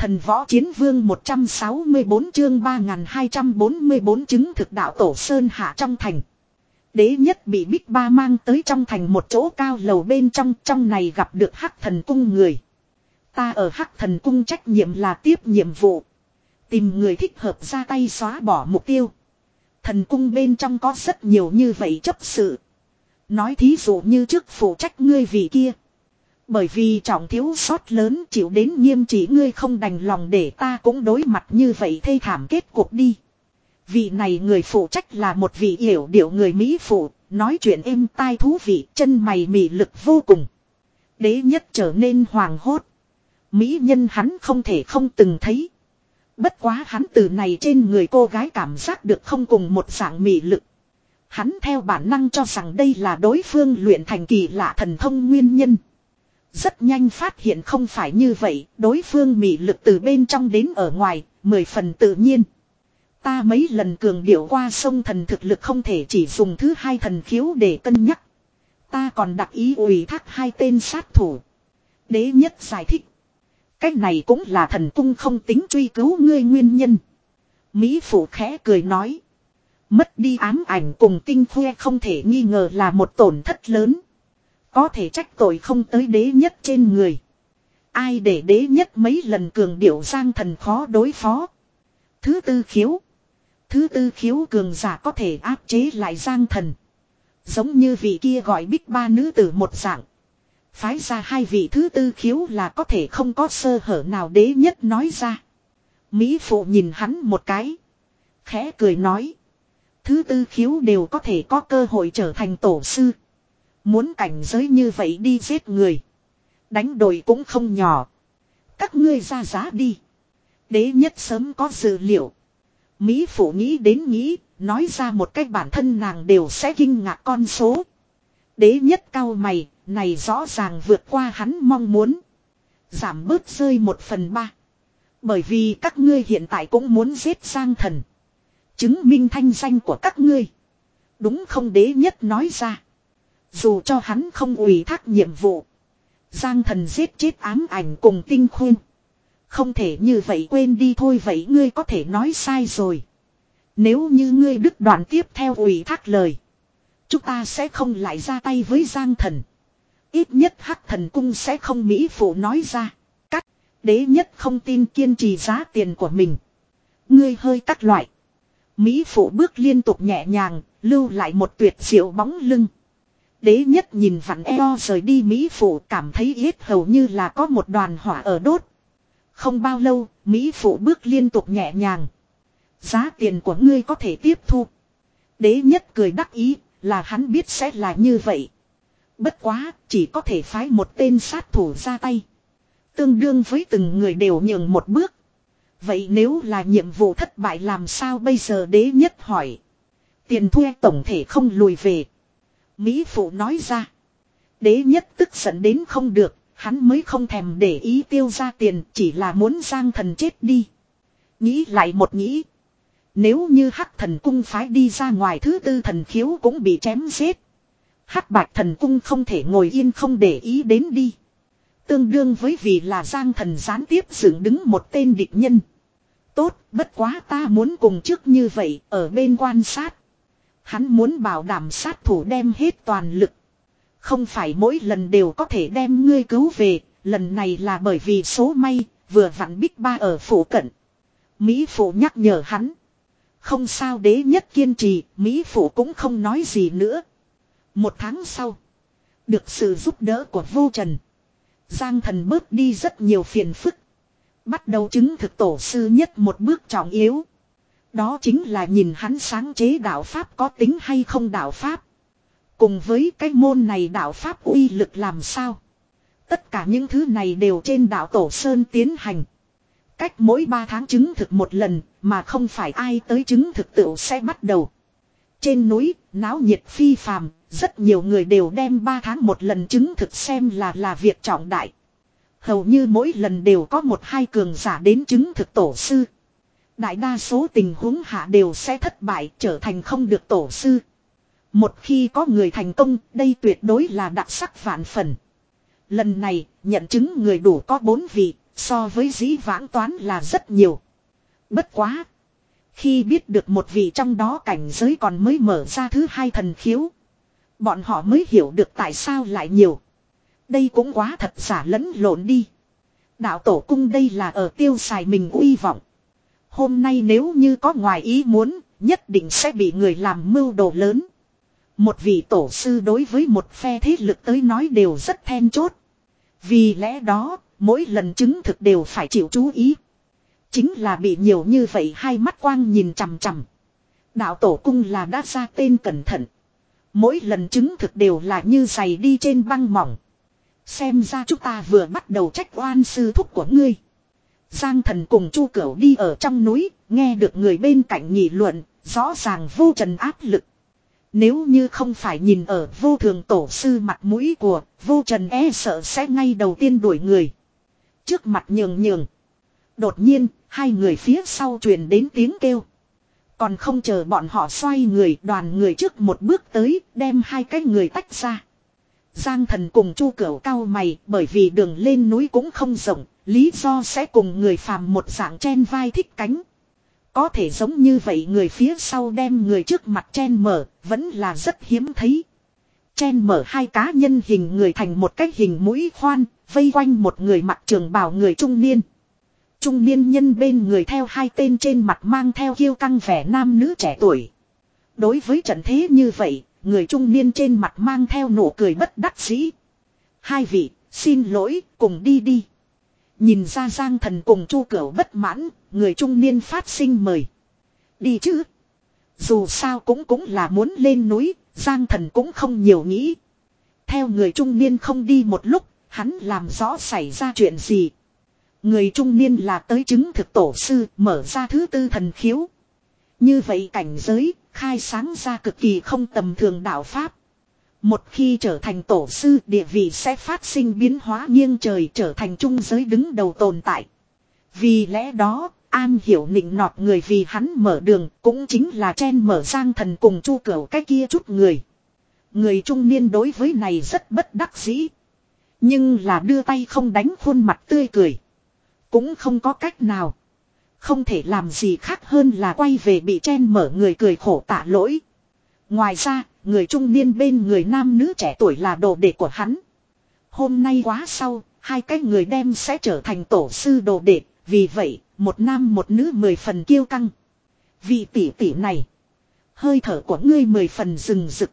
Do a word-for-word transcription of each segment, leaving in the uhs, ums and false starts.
Thần võ chiến vương một trăm sáu mươi bốn chương ba nghìn hai trăm bốn mươi bốn chứng thực đạo tổ Sơn Hạ trong thành. Đế nhất bị Bích Ba mang tới trong thành một chỗ cao lầu bên trong, trong này gặp được Hắc Thần Cung người. Ta ở Hắc Thần Cung trách nhiệm là tiếp nhiệm vụ. Tìm người thích hợp ra tay xóa bỏ mục tiêu. Thần Cung bên trong có rất nhiều như vậy chấp sự. Nói thí dụ như trước phụ trách ngươi vị kia. Bởi vì trọng thiếu sót lớn chịu đến nghiêm trị ngươi không đành lòng để ta cũng đối mặt như vậy thê thảm kết cục đi. Vị này người phụ trách là một vị hiểu điệu người Mỹ phụ, nói chuyện êm tai thú vị, chân mày mị lực vô cùng. Đế nhất trở nên hoàng hốt. Mỹ nhân hắn không thể không từng thấy. Bất quá hắn từ này trên người cô gái cảm giác được không cùng một dạng mị lực. Hắn theo bản năng cho rằng đây là đối phương luyện thành kỳ lạ thần thông nguyên nhân. Rất nhanh phát hiện không phải như vậy, đối phương mị lực từ bên trong đến ở ngoài, mười phần tự nhiên. Ta mấy lần cường điệu qua sông thần thực lực không thể chỉ dùng thứ hai thần khiếu để cân nhắc. Ta còn đặc ý ủy thác hai tên sát thủ. Đế nhất giải thích. Cách này cũng là thần cung không tính truy cứu ngươi nguyên nhân. Mỹ phụ khẽ cười nói. Mất đi ám ảnh cùng tinh khoe không thể nghi ngờ là một tổn thất lớn. Có thể trách tội không tới đế nhất trên người. Ai để đế nhất mấy lần cường điệu giang thần khó đối phó. Thứ tư khiếu. Thứ tư khiếu cường giả có thể áp chế lại giang thần. Giống như vị kia gọi Bích Ba nữ tử một dạng. Phái ra hai vị thứ tư khiếu là có thể không có sơ hở nào đế nhất nói ra. Mỹ phụ nhìn hắn một cái. Khẽ cười nói. Thứ tư khiếu đều có thể có cơ hội trở thành tổ sư. Muốn cảnh giới như vậy đi giết người. Đánh đổi cũng không nhỏ. Các ngươi ra giá đi. Đế nhất sớm có dự liệu. Mỹ phụ nghĩ đến nghĩ. Nói ra một cách bản thân nàng đều sẽ kinh ngạc con số. Đế nhất cau mày. Này rõ ràng vượt qua hắn mong muốn. Giảm bớt rơi một phần ba. Bởi vì các ngươi hiện tại cũng muốn giết Giang Thần. Chứng minh thanh danh của các ngươi. Đúng không đế nhất nói ra. Dù cho hắn không ủy thác nhiệm vụ. Giang Thần giết chết ám ảnh cùng tinh khuyên. Không thể như vậy quên đi thôi vậy ngươi có thể nói sai rồi. Nếu như ngươi đứt đoạn tiếp theo ủy thác lời. Chúng ta sẽ không lại ra tay với Giang Thần. Ít nhất Hắc Thần Cung sẽ không Mỹ phụ nói ra. Cắt. Đế nhất không tin kiên trì giá tiền của mình. Ngươi hơi cắt loại. Mỹ phụ bước liên tục nhẹ nhàng. Lưu lại một tuyệt diệu bóng lưng. Đế nhất nhìn vặn eo rời đi Mỹ phụ cảm thấy yết hầu như là có một đoàn hỏa ở đốt. Không bao lâu, Mỹ phụ bước liên tục nhẹ nhàng. Giá tiền của ngươi có thể tiếp thu. Đế nhất cười đắc ý, là hắn biết sẽ là như vậy. Bất quá, chỉ có thể phái một tên sát thủ ra tay. Tương đương với từng người đều nhường một bước. Vậy nếu là nhiệm vụ thất bại làm sao bây giờ đế nhất hỏi. Tiền thuê tổng thể không lùi về. Mỹ phụ nói ra. Đế nhất tức giận đến không được. Hắn mới không thèm để ý tiêu ra tiền. Chỉ là muốn Giang Thần chết đi. Nghĩ lại một nghĩ. Nếu như Hắc Thần Cung phái đi ra ngoài thứ tư thần khiếu cũng bị chém giết. Hắc Bạch Thần Cung không thể ngồi yên không để ý đến đi. Tương đương với vì là Giang Thần gián tiếp dựng đứng một tên địch nhân. Tốt, bất quá ta muốn cùng trước như vậy, ở bên quan sát. Hắn muốn bảo đảm sát thủ đem hết toàn lực. Không phải mỗi lần đều có thể đem ngươi cứu về, lần này là bởi vì số may, vừa vặn Bích Ba ở phủ cận. Mỹ phụ nhắc nhở hắn. Không sao đế nhất kiên trì, Mỹ phụ cũng không nói gì nữa. Một tháng sau, được sự giúp đỡ của Vô Trần, Giang Thần bớt đi rất nhiều phiền phức. Bắt đầu chứng thực tổ sư nhất một bước trọng yếu. Đó chính là nhìn hắn sáng chế đạo Pháp có tính hay không đạo Pháp. Cùng với cái môn này đạo Pháp uy lực làm sao. Tất cả những thứ này đều trên đạo Tổ Sơn tiến hành. Cách mỗi ba tháng chứng thực một lần mà không phải ai tới chứng thực tựu sẽ bắt đầu. Trên núi, náo nhiệt phi phàm, rất nhiều người đều đem ba tháng một lần chứng thực xem là là việc trọng đại. Hầu như mỗi lần đều có một hai cường giả đến chứng thực tổ sư. Đại đa số tình huống hạ đều sẽ thất bại trở thành không được tổ sư. Một khi có người thành công, đây tuyệt đối là đặc sắc vạn phần. Lần này, nhận chứng người đủ có bốn vị, So với dĩ vãng toán là rất nhiều. Bất quá. Khi biết được một vị trong đó cảnh giới còn mới mở ra thứ hai thần khiếu. Bọn họ mới hiểu được tại sao lại nhiều. Đây cũng quá thật giả lẫn lộn đi. Đạo tổ cung đây là ở tiêu xài mình uy vọng. Hôm nay nếu như có ngoài ý muốn, nhất định sẽ bị người làm mưu đồ lớn. Một vị tổ sư đối với một phe thế lực tới nói đều rất then chốt. Vì lẽ đó, mỗi lần chứng thực đều phải chịu chú ý. Chính là bị nhiều như vậy hai mắt quang nhìn chằm chằm. Đạo tổ cung là đã ra tên cẩn thận. Mỗi lần chứng thực đều là như giày đi trên băng mỏng. Xem ra chúng ta vừa bắt đầu trách oan sư thúc của ngươi. Giang Thần cùng Chu Cửu đi ở trong núi, nghe được người bên cạnh nghị luận, rõ ràng vô trần áp lực. Nếu như không phải nhìn ở vô thường tổ sư mặt mũi của vô trần e sợ sẽ ngay đầu tiên đuổi người. Trước mặt nhường nhường. Đột nhiên, hai người phía sau truyền đến tiếng kêu. Còn không chờ bọn họ xoay người, đoàn người trước một bước tới, đem hai cái người tách ra. Giang Thần cùng Chu Cửu cau mày, bởi vì đường lên núi cũng không rộng, lý do sẽ cùng người phàm một dạng chen vai thích cánh. Có thể giống như vậy người phía sau đem người trước mặt chen mở, vẫn là rất hiếm thấy. Chen mở hai cá nhân hình người thành một cái hình mũi khoan, vây quanh một người mặc trường bào người trung niên. Trung niên nhân bên người theo hai tên trên mặt mang theo kiêu căng vẻ nam nữ trẻ tuổi. Đối với trận thế như vậy, người trung niên trên mặt mang theo nụ cười bất đắc dĩ. Hai vị, xin lỗi, cùng đi đi. Nhìn ra Giang Thần cùng Chu Cửu bất mãn, người trung niên phát sinh mời. Đi chứ. Dù sao cũng cũng là muốn lên núi, Giang Thần cũng không nhiều nghĩ. Theo người trung niên không đi một lúc, hắn làm rõ xảy ra chuyện gì. Người trung niên là tới chứng thực tổ sư, mở ra thứ tư thần khiếu. Như vậy cảnh giới, khai sáng ra cực kỳ không tầm thường đạo pháp. Một khi trở thành tổ sư, địa vị sẽ phát sinh biến hóa nghiêng trời, trở thành trung giới đứng đầu tồn tại. Vì lẽ đó, an hiểu nịnh nọt người vì hắn mở đường, cũng chính là chen mở Giang Thần cùng Chu Cửu cái kia chút người. Người trung niên đối với này rất bất đắc dĩ. Nhưng là đưa tay không đánh khuôn mặt tươi cười. Cũng không có cách nào. Không thể làm gì khác hơn là quay về bị chen mở người cười khổ tạ lỗi. Ngoài ra, người trung niên bên người nam nữ trẻ tuổi là đồ đệ của hắn. Hôm nay quá sau, hai cái người đem sẽ trở thành tổ sư đồ đệ. Vì vậy, một nam một nữ mười phần kiêu căng. Vị tỷ tỷ này, hơi thở của ngươi mười phần rừng rực.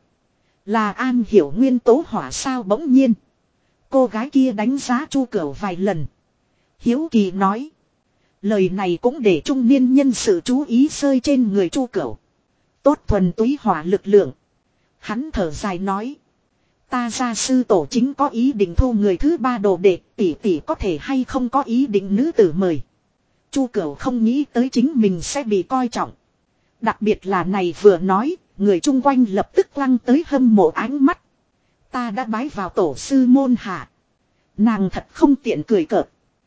Là an hiểu nguyên tố hỏa sao bỗng nhiên. Cô gái kia đánh giá Chu Cửu vài lần. Hiếu kỳ nói. Lời này cũng để trung niên nhân sự chú ý rơi trên người Chu Cửu. Tốt thuần túy hỏa lực lượng. Hắn thở dài nói. Ta gia sư tổ chính có ý định thu người thứ ba đồ đệ, tỷ tỷ có thể hay không có ý định nữ tử mời. Chu Cửu không nghĩ tới chính mình sẽ bị coi trọng. Đặc biệt là này vừa nói, người chung quanh lập tức lăng tới hâm mộ ánh mắt. Ta đã bái vào tổ sư môn hạ. Nàng thật không tiện cười cợt.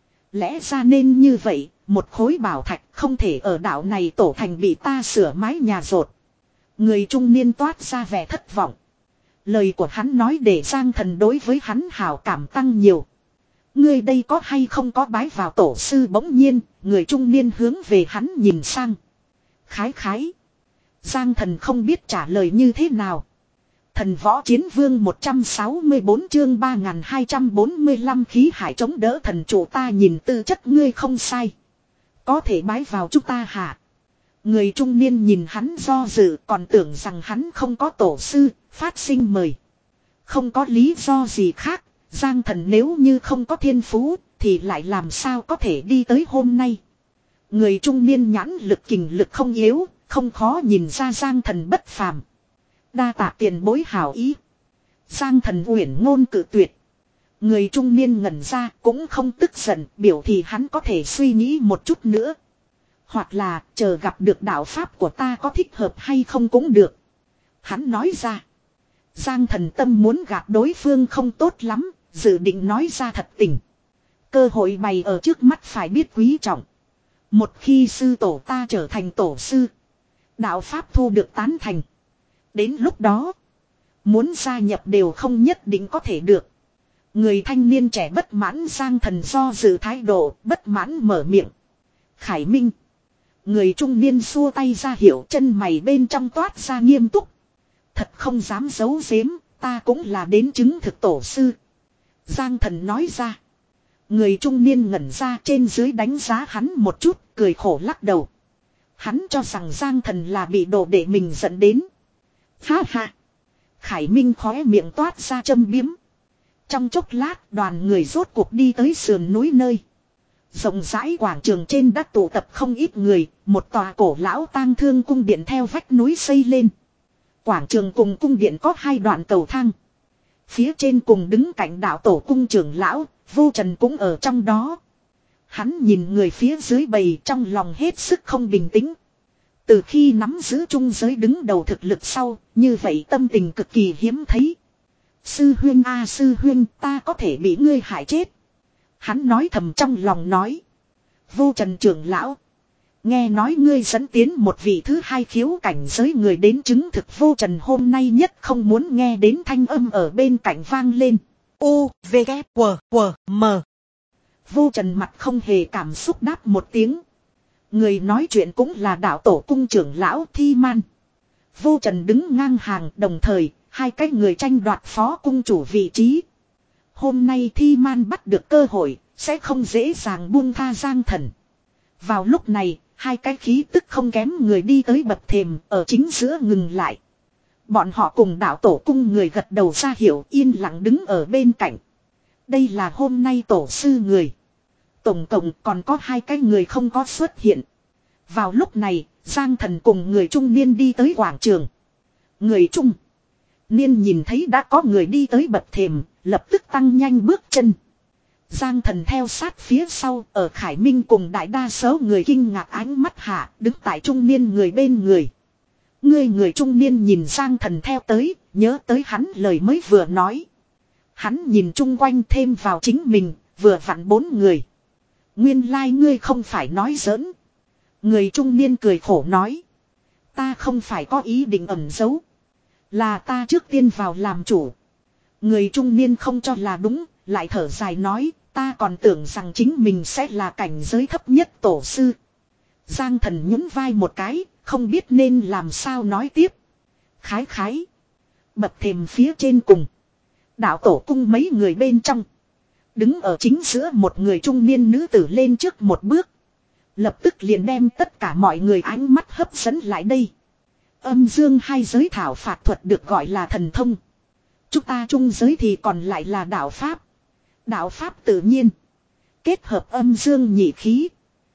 Lẽ ra nên như vậy, một khối bảo thạch không thể ở đảo này tổ thành bị ta sửa mái nhà rột. Người trung niên toát ra vẻ thất vọng. Lời của hắn nói để Giang Thần đối với hắn hảo cảm tăng nhiều. Ngươi đây có hay không có bái vào tổ sư bỗng nhiên, người trung niên hướng về hắn nhìn sang. Khái khái. Giang Thần không biết trả lời như thế nào. Thần võ chiến vương một trăm sáu mươi bốn chương ba nghìn hai trăm bốn mươi lăm khí hải chống đỡ thần chủ ta nhìn tư chất ngươi không sai. Có thể bái vào chúng ta hả? Người trung niên nhìn hắn do dự còn tưởng rằng hắn không có tổ sư, phát sinh mời. Không có lý do gì khác, Giang Thần nếu như không có thiên phú, thì lại làm sao có thể đi tới hôm nay. Người trung niên nhãn lực kình lực không yếu, không khó nhìn ra Giang Thần bất phàm. Đa tạ tiền bối hảo ý. Giang Thần uyển ngôn cự tuyệt. Người trung niên ngẩn ra cũng không tức giận, biểu thì hắn có thể suy nghĩ một chút nữa. Hoặc là chờ gặp được đạo pháp của ta có thích hợp hay không cũng được. Hắn nói ra. Giang Thần tâm muốn gạt đối phương không tốt lắm, dự định nói ra thật tình. Cơ hội bày ở trước mắt phải biết quý trọng. Một khi sư tổ ta trở thành tổ sư, đạo pháp thu được tán thành. Đến lúc đó, muốn gia nhập đều không nhất định có thể được. Người thanh niên trẻ bất mãn Giang Thần do dự thái độ, bất mãn mở miệng. Khải Minh. Người trung niên xua tay ra hiệu, chân mày bên trong toát ra nghiêm túc. Thật không dám giấu giếm, ta cũng là đến chứng thực tổ sư. Giang Thần nói ra. Người trung niên ngẩn ra, trên dưới đánh giá hắn một chút, cười khổ lắc đầu. Hắn cho rằng Giang Thần là bị đồ đệ mình dẫn đến. Ha ha. Khải Minh khóe miệng toát ra châm biếm. Trong chốc lát, đoàn người rốt cuộc đi tới sườn núi nơi. Rộng rãi quảng trường trên đã tụ tập không ít người, một tòa cổ lão tang thương cung điện theo vách núi xây lên. Quảng trường cùng cung điện có hai đoạn cầu thang. Phía trên cùng đứng cạnh đạo tổ cung trưởng lão, Vô Trần cũng ở trong đó. Hắn nhìn người phía dưới bầy trong lòng hết sức không bình tĩnh. Từ khi nắm giữ trung giới đứng đầu thực lực sau, như vậy tâm tình cực kỳ hiếm thấy. Sư huyên a sư huyên, ta có thể bị ngươi hại chết. Hắn nói thầm trong lòng nói. Vô Trần trưởng lão. Nghe nói ngươi dẫn tiến một vị thứ hai khiếu cảnh giới người đến chứng thực. Vô Trần hôm nay nhất không muốn nghe đến thanh âm ở bên cạnh vang lên. U, V, K, W, W, M. Vô Trần mặt không hề cảm xúc đáp một tiếng. Người nói chuyện cũng là đạo tổ cung trưởng lão Thi Man. Vô Trần đứng ngang hàng, đồng thời hai cái người tranh đoạt phó cung chủ vị trí. Hôm nay Thi Man bắt được cơ hội, sẽ không dễ dàng buông tha Giang Thần. Vào lúc này, hai cái khí tức không kém người đi tới bậc thềm, ở chính giữa ngừng lại. Bọn họ cùng đạo tổ cung người gật đầu ra hiệu, yên lặng đứng ở bên cạnh. Đây là hôm nay tổ sư người. Tổng cộng còn có hai cái người không có xuất hiện. Vào lúc này, Giang Thần cùng người trung niên đi tới quảng trường. Người trung niên nhìn thấy đã có người đi tới bậc thềm, lập tức tăng nhanh bước chân. Giang Thần theo sát phía sau, ở Khải Minh cùng đại đa số người kinh ngạc ánh mắt hạ, đứng tại trung niên người bên người. Người người trung niên nhìn Giang Thần theo tới, nhớ tới hắn lời mới vừa nói. Hắn nhìn chung quanh thêm vào chính mình, vừa vặn bốn người. Nguyên lai like ngươi không phải nói giỡn. Người trung niên cười khổ nói. Ta không phải có ý định ẩn giấu. Là ta trước tiên vào làm chủ. Người trung niên không cho là đúng, lại thở dài nói, ta còn tưởng rằng chính mình sẽ là cảnh giới thấp nhất tổ sư. Giang Thần nhún vai một cái, không biết nên làm sao nói tiếp. Khái khái. Bậc thềm phía trên cùng. Đạo tổ cung mấy người bên trong. Đứng ở chính giữa một người trung niên nữ tử lên trước một bước. Lập tức liền đem tất cả mọi người ánh mắt hấp dẫn lại đây. Âm dương hai giới thảo phạt thuật được gọi là thần thông. Chúng ta trung giới thì còn lại là đạo pháp. Đạo pháp tự nhiên. Kết hợp âm dương nhị khí.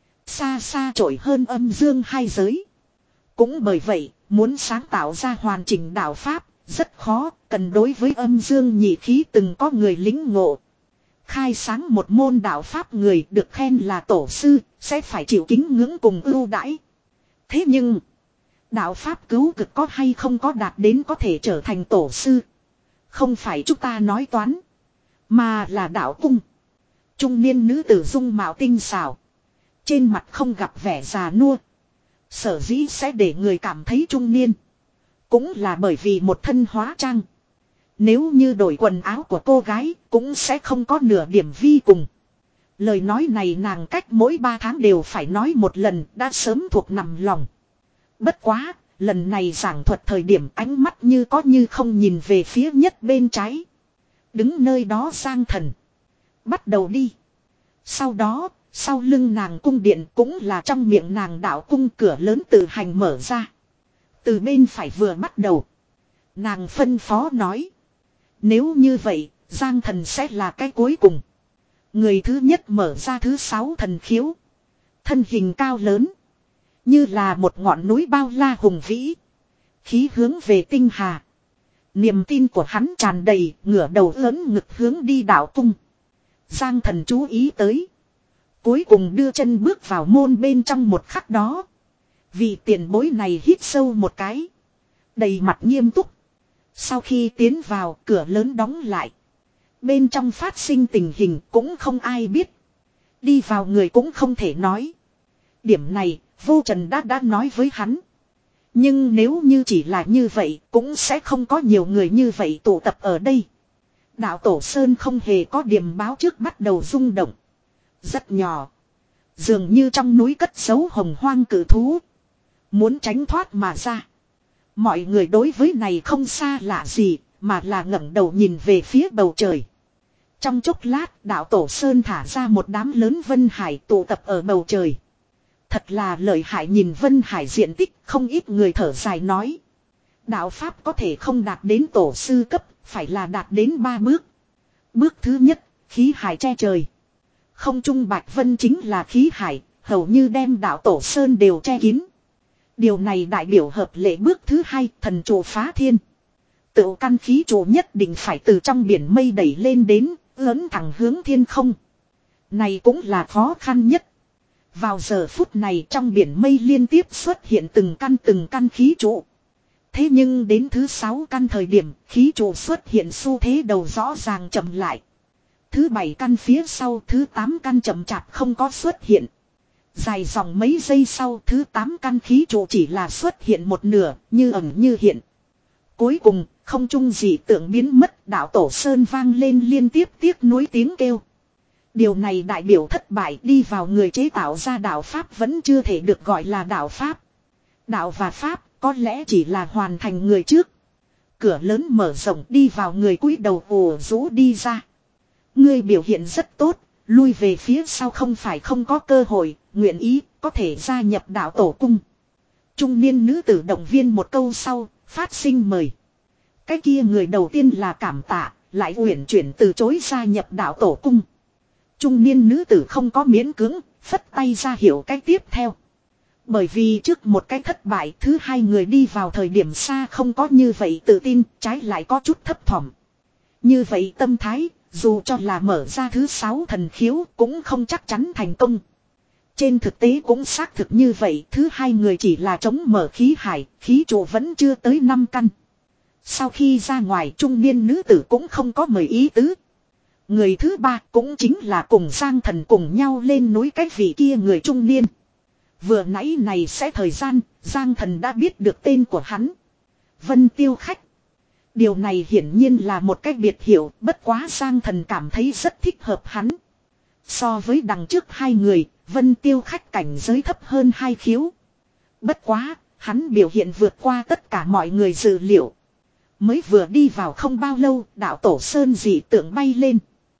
Xa xa trội hơn âm dương hai giới. Cũng bởi vậy, muốn sáng tạo ra hoàn chỉnh đạo pháp, rất khó, cần đối với âm dương nhị khí từng có người lính ngộ. Khai sáng một môn đạo pháp người được khen là tổ sư, sẽ phải chịu kính ngưỡng cùng ưu đãi. Thế nhưng, đạo pháp cứu cực có hay không có đạt đến có thể trở thành tổ sư. Không phải chúng ta nói toán, mà là đạo cung. Trung niên nữ tử dung mạo tinh xảo. Trên mặt không gặp vẻ già nua. Sở dĩ sẽ để người cảm thấy trung niên. Cũng là bởi vì một thân hóa trang. Nếu như đổi quần áo của cô gái cũng sẽ không có nửa điểm vi cùng. Lời nói này nàng cách mỗi ba tháng đều phải nói một lần, đã sớm thuộc nằm lòng. Bất quá, lần này giảng thuật thời điểm ánh mắt như có như không nhìn về phía nhất bên trái. Đứng nơi đó Giang Thần. Bắt đầu đi. Sau đó, sau lưng nàng cung điện cũng là trong miệng nàng đạo cung cửa lớn tự hành mở ra. Từ bên phải vừa bắt đầu. Nàng phân phó nói. Nếu như vậy, Giang Thần sẽ là cái cuối cùng. Người thứ nhất mở ra thứ sáu thần khiếu. Thân hình cao lớn. Như là một ngọn núi bao la hùng vĩ. Khí hướng về tinh hà. Niềm tin của hắn tràn đầy, ngửa đầu lớn ngực hướng đi đạo cung. Giang Thần chú ý tới. Cuối cùng đưa chân bước vào môn bên trong một khắc đó. Vị tiền bối này hít sâu một cái. Đầy mặt nghiêm túc. Sau khi tiến vào, cửa lớn đóng lại. Bên trong phát sinh tình hình cũng không ai biết. Đi vào người cũng không thể nói. Điểm này, Vô Trần đã đã nói với hắn. Nhưng nếu như chỉ là như vậy, cũng sẽ không có nhiều người như vậy tụ tập ở đây. Đạo tổ sơn không hề có điểm báo trước bắt đầu rung động. Rất nhỏ. Dường như trong núi cất giấu hồng hoang cử thú. Muốn tránh thoát mà ra. Mọi người đối với này không xa lạ gì, mà là ngẩng đầu nhìn về phía bầu trời. Trong chốc lát, đạo tổ sơn thả ra một đám lớn vân hải tụ tập ở bầu trời. Thật là lợi hại, nhìn vân hải diện tích, không ít người thở dài nói. Đạo pháp có thể không đạt đến tổ sư cấp, phải là đạt đến ba bước. Bước thứ nhất, khí hải che trời. Không trung bạch vân chính là khí hải, hầu như đem đạo tổ sơn đều che kín. Điều này đại biểu hợp lệ bước thứ hai, thần trụ phá thiên. Tự căn khí trụ nhất định phải từ trong biển mây đẩy lên đến, ấn thẳng hướng thiên không. Này cũng là khó khăn nhất. Vào giờ phút này trong biển mây liên tiếp xuất hiện từng căn từng căn khí trụ. Thế nhưng đến thứ sáu căn thời điểm, khí trụ xuất hiện xu thế đầu rõ ràng chậm lại. Thứ bảy căn phía sau, thứ tám căn chậm chạp không có xuất hiện. Dài dòng mấy giây sau, thứ tám căn khí trụ chỉ là xuất hiện một nửa, như ẩn như hiện. Cuối cùng, không trung dị tượng biến mất, đạo tổ sơn vang lên liên tiếp tiếc nuối tiếng kêu. Điều này đại biểu thất bại, đi vào người chế tạo ra đạo pháp vẫn chưa thể được gọi là đạo pháp. Đạo và pháp có lẽ chỉ là hoàn thành người trước. Cửa lớn mở rộng, đi vào người cúi đầu ồ rũ đi ra. Ngươi biểu hiện rất tốt, lui về phía sau không phải không có cơ hội, nguyện ý có thể gia nhập đạo tổ cung. Trung niên nữ tử động viên một câu sau, phát sinh mời. Cái kia người đầu tiên là cảm tạ, lại uyển chuyển từ chối gia nhập đạo tổ cung. Trung niên nữ tử không có miễn cưỡng, phất tay ra hiểu cách tiếp theo. Bởi vì trước một cái thất bại, thứ hai người đi vào thời điểm xa không có như vậy tự tin, trái lại có chút thấp thỏm. Như vậy tâm thái, dù cho là mở ra thứ sáu thần khiếu cũng không chắc chắn thành công. Trên thực tế cũng xác thực như vậy, thứ hai người chỉ là chống mở khí hải, khí trụ vẫn chưa tới năm căn. Sau khi ra ngoài, trung niên nữ tử cũng không có mời ý tứ. Người thứ ba cũng chính là cùng Giang Thần cùng nhau lên núi cái vị kia người trung niên. Vừa nãy này sẽ thời gian, Giang Thần đã biết được tên của hắn. Vân Tiêu Khách. Điều này hiển nhiên là một cách biệt hiệu, bất quá Giang Thần cảm thấy rất thích hợp hắn. So với đằng trước hai người, Vân Tiêu Khách cảnh giới thấp hơn hai khiếu. Bất quá, hắn biểu hiện vượt qua tất cả mọi người dự liệu. Mới vừa đi vào không bao lâu, đạo tổ sơn dị tượng bay lên.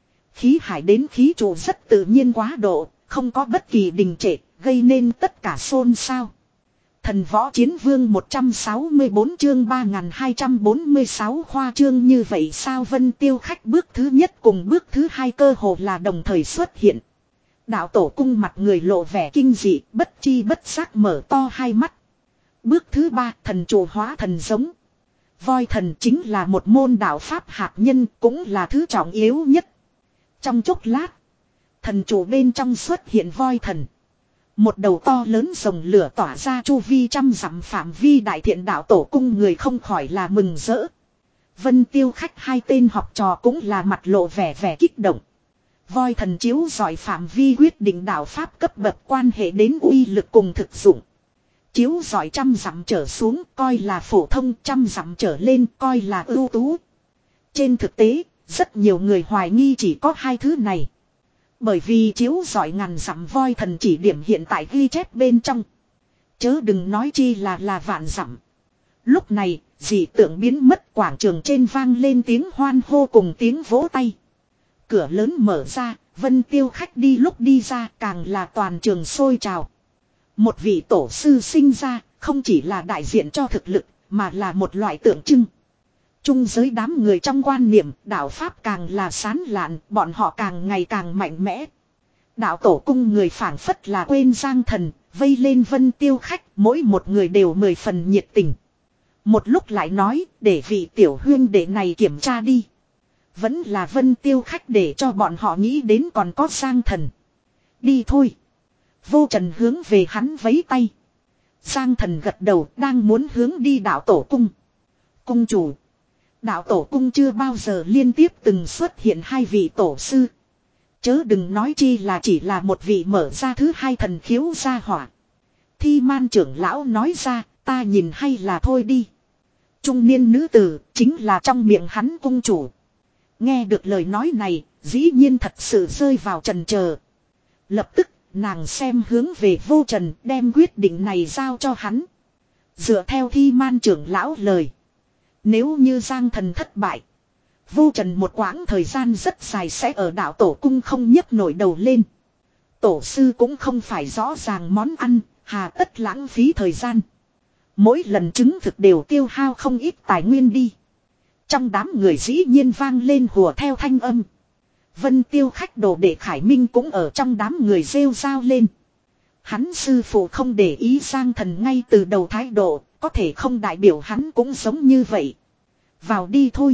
Khí hải đến khí trụ rất tự nhiên quá độ, không có bất kỳ đình trệ, gây nên tất cả xôn xao. Thần võ chiến vương một trăm sáu mươi tư chương ba nghìn hai trăm bốn mươi sáu khoa trương như vậy sao? Vân Tiêu Khách bước thứ nhất cùng bước thứ hai cơ hồ là đồng thời xuất hiện. Đạo tổ cung mặt người lộ vẻ kinh dị, bất chi bất giác mở to hai mắt. Bước thứ ba, thần trụ hóa thần giống. Voi thần chính là một môn đạo pháp hạt nhân, cũng là thứ trọng yếu nhất. Trong chốc lát, thần trụ bên trong xuất hiện voi thần. Một đầu to lớn rồng lửa tỏa ra chu vi trăm dặm phạm vi, đại thiện đạo tổ cung người không khỏi là mừng rỡ. Vân Tiêu Khách hai tên học trò cũng là mặt lộ vẻ vẻ kích động. Voi thần chiếu rọi phạm vi quyết định đạo pháp cấp bậc quan hệ đến uy lực cùng thực dụng. Chiếu rọi trăm dặm trở xuống coi là phổ thông, trăm dặm trở lên coi là ưu tú. Trên thực tế, rất nhiều người hoài nghi chỉ có hai thứ này. Bởi vì chiếu rọi ngàn dặm voi thần chỉ điểm hiện tại ghi chép bên trong. Chớ đừng nói chi là là vạn dặm. Lúc này, dị tượng biến mất, quảng trường trên vang lên tiếng hoan hô cùng tiếng vỗ tay. Cửa lớn mở ra, Vân Tiêu Khách đi lúc đi ra càng là toàn trường sôi trào. Một vị tổ sư sinh ra, không chỉ là đại diện cho thực lực, mà là một loại tượng trưng. Trung giới đám người trong quan niệm, đạo pháp càng là sán lạn, bọn họ càng ngày càng mạnh mẽ. Đạo tổ cung người phảng phất là quên Giang Thần, vây lên Vân Tiêu Khách, mỗi một người đều mười phần nhiệt tình. Một lúc lại nói, để vị tiểu huyên đệ này kiểm tra đi. Vẫn là Vân Tiêu Khách để cho bọn họ nghĩ đến còn có Giang Thần. Đi thôi. Vô Trần hướng về hắn vẫy tay. Giang Thần gật đầu, đang muốn hướng đi đạo tổ cung. Cung chủ. Đạo tổ cung chưa bao giờ liên tiếp từng xuất hiện hai vị tổ sư. Chớ đừng nói chi là chỉ là một vị mở ra thứ hai thần khiếu gia hỏa. Thi Man trưởng lão nói ra, ta nhìn hay là thôi đi. Trung niên nữ tử, chính là trong miệng hắn cung chủ. Nghe được lời nói này, dĩ nhiên thật sự rơi vào trần chờ. Lập tức, nàng xem hướng về Vô Trần, đem quyết định này giao cho hắn. Dựa theo Thi Man trưởng lão lời, nếu như Giang Thần thất bại, Vô Trần một quãng thời gian rất dài sẽ ở đạo tổ cung không nhấc nổi đầu lên. Tổ sư cũng không phải rõ ràng món ăn, hà tất lãng phí thời gian. Mỗi lần chứng thực đều tiêu hao không ít tài nguyên đi. Trong đám người dĩ nhiên vang lên hùa theo thanh âm. Vân Tiêu khách đồ để Khải Minh cũng ở trong đám người rêu rao lên. Hắn sư phụ không để ý Giang Thần ngay từ đầu thái độ, có thể không đại biểu hắn cũng giống như vậy. Vào đi thôi.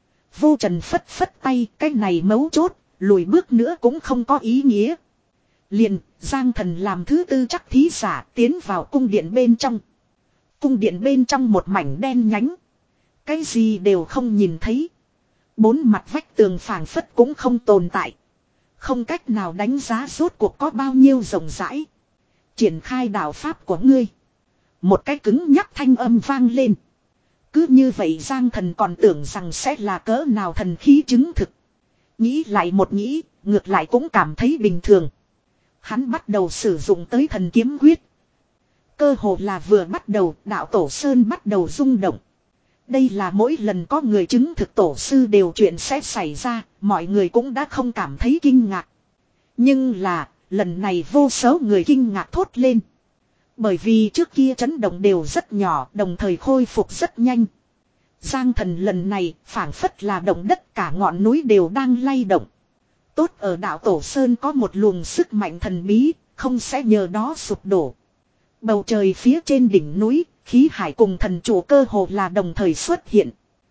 Vô Trần phất phất tay, cái này mấu chốt, lùi bước nữa cũng không có ý nghĩa. Liền, Giang Thần làm thứ tư chắc thí giả tiến vào cung điện bên trong. Cung điện bên trong một mảnh đen nhánh. Cái gì đều không nhìn thấy. Bốn mặt vách tường phảng phất cũng không tồn tại. Không cách nào đánh giá rốt cuộc có bao nhiêu rộng rãi. Triển khai đạo pháp của ngươi. Một cái cứng nhắc thanh âm vang lên. Cứ như vậy Giang Thần còn tưởng rằng sẽ là cỡ nào thần khí chứng thực. Nghĩ lại một nghĩ, ngược lại cũng cảm thấy bình thường. Hắn bắt đầu sử dụng tới thần kiếm quyết. Cơ hồ là vừa bắt đầu, đạo tổ sơn bắt đầu rung động. Đây là mỗi lần có người chứng thực tổ sư đều chuyện sẽ xảy ra, mọi người cũng đã không cảm thấy kinh ngạc. Nhưng là, lần này vô số người kinh ngạc thốt lên. Bởi vì trước kia chấn động đều rất nhỏ, đồng thời khôi phục rất nhanh. Giang Thần lần này phảng phất là động đất, cả ngọn núi đều đang lay động. Tốt ở đạo Tổ Sơn có một luồng sức mạnh thần bí, không sẽ nhờ đó sụp đổ. Bầu trời phía trên đỉnh núi, khí hải cùng thần chủ cơ hồ là đồng thời xuất hiện.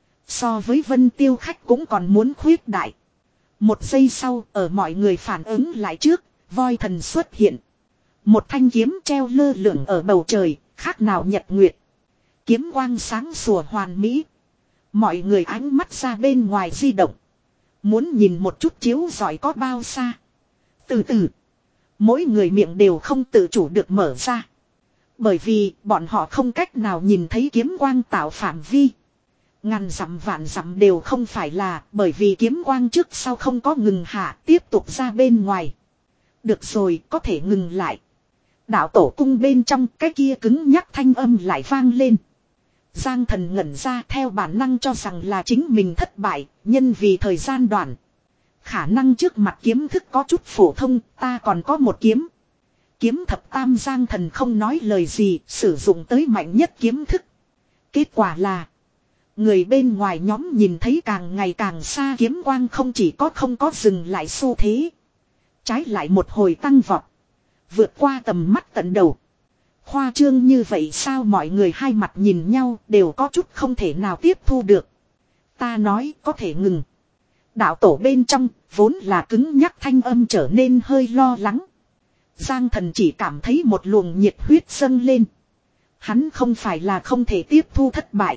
So với Vân Tiêu khách cũng còn muốn khuyết đại. Một giây sau, ở mọi người phản ứng lại trước, voi thần xuất hiện. Một thanh kiếm treo lơ lửng ở bầu trời, khác nào nhật nguyệt. Kiếm quang sáng sủa hoàn mỹ. Mọi người ánh mắt ra bên ngoài di động. Muốn nhìn một chút chiếu giỏi có bao xa. Từ từ, mỗi người miệng đều không tự chủ được mở ra. Bởi vì bọn họ không cách nào nhìn thấy kiếm quang tạo phạm vi. Ngàn dặm vạn dặm đều không phải là, bởi vì kiếm quang trước sau không có ngừng hạ, tiếp tục ra bên ngoài. Được rồi, có thể ngừng lại. Đạo tổ cung bên trong, cái kia cứng nhắc thanh âm lại vang lên. Giang Thần ngẩn ra, theo bản năng cho rằng là chính mình thất bại, nhân vì thời gian đoạn. Khả năng trước mặt kiếm thức có chút phổ thông, ta còn có một kiếm. Kiếm thập tam. Giang Thần không nói lời gì, sử dụng tới mạnh nhất kiếm thức. Kết quả là, người bên ngoài nhóm nhìn thấy càng ngày càng xa kiếm quang không chỉ có không có dừng lại xu thế. Trái lại một hồi tăng vọt. Vượt qua tầm mắt tận đầu. Khoa trương như vậy sao? Mọi người hai mặt nhìn nhau đều có chút không thể nào tiếp thu được. Ta nói có thể ngừng. Đạo tổ bên trong vốn là cứng nhắc thanh âm trở nên hơi lo lắng. Giang Thần chỉ cảm thấy một luồng nhiệt huyết dâng lên. Hắn không phải là không thể tiếp thu thất bại,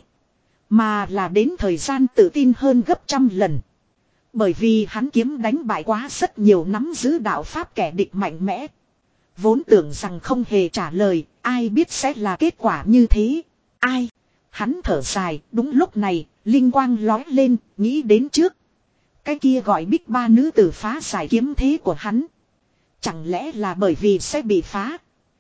mà là đến thời gian tự tin hơn gấp trăm lần. Bởi vì hắn kiếm đánh bại quá rất nhiều nắm giữ đạo pháp kẻ địch mạnh mẽ. Vốn tưởng rằng không hề trả lời, ai biết sẽ là kết quả như thế. Ai? Hắn thở dài, đúng lúc này, linh quang lói lên, nghĩ đến trước. Cái kia gọi Bích Ba nữ tử phá giải kiếm thế của hắn. Chẳng lẽ là bởi vì sẽ bị phá?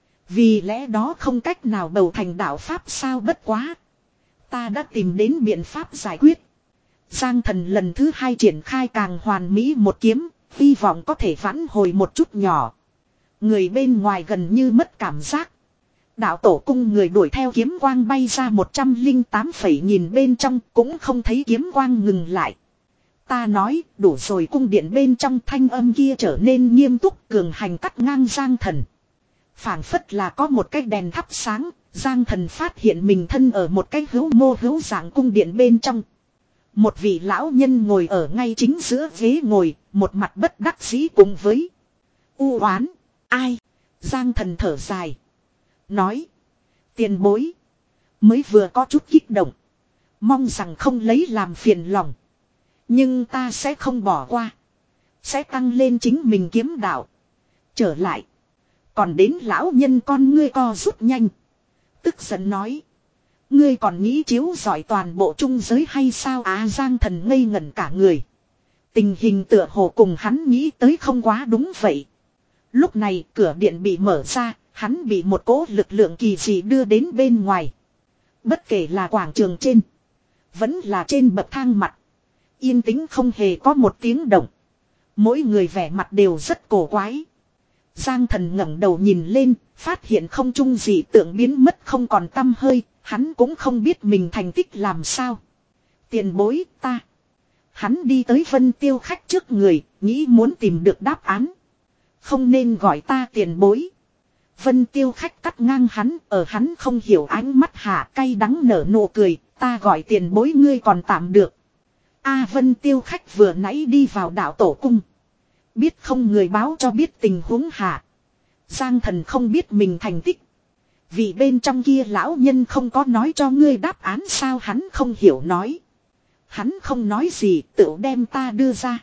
Vì lẽ đó không cách nào bầu thành đạo pháp sao? Bất quá. Ta đã tìm đến biện pháp giải quyết. Giang Thần lần thứ hai triển khai càng hoàn mỹ một kiếm, hy vọng có thể vãn hồi một chút nhỏ. Người bên ngoài gần như mất cảm giác. Đạo tổ cung người đuổi theo kiếm quang bay ra một trăm lẻ tám phẩy nhìn bên trong cũng không thấy kiếm quang ngừng lại. Ta nói đủ rồi. Cung điện bên trong thanh âm kia trở nên nghiêm túc, cường hành cắt ngang Giang Thần. Phảng phất là có một cái đèn thắp sáng, Giang Thần phát hiện mình thân ở một cái hữu mô hữu dạng cung điện bên trong. Một vị lão nhân ngồi ở ngay chính giữa ghế ngồi, một mặt bất đắc dĩ cùng với u oán. Ai? Giang Thần thở dài. Nói. Tiền bối. Mới vừa có chút kích động. Mong rằng không lấy làm phiền lòng. Nhưng ta sẽ không bỏ qua. Sẽ tăng lên chính mình kiếm đạo. Trở lại. Còn đến lão nhân con ngươi co rút nhanh. Tức giận nói. Ngươi còn nghĩ chiếu giỏi toàn bộ trung giới hay sao? Á Giang Thần ngây ngẩn cả người. Tình hình tựa hồ cùng hắn nghĩ tới không quá đúng vậy. Lúc này cửa điện bị mở ra, hắn bị một cỗ lực lượng kỳ dị đưa đến bên ngoài. Bất kể là quảng trường trên, vẫn là trên bậc thang mặt. Yên tĩnh không hề có một tiếng động. Mỗi người vẻ mặt đều rất cổ quái. Giang Thần ngẩng đầu nhìn lên, phát hiện không trung dị tượng biến mất không còn tăm hơi, hắn cũng không biết mình thành tích làm sao. Tiền bối ta. Hắn đi tới Vân Tiêu Khách trước người, nghĩ muốn tìm được đáp án. Không nên gọi ta tiền bối. Vân Tiêu Khách cắt ngang hắn, ở hắn không hiểu ánh mắt hạ cay đắng nở nụ cười, ta gọi tiền bối ngươi còn tạm được. A Vân Tiêu Khách vừa nãy đi vào đạo tổ cung. Biết không người báo cho biết tình huống hạ. Giang Thần không biết mình thành tích. Vì bên trong kia lão nhân không có nói cho ngươi đáp án sao hắn không hiểu nói. Hắn không nói gì tự đem ta đưa ra.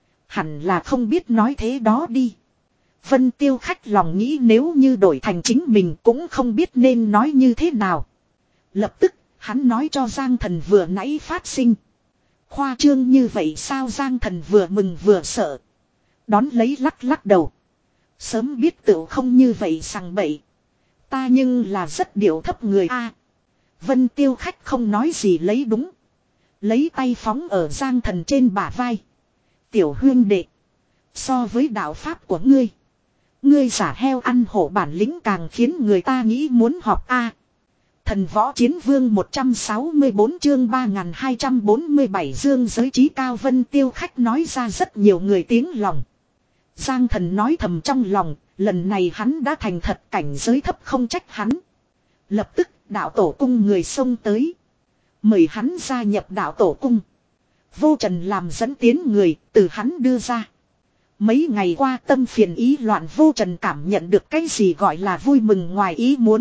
Hẳn là không biết nói thế đó đi. Vân Tiêu Khách lòng nghĩ nếu như đổi thành chính mình cũng không biết nên nói như thế nào. Lập tức hắn nói cho Giang Thần vừa nãy phát sinh. Khoa trương như vậy sao Giang Thần vừa mừng vừa sợ. Đón lấy lắc lắc đầu. Sớm biết tựu không như vậy sằng bậy. Ta nhưng là rất điệu thấp người a. Vân Tiêu Khách không nói gì lấy đúng. Lấy tay phóng ở Giang Thần trên bả vai. Tiểu huyên đệ. So với đạo pháp của ngươi. Ngươi giả heo ăn hổ bản lĩnh càng khiến người ta nghĩ muốn họp a. Thần võ chiến vương một trăm sáu mươi bốn chương ba nghìn hai trăm bốn mươi bảy dương giới trí cao Vân Tiêu Khách nói ra rất nhiều người tiếng lòng. Giang Thần nói thầm trong lòng, lần này hắn đã thành thật cảnh giới thấp không trách hắn. Lập tức đạo tổ cung người xông tới. Mời hắn gia nhập đạo tổ cung. Vô Trần làm dẫn tiến người, từ hắn đưa ra. Mấy ngày qua tâm phiền ý loạn Vô Trần cảm nhận được cái gì gọi là vui mừng ngoài ý muốn.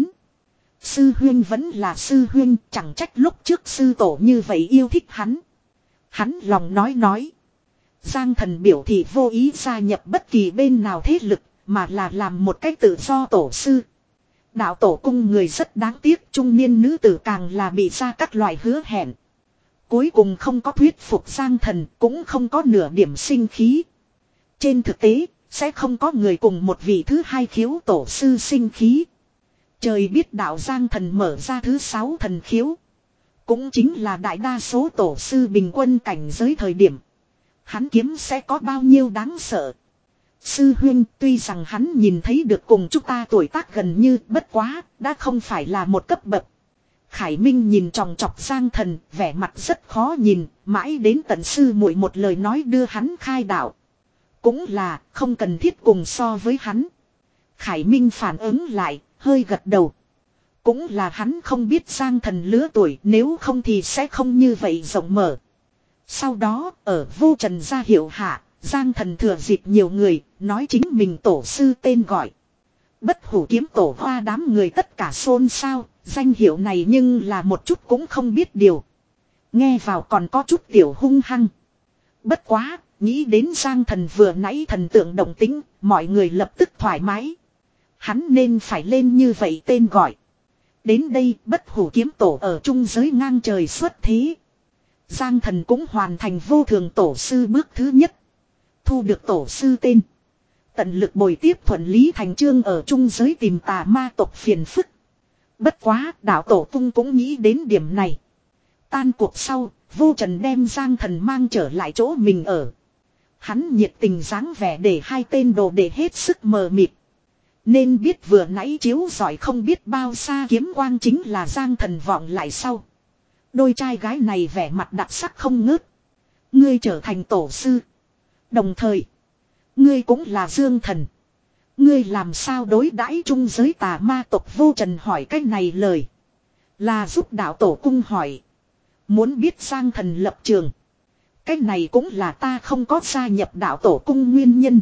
Sư huyên vẫn là sư huyên, chẳng trách lúc trước sư tổ như vậy yêu thích hắn. Hắn lòng nói nói. Giang Thần biểu thị vô ý gia nhập bất kỳ bên nào thế lực, mà là làm một cách tự do tổ sư. Đạo tổ cung người rất đáng tiếc, trung niên nữ tử càng là bị ra các loại hứa hẹn. Cuối cùng không có thuyết phục Giang Thần, cũng không có nửa điểm sinh khí. Trên thực tế, sẽ không có người cùng một vị thứ hai khiếu tổ sư sinh khí. Trời biết đạo Giang Thần mở ra thứ sáu thần khiếu. Cũng chính là đại đa số tổ sư bình quân cảnh giới thời điểm. Hắn kiếm sẽ có bao nhiêu đáng sợ. Sư huynh tuy rằng hắn nhìn thấy được cùng chúng ta tuổi tác gần như bất quá, đã không phải là một cấp bậc. Khải Minh nhìn tròng trọc Giang Thần, vẻ mặt rất khó nhìn, mãi đến tận sư muội một lời nói đưa hắn khai đạo. Cũng là không cần thiết cùng so với hắn. Khải Minh phản ứng lại, hơi gật đầu. Cũng là hắn không biết Giang Thần lứa tuổi, nếu không thì sẽ không như vậy rộng mở. Sau đó, ở Vô Trần ra hiệu hạ, Giang Thần thừa dịp nhiều người, nói chính mình tổ sư tên gọi. Bất Hủ Kiếm Tổ Hoa đám người tất cả xôn xao, danh hiệu này nhưng là một chút cũng không biết điều. Nghe vào còn có chút tiểu hung hăng. Bất quá, nghĩ đến Giang Thần vừa nãy thần tượng động tính, mọi người lập tức thoải mái. Hắn nên phải lên như vậy tên gọi. Đến đây Bất Hủ Kiếm Tổ ở trung giới ngang trời xuất thế. Giang Thần cũng hoàn thành vô thường tổ sư bước thứ nhất. Thu được tổ sư tên. Tận lực bồi tiếp thuận lý thành chương ở trung giới tìm tà ma tộc phiền phức. Bất quá đạo tổ cung cũng nghĩ đến điểm này. Tan cuộc sau, Vô Trần đem Giang Thần mang trở lại chỗ mình ở. Hắn nhiệt tình dáng vẻ để hai tên đồ để hết sức mờ mịt. Nên biết vừa nãy chiếu giỏi không biết bao xa kiếm quang chính là Giang Thần vọng lại sau. Đôi trai gái này vẻ mặt đặc sắc không ngớt. Ngươi trở thành tổ sư. Đồng thời, ngươi cũng là Dương Thần. Ngươi làm sao đối đãi trung giới tà ma tộc Vô Trần hỏi cách này lời. Là giúp đạo tổ cung hỏi. Muốn biết Giang Thần lập trường. Cách này cũng là ta không có gia nhập đạo tổ cung nguyên nhân.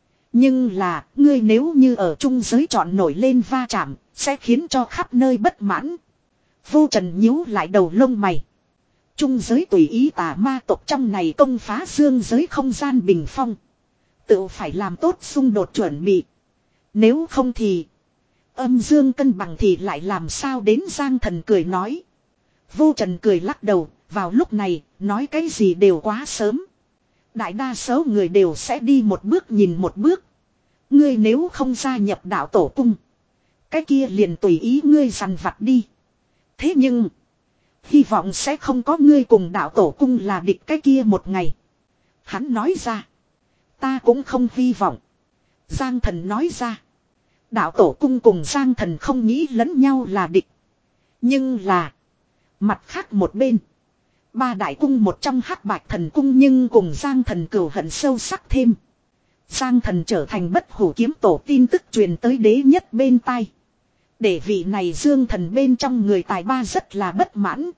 Nhưng là, ngươi nếu như ở trung giới chọn nổi lên va chạm, sẽ khiến cho khắp nơi bất mãn. Vô Trần nhíu lại đầu lông mày. Trung giới tùy ý tà ma tộc trong này công phá dương giới không gian bình phong. Tự phải làm tốt xung đột chuẩn bị. Nếu không thì âm dương cân bằng thì lại làm sao đến Giang Thần cười nói. Vô Trần cười lắc đầu, vào lúc này, nói cái gì đều quá sớm. Đại đa số người đều sẽ đi một bước nhìn một bước. Ngươi nếu không gia nhập đạo tổ cung, cái kia liền tùy ý ngươi dằn vặt đi. Thế nhưng, hy vọng sẽ không có ngươi cùng đạo tổ cung là địch cái kia một ngày. Hắn nói ra. Ta cũng không hy vọng. Giang Thần nói ra. Đạo tổ cung cùng Giang Thần không nghĩ lẫn nhau là địch. Nhưng là, mặt khác một bên, ba đại cung một trong Hắc Bạch Thần cung nhưng cùng Giang Thần cừu hận sâu sắc thêm. Giang Thần trở thành bất hủ kiếm tổ tin tức truyền tới đế nhất bên tai. Để vị này Dương Thần bên trong người tài ba rất là bất mãn.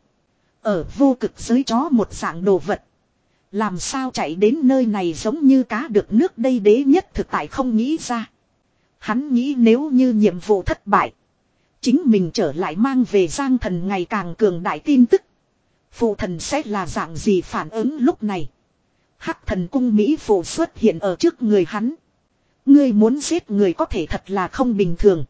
Ở vô cực giới chó một dạng đồ vật, làm sao chạy đến nơi này giống như cá được nước đây, đế nhất thực tại không nghĩ ra. Hắn nghĩ nếu như nhiệm vụ thất bại, chính mình trở lại mang về Giang Thần ngày càng cường đại tin tức, phụ thần sẽ là dạng gì phản ứng. Lúc này, Hắc Thần cung Mỹ phụ xuất hiện ở trước người hắn. Ngươi muốn giết người có thể thật là không bình thường.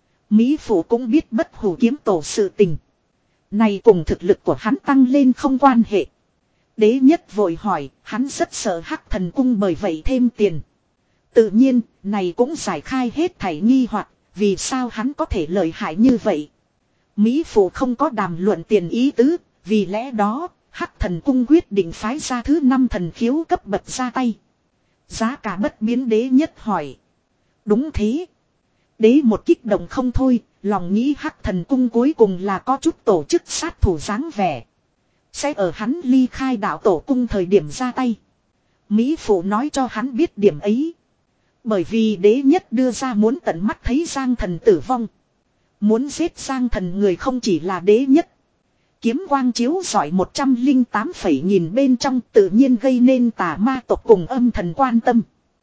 Mỹ phụ cũng biết bất hủ kiếm tổ sự tình. Này cùng thực lực của hắn tăng lên không quan hệ. Đế nhất vội hỏi, hắn rất sợ Hắc Thần cung bởi vậy thêm tiền. Tự nhiên, này cũng giải khai hết thảy nghi hoặc, vì sao hắn có thể lợi hại như vậy. Mỹ phụ không có đàm luận tiền ý tứ, vì lẽ đó, Hắc Thần cung quyết định phái ra thứ năm thần khiếu cấp bậc ra tay. Giá cả bất biến, đế nhất hỏi. Đúng thế. Đế một kích động không thôi, lòng nghĩ Hắc Thần cung cuối cùng là có chút tổ chức sát thủ dáng vẻ. Sẽ ở hắn ly khai đạo tổ cung thời điểm ra tay. Mỹ phụ nói cho hắn biết điểm ấy. Bởi vì đế nhất đưa ra muốn tận mắt thấy Giang Thần tử vong. Muốn giết Giang Thần người không chỉ là đế nhất. Kiếm quang chiếu rọi một trăm lẻ tám phẩy nghìn bên trong tự nhiên gây nên tà ma tộc cùng âm thần quan tâm.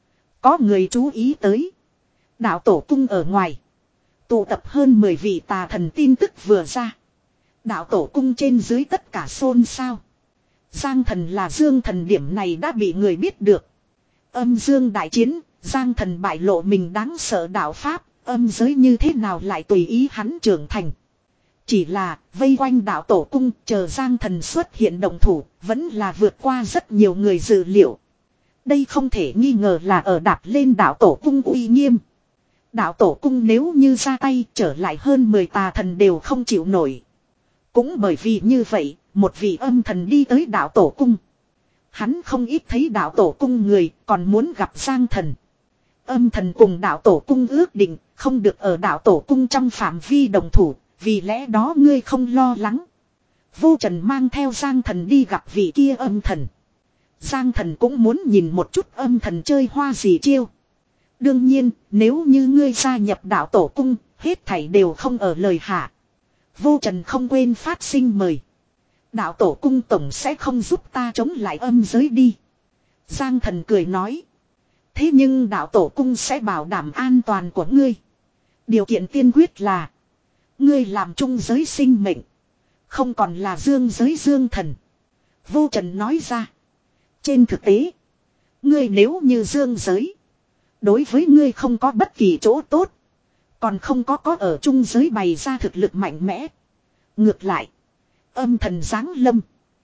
Có người chú ý tới. Đạo tổ cung ở ngoài, tụ tập hơn mười vị tà thần, tin tức vừa ra. Đạo tổ cung trên dưới tất cả xôn xao. Giang Thần là Dương Thần, điểm này đã bị người biết được. Âm dương đại chiến, Giang Thần bại lộ mình đáng sợ đạo pháp, âm giới như thế nào lại tùy ý hắn trưởng thành. Chỉ là vây quanh đạo tổ cung chờ Giang Thần xuất hiện động thủ, vẫn là vượt qua rất nhiều người dự liệu. Đây không thể nghi ngờ là ở đạp lên đạo tổ cung uy nghiêm. Đạo tổ cung nếu như ra tay trở lại hơn mười tà thần đều không chịu nổi. Cũng bởi vì như vậy, một vị âm thần đi tới đạo tổ cung. Hắn không ít thấy đạo tổ cung người, còn muốn gặp Giang Thần. Âm thần cùng đạo tổ cung ước định, không được ở đạo tổ cung trong phạm vi đồng thủ, vì lẽ đó ngươi không lo lắng. Vô Trần mang theo Giang Thần đi gặp vị kia âm thần. Giang Thần cũng muốn nhìn một chút âm thần chơi hoa gì chiêu. Đương nhiên, nếu như ngươi gia nhập đạo tổ cung, hết thảy đều không ở lời hạ. Vô Trần không quên phát sinh mời. Đạo tổ cung tổng sẽ không giúp ta chống lại âm giới đi. Giang Thần cười nói. Thế nhưng đạo tổ cung sẽ bảo đảm an toàn của ngươi. Điều kiện tiên quyết là ngươi làm chung giới sinh mệnh, không còn là dương giới Dương Thần. Vô Trần nói ra. Trên thực tế, ngươi nếu như dương giới, đối với ngươi không có bất kỳ chỗ tốt. Còn không có có ở chung giới bày ra thực lực mạnh mẽ. Ngược lại, âm thần giáng lâm,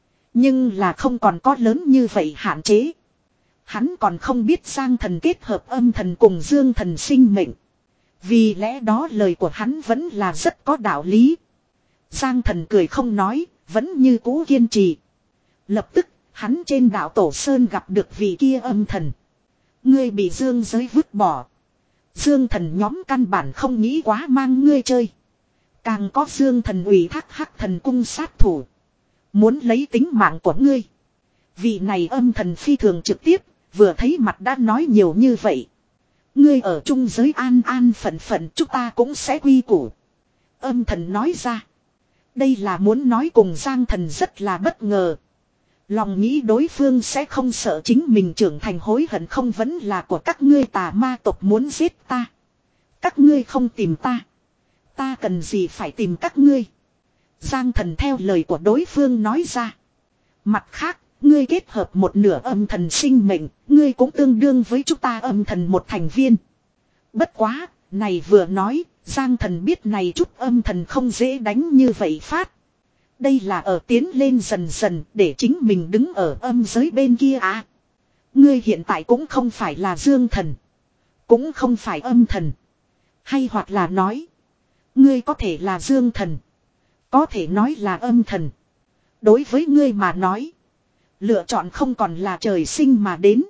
nhưng là không còn có lớn như vậy hạn chế. Hắn còn không biết Giang Thần kết hợp âm thần cùng Dương Thần sinh mệnh. Vì lẽ đó lời của hắn vẫn là rất có đạo lý. Giang Thần cười không nói, vẫn như cũ kiên trì. Lập tức, hắn trên đạo Tổ Sơn gặp được vị kia âm thần. Ngươi bị Dương giới vứt bỏ. Dương Thần nhóm căn bản không nghĩ quá mang ngươi chơi. Càng có Dương Thần ủy thác Hắc Thần cung sát thủ, muốn lấy tính mạng của ngươi. Vị này âm thần phi thường trực tiếp, vừa thấy mặt đã nói nhiều như vậy. Ngươi ở chung giới an an phận phận, chúng ta cũng sẽ quy củ. Âm thần nói ra. Đây là muốn nói cùng Giang Thần rất là bất ngờ. Lòng nghĩ đối phương sẽ không sợ chính mình trưởng thành hối hận, không vẫn là của các ngươi tà ma tộc muốn giết ta. Các ngươi không tìm ta, ta cần gì phải tìm các ngươi. Giang Thần theo lời của đối phương nói ra. Mặt khác, ngươi kết hợp một nửa âm thần sinh mệnh, ngươi cũng tương đương với chúng ta âm thần một thành viên. Bất quá, này vừa nói, Giang Thần biết này chút âm thần không dễ đánh như vậy phát. Đây là ở tiến lên dần dần để chính mình đứng ở âm giới bên kia à. Ngươi hiện tại cũng không phải là dương thần. Cũng không phải âm thần. Hay hoặc là nói. Ngươi có thể là dương thần. Có thể nói là âm thần. Đối với ngươi mà nói. Lựa chọn không còn là trời sinh mà đến.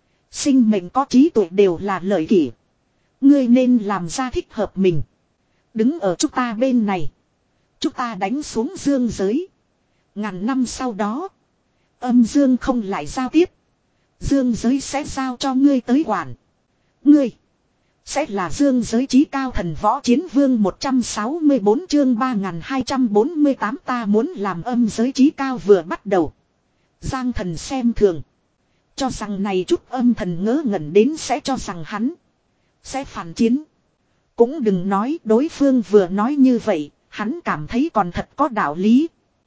Sinh mệnh có trí tuệ đều là lợi kỷ. Ngươi nên làm ra thích hợp mình. Đứng ở chúng ta bên này. Chúng ta đánh xuống dương giới. Ngàn năm sau đó. Âm dương không lại giao tiếp. Dương giới sẽ giao cho ngươi tới quản. Ngươi. Sẽ là dương giới chí cao thần võ chiến vương một trăm sáu mươi bốn chương ba nghìn hai trăm bốn mươi tám ta muốn làm âm giới chí cao vừa bắt đầu. Giang thần xem thường. Cho rằng này chút âm thần ngớ ngẩn đến sẽ cho rằng hắn. Sẽ phản chiến. Cũng đừng nói đối phương vừa nói như vậy. Hắn cảm thấy còn thật có đạo lý.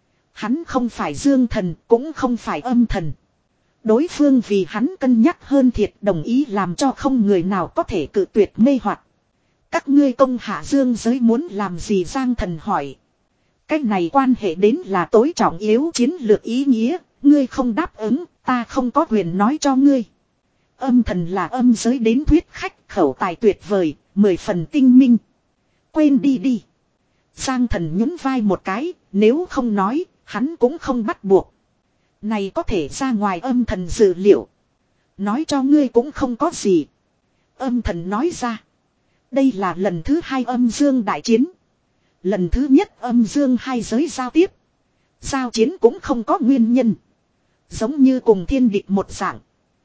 Hắn không phải dương thần cũng không phải âm thần. Đối phương vì hắn cân nhắc hơn thiệt đồng ý làm cho không người nào có thể cự tuyệt mê hoặc. Các ngươi công hạ dương giới muốn làm gì Giang thần hỏi. Cái này quan hệ đến là tối trọng yếu chiến lược ý nghĩa. Ngươi không đáp ứng ta không có quyền nói cho ngươi. Âm thần là âm giới đến thuyết khách khẩu tài tuyệt vời. Mười phần tinh minh. Quên đi đi. Giang thần nhún vai một cái. Nếu không nói hắn cũng không bắt buộc. Này có thể ra ngoài âm thần dự liệu. Nói cho ngươi cũng không có gì. Âm thần nói ra. Đây là lần thứ hai âm dương đại chiến. Lần thứ nhất âm dương hai giới giao tiếp. Giao chiến cũng không có nguyên nhân. Giống như cùng thiên địch một dạng.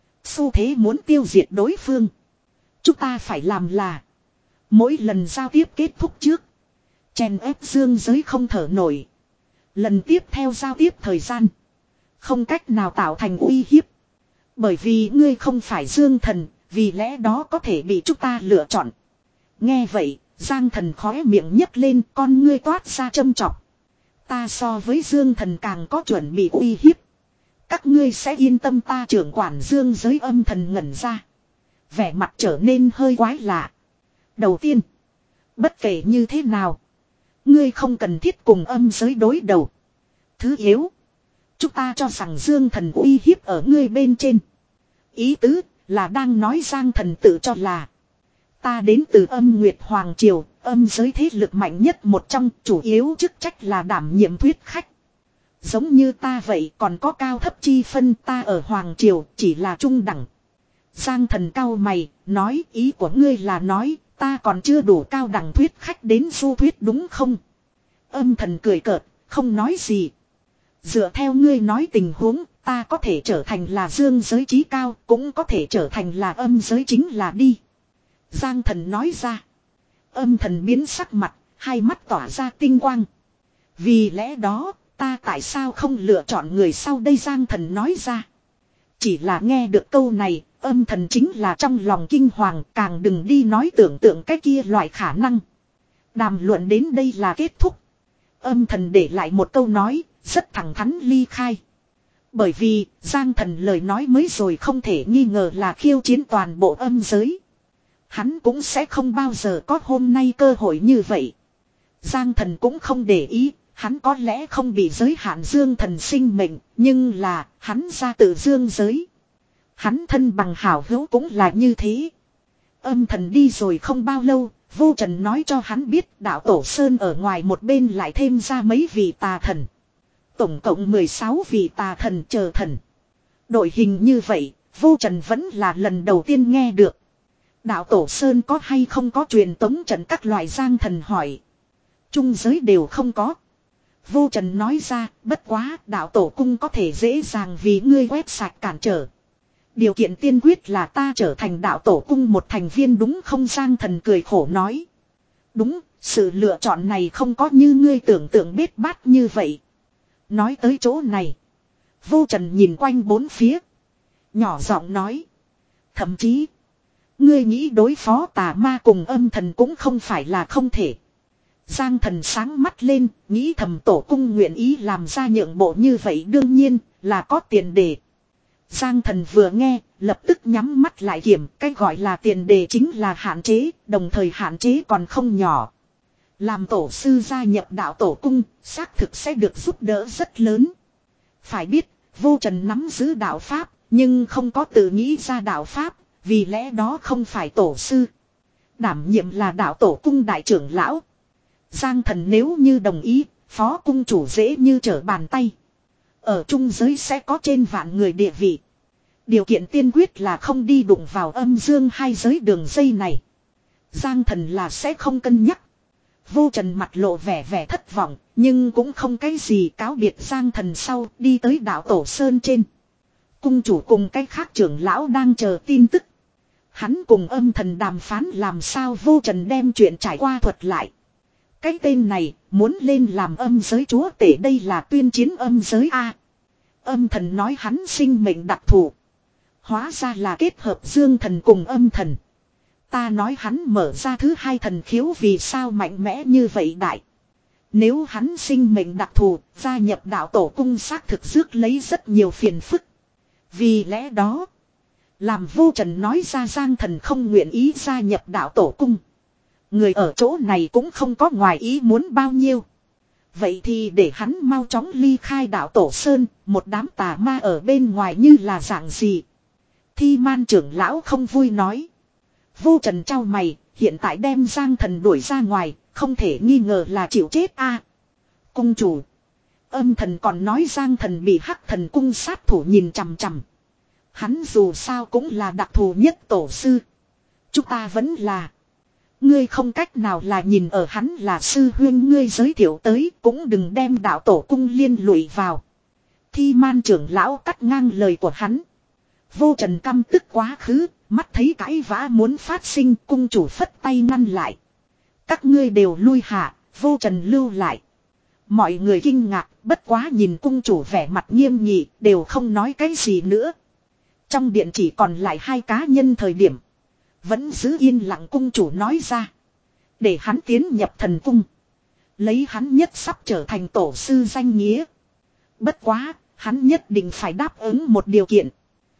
Xu thế muốn tiêu diệt đối phương. Chúng ta phải làm là. Mỗi lần giao tiếp kết thúc trước. Chèn ép dương giới không thở nổi. Lần tiếp theo giao tiếp thời gian. Không cách nào tạo thành uy hiếp. Bởi vì ngươi không phải dương thần. Vì lẽ đó có thể bị chúng ta lựa chọn. Nghe vậy, Giang thần khóe miệng nhấc lên con ngươi toát ra châm chọc. Ta so với dương thần càng có chuẩn bị uy hiếp. Các ngươi sẽ yên tâm ta trưởng quản dương giới âm thần ngẩn ra. Vẻ mặt trở nên hơi quái lạ. Đầu tiên, bất kể như thế nào. Ngươi không cần thiết cùng âm giới đối đầu. Thứ yếu. Chúng ta cho rằng dương thần uy hiếp ở ngươi bên trên. Ý tứ là đang nói Giang thần tự cho là. Ta đến từ âm Nguyệt Hoàng Triều, âm giới thế lực mạnh nhất một trong, chủ yếu chức trách là đảm nhiệm thuyết khách. Giống như ta vậy còn có cao thấp chi phân ta ở Hoàng Triều chỉ là trung đẳng. Giang thần cao mày, nói ý của ngươi là nói ta còn chưa đủ cao đẳng thuyết khách đến du thuyết đúng không? Âm thần cười cợt, không nói gì. Dựa theo ngươi nói tình huống, ta có thể trở thành là dương giới chí cao, cũng có thể trở thành là âm giới chính là đi. Giang thần nói ra. Âm thần biến sắc mặt, hai mắt tỏa ra tinh quang. Vì lẽ đó, ta tại sao không lựa chọn người sau đây Giang thần nói ra. Chỉ là nghe được câu này, âm thần chính là trong lòng kinh hoàng, càng đừng đi nói tưởng tượng cái kia loại khả năng. Đàm luận đến đây là kết thúc. Âm thần để lại một câu nói, rất thẳng thắn ly khai. Bởi vì, Giang thần lời nói mới rồi không thể nghi ngờ là khiêu chiến toàn bộ âm giới. Hắn cũng sẽ không bao giờ có hôm nay cơ hội như vậy. Giang thần cũng không để ý, hắn có lẽ không bị giới hạn dương thần sinh mệnh, nhưng là, hắn ra từ dương giới. Hắn thân bằng hảo hữu cũng là như thế. Âm thần đi rồi không bao lâu, Vô Trần nói cho hắn biết đạo Tổ Sơn ở ngoài một bên lại thêm ra mấy vị tà thần. Tổng cộng mười sáu vị tà thần chờ thần. Đội hình như vậy, Vô Trần vẫn là lần đầu tiên nghe được. Đạo Tổ Sơn có hay không có truyền tống trận các loại Giang thần hỏi. Trung giới đều không có. Vô Trần nói ra, bất quá đạo Tổ Cung có thể dễ dàng vì ngươi quét sạch cản trở. Điều kiện tiên quyết là ta trở thành đạo Tổ Cung một thành viên đúng không Giang thần cười khổ nói. Đúng, sự lựa chọn này không có như ngươi tưởng tượng bết bát như vậy. Nói tới chỗ này. Vô Trần nhìn quanh bốn phía. Nhỏ giọng nói. Thậm chí. Ngươi nghĩ đối phó tà ma cùng âm thần cũng không phải là không thể. Giang thần sáng mắt lên. Nghĩ thầm Tổ Cung nguyện ý làm ra nhượng bộ như vậy đương nhiên là có tiền đề. Giang thần vừa nghe. Lập tức nhắm mắt lại kiểm. Cái gọi là tiền đề chính là hạn chế. Đồng thời hạn chế còn không nhỏ. Làm tổ sư gia nhập đạo Tổ Cung. Xác thực sẽ được giúp đỡ rất lớn. Phải biết. Vô Trần nắm giữ đạo Pháp. Nhưng không có tự nghĩ ra đạo pháp, vì lẽ đó không phải tổ sư. Đảm nhiệm là đạo tổ cung đại trưởng lão. Giang Thần nếu như đồng ý, phó cung chủ dễ như trở bàn tay. Ở trung giới sẽ có trên vạn người địa vị. Điều kiện tiên quyết là không đi đụng vào âm dương hai giới đường dây này. Giang Thần là sẽ không cân nhắc. Vô Trần mặt lộ vẻ vẻ thất vọng, nhưng cũng không cái gì, cáo biệt Giang Thần sau đi tới đảo Tổ Sơn trên. Cung chủ cùng cái khác trưởng lão đang chờ tin tức. Hắn cùng âm thần đàm phán làm sao Vô Trần đem chuyện trải qua thuật lại. Cái tên này muốn lên làm âm giới chúa tể, đây là tuyên chiến âm giới A. Âm thần nói hắn sinh mệnh đặc thù. Hóa ra là kết hợp dương thần cùng âm thần. Ta nói hắn mở ra thứ hai thần khiếu vì sao mạnh mẽ như vậy đại. Nếu hắn sinh mệnh đặc thù, gia nhập đạo tổ cung xác thực rước lấy rất nhiều phiền phức. Vì lẽ đó, làm Vô Trần nói ra Giang Thần không nguyện ý gia nhập đạo tổ cung. Người ở chỗ này cũng không có ngoài ý muốn bao nhiêu. Vậy thì để hắn mau chóng ly khai đạo Tổ Sơn, một đám tà ma ở bên ngoài như là dạng gì. Thi Man trưởng lão không vui nói. Vô Trần trao mày, hiện tại đem Giang Thần đuổi ra ngoài, không thể nghi ngờ là chịu chết a. Cung chủ. Âm thần còn nói Giang Thần bị Hắc Thần cung sát thủ nhìn chằm chằm. Hắn dù sao cũng là đặc thù nhất tổ sư. Chúng ta vẫn là. Ngươi không cách nào là nhìn ở hắn là sư huyên ngươi giới thiệu tới, cũng đừng đem đạo tổ cung liên lụy vào. Thi Man trưởng lão cắt ngang lời của hắn. Vô Trần căm tức quá khứ, mắt thấy cãi vã muốn phát sinh, cung chủ phất tay ngăn lại. Các ngươi đều lui hạ, Vô Trần lưu lại. Mọi người kinh ngạc, bất quá nhìn cung chủ vẻ mặt nghiêm nghị, đều không nói cái gì nữa. Trong điện chỉ còn lại hai cá nhân thời điểm. Vẫn giữ yên lặng, cung chủ nói ra. Để hắn tiến nhập thần cung. Lấy hắn nhất sắp trở thành tổ sư danh nghĩa. Bất quá, hắn nhất định phải đáp ứng một điều kiện.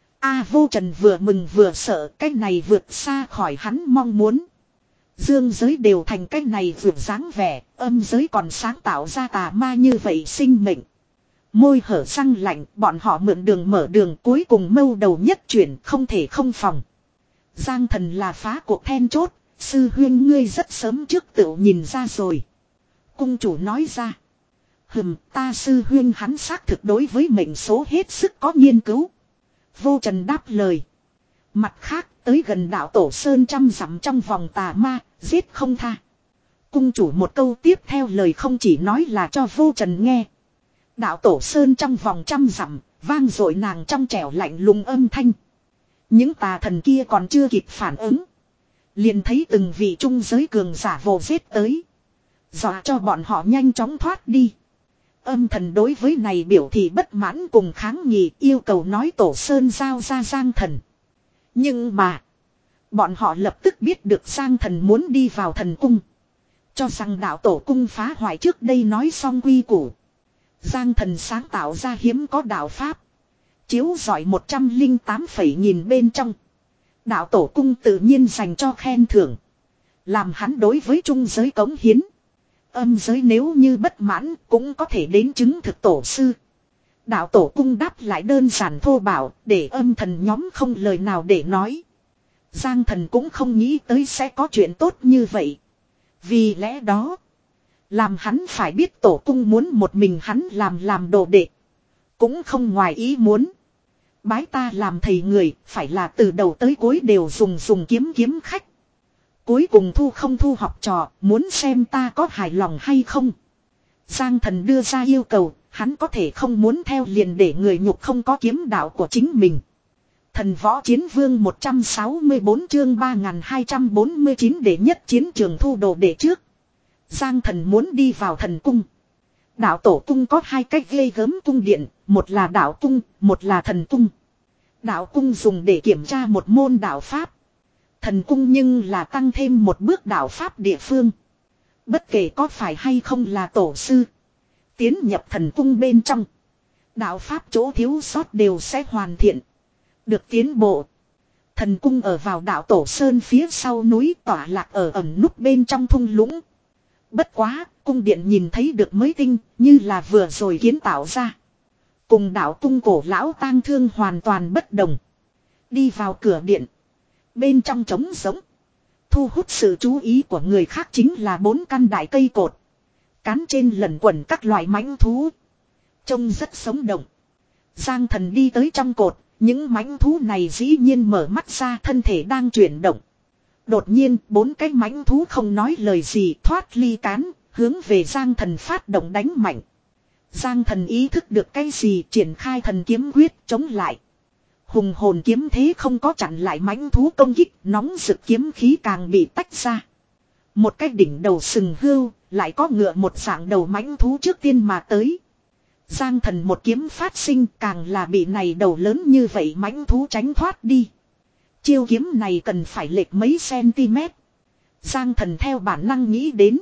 A Vô Trần vừa mừng vừa sợ, cái này vượt xa khỏi hắn mong muốn. Dương giới đều thành cái này vượt dáng vẻ, âm giới còn sáng tạo ra tà ma như vậy sinh mệnh. Môi hở răng lạnh, bọn họ mượn đường mở đường, cuối cùng mâu đầu nhất chuyển, không thể không phòng. Giang Thần là phá cuộc then chốt, sư huyên ngươi rất sớm trước tự nhìn ra rồi. Cung chủ nói ra. Hừm, ta sư huyên hắn xác thực đối với mệnh số hết sức có nghiên cứu. Vô Trần đáp lời. Mặt khác, tới gần đạo Tổ Sơn trăm dặm trong vòng tà ma, giết không tha. Cung chủ một câu tiếp theo lời không chỉ nói là cho Vô Trần nghe. Đạo Tổ Sơn trong vòng trăm dặm, vang dội nàng trong trẻo lạnh lùng âm thanh. Những tà thần kia còn chưa kịp phản ứng. Liền thấy từng vị trung giới cường giả vồ giết tới. Dọa cho bọn họ nhanh chóng thoát đi. Âm thần đối với này biểu thị bất mãn cùng kháng nghị, yêu cầu nói Tổ Sơn giao ra Giang Thần. Nhưng mà, bọn họ lập tức biết được Giang Thần muốn đi vào thần cung. Cho rằng đạo tổ cung phá hoại trước đây nói xong quy củ. Giang Thần sáng tạo ra hiếm có đạo pháp. Chiếu giỏi một trăm lẻ tám phẩy nghìn bên trong. Đạo tổ cung tự nhiên dành cho khen thưởng. Làm hắn đối với trung giới cống hiến. Âm giới nếu như bất mãn cũng có thể đến chứng thực tổ sư. Đạo tổ cung đáp lại đơn giản thô bạo, để âm thần nhóm không lời nào để nói. Giang Thần cũng không nghĩ tới sẽ có chuyện tốt như vậy. Vì lẽ đó, làm hắn phải biết tổ cung muốn một mình hắn làm làm đồ đệ. Cũng không ngoài ý muốn. Bái ta làm thầy người, phải là từ đầu tới cuối đều dùng dùng kiếm kiếm khách. Cuối cùng thu không thu học trò, muốn xem ta có hài lòng hay không. Giang Thần đưa ra yêu cầu, hắn có thể không muốn theo liền để người nhục không có kiếm đạo của chính mình. Thần võ chiến vương một trăm sáu mươi bốn chương ba nghìn hai trăm bốn mươi chín để nhất chiến trường thu đồ để trước. Giang Thần muốn đi vào thần cung. Đạo tổ cung có hai cách ghê gớm cung điện, một là đạo cung, một là thần cung. Đạo cung dùng để kiểm tra một môn đạo pháp. Thần cung nhưng là tăng thêm một bước đạo pháp địa phương. Bất kể có phải hay không là tổ sư. Tiến nhập thần cung bên trong. Đạo pháp chỗ thiếu sót đều sẽ hoàn thiện. Được tiến bộ. Thần cung ở vào đạo Tổ Sơn phía sau núi, tỏa lạc ở ẩn núp bên trong thung lũng. Bất quá, cung điện nhìn thấy được mới tinh, như là vừa rồi kiến tạo ra. Cùng đạo cung cổ lão tang thương hoàn toàn bất đồng. Đi vào cửa điện. Bên trong trống giống. Thu hút sự chú ý của người khác chính là bốn căn đại cây cột. Cán trên lẩn quẩn các loại mãnh thú. Trông rất sống động. Giang Thần đi tới trong cột. Những mãnh thú này dĩ nhiên mở mắt ra, thân thể đang chuyển động. Đột nhiên bốn cái mãnh thú không nói lời gì thoát ly cán. Hướng về Giang Thần phát động đánh mạnh. Giang Thần ý thức được cái gì, triển khai thần kiếm quyết chống lại. Hùng hồn kiếm thế không có chặn lại mãnh thú công kích, nóng rực kiếm khí càng bị tách ra. Một cái đỉnh đầu sừng hươu, lại có ngựa một dạng đầu mãnh thú trước tiên mà tới. Giang Thần một kiếm phát sinh, càng là bị này đầu lớn như vậy mãnh thú tránh thoát đi. Chiêu kiếm này cần phải lệch mấy cm. Giang Thần theo bản năng nghĩ đến.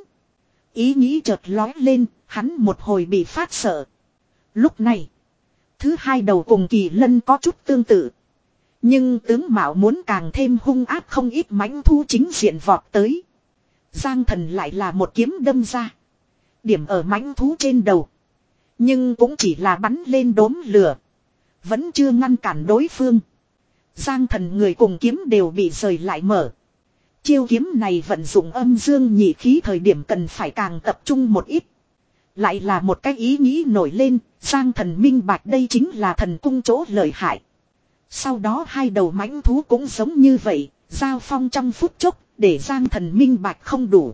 Ý nghĩ chợt lói lên, hắn một hồi bị phát sợ. Lúc này, thứ hai đầu cùng Kỳ Lân có chút tương tự. Nhưng tướng mạo muốn càng thêm hung ác, không ít mãnh thú chính diện vọt tới. Giang Thần lại là một kiếm đâm ra. Điểm ở mãnh thú trên đầu. Nhưng cũng chỉ là bắn lên đốm lửa. Vẫn chưa ngăn cản đối phương. Giang Thần người cùng kiếm đều bị rời lại mở. Chiêu kiếm này vận dụng âm dương nhị khí thời điểm cần phải càng tập trung một ít. Lại là một cái ý nghĩ nổi lên, Giang Thần minh bạch đây chính là thần cung chỗ lợi hại. Sau đó hai đầu mãnh thú cũng giống như vậy, giao phong trong phút chốc, để Giang Thần minh bạch không đủ.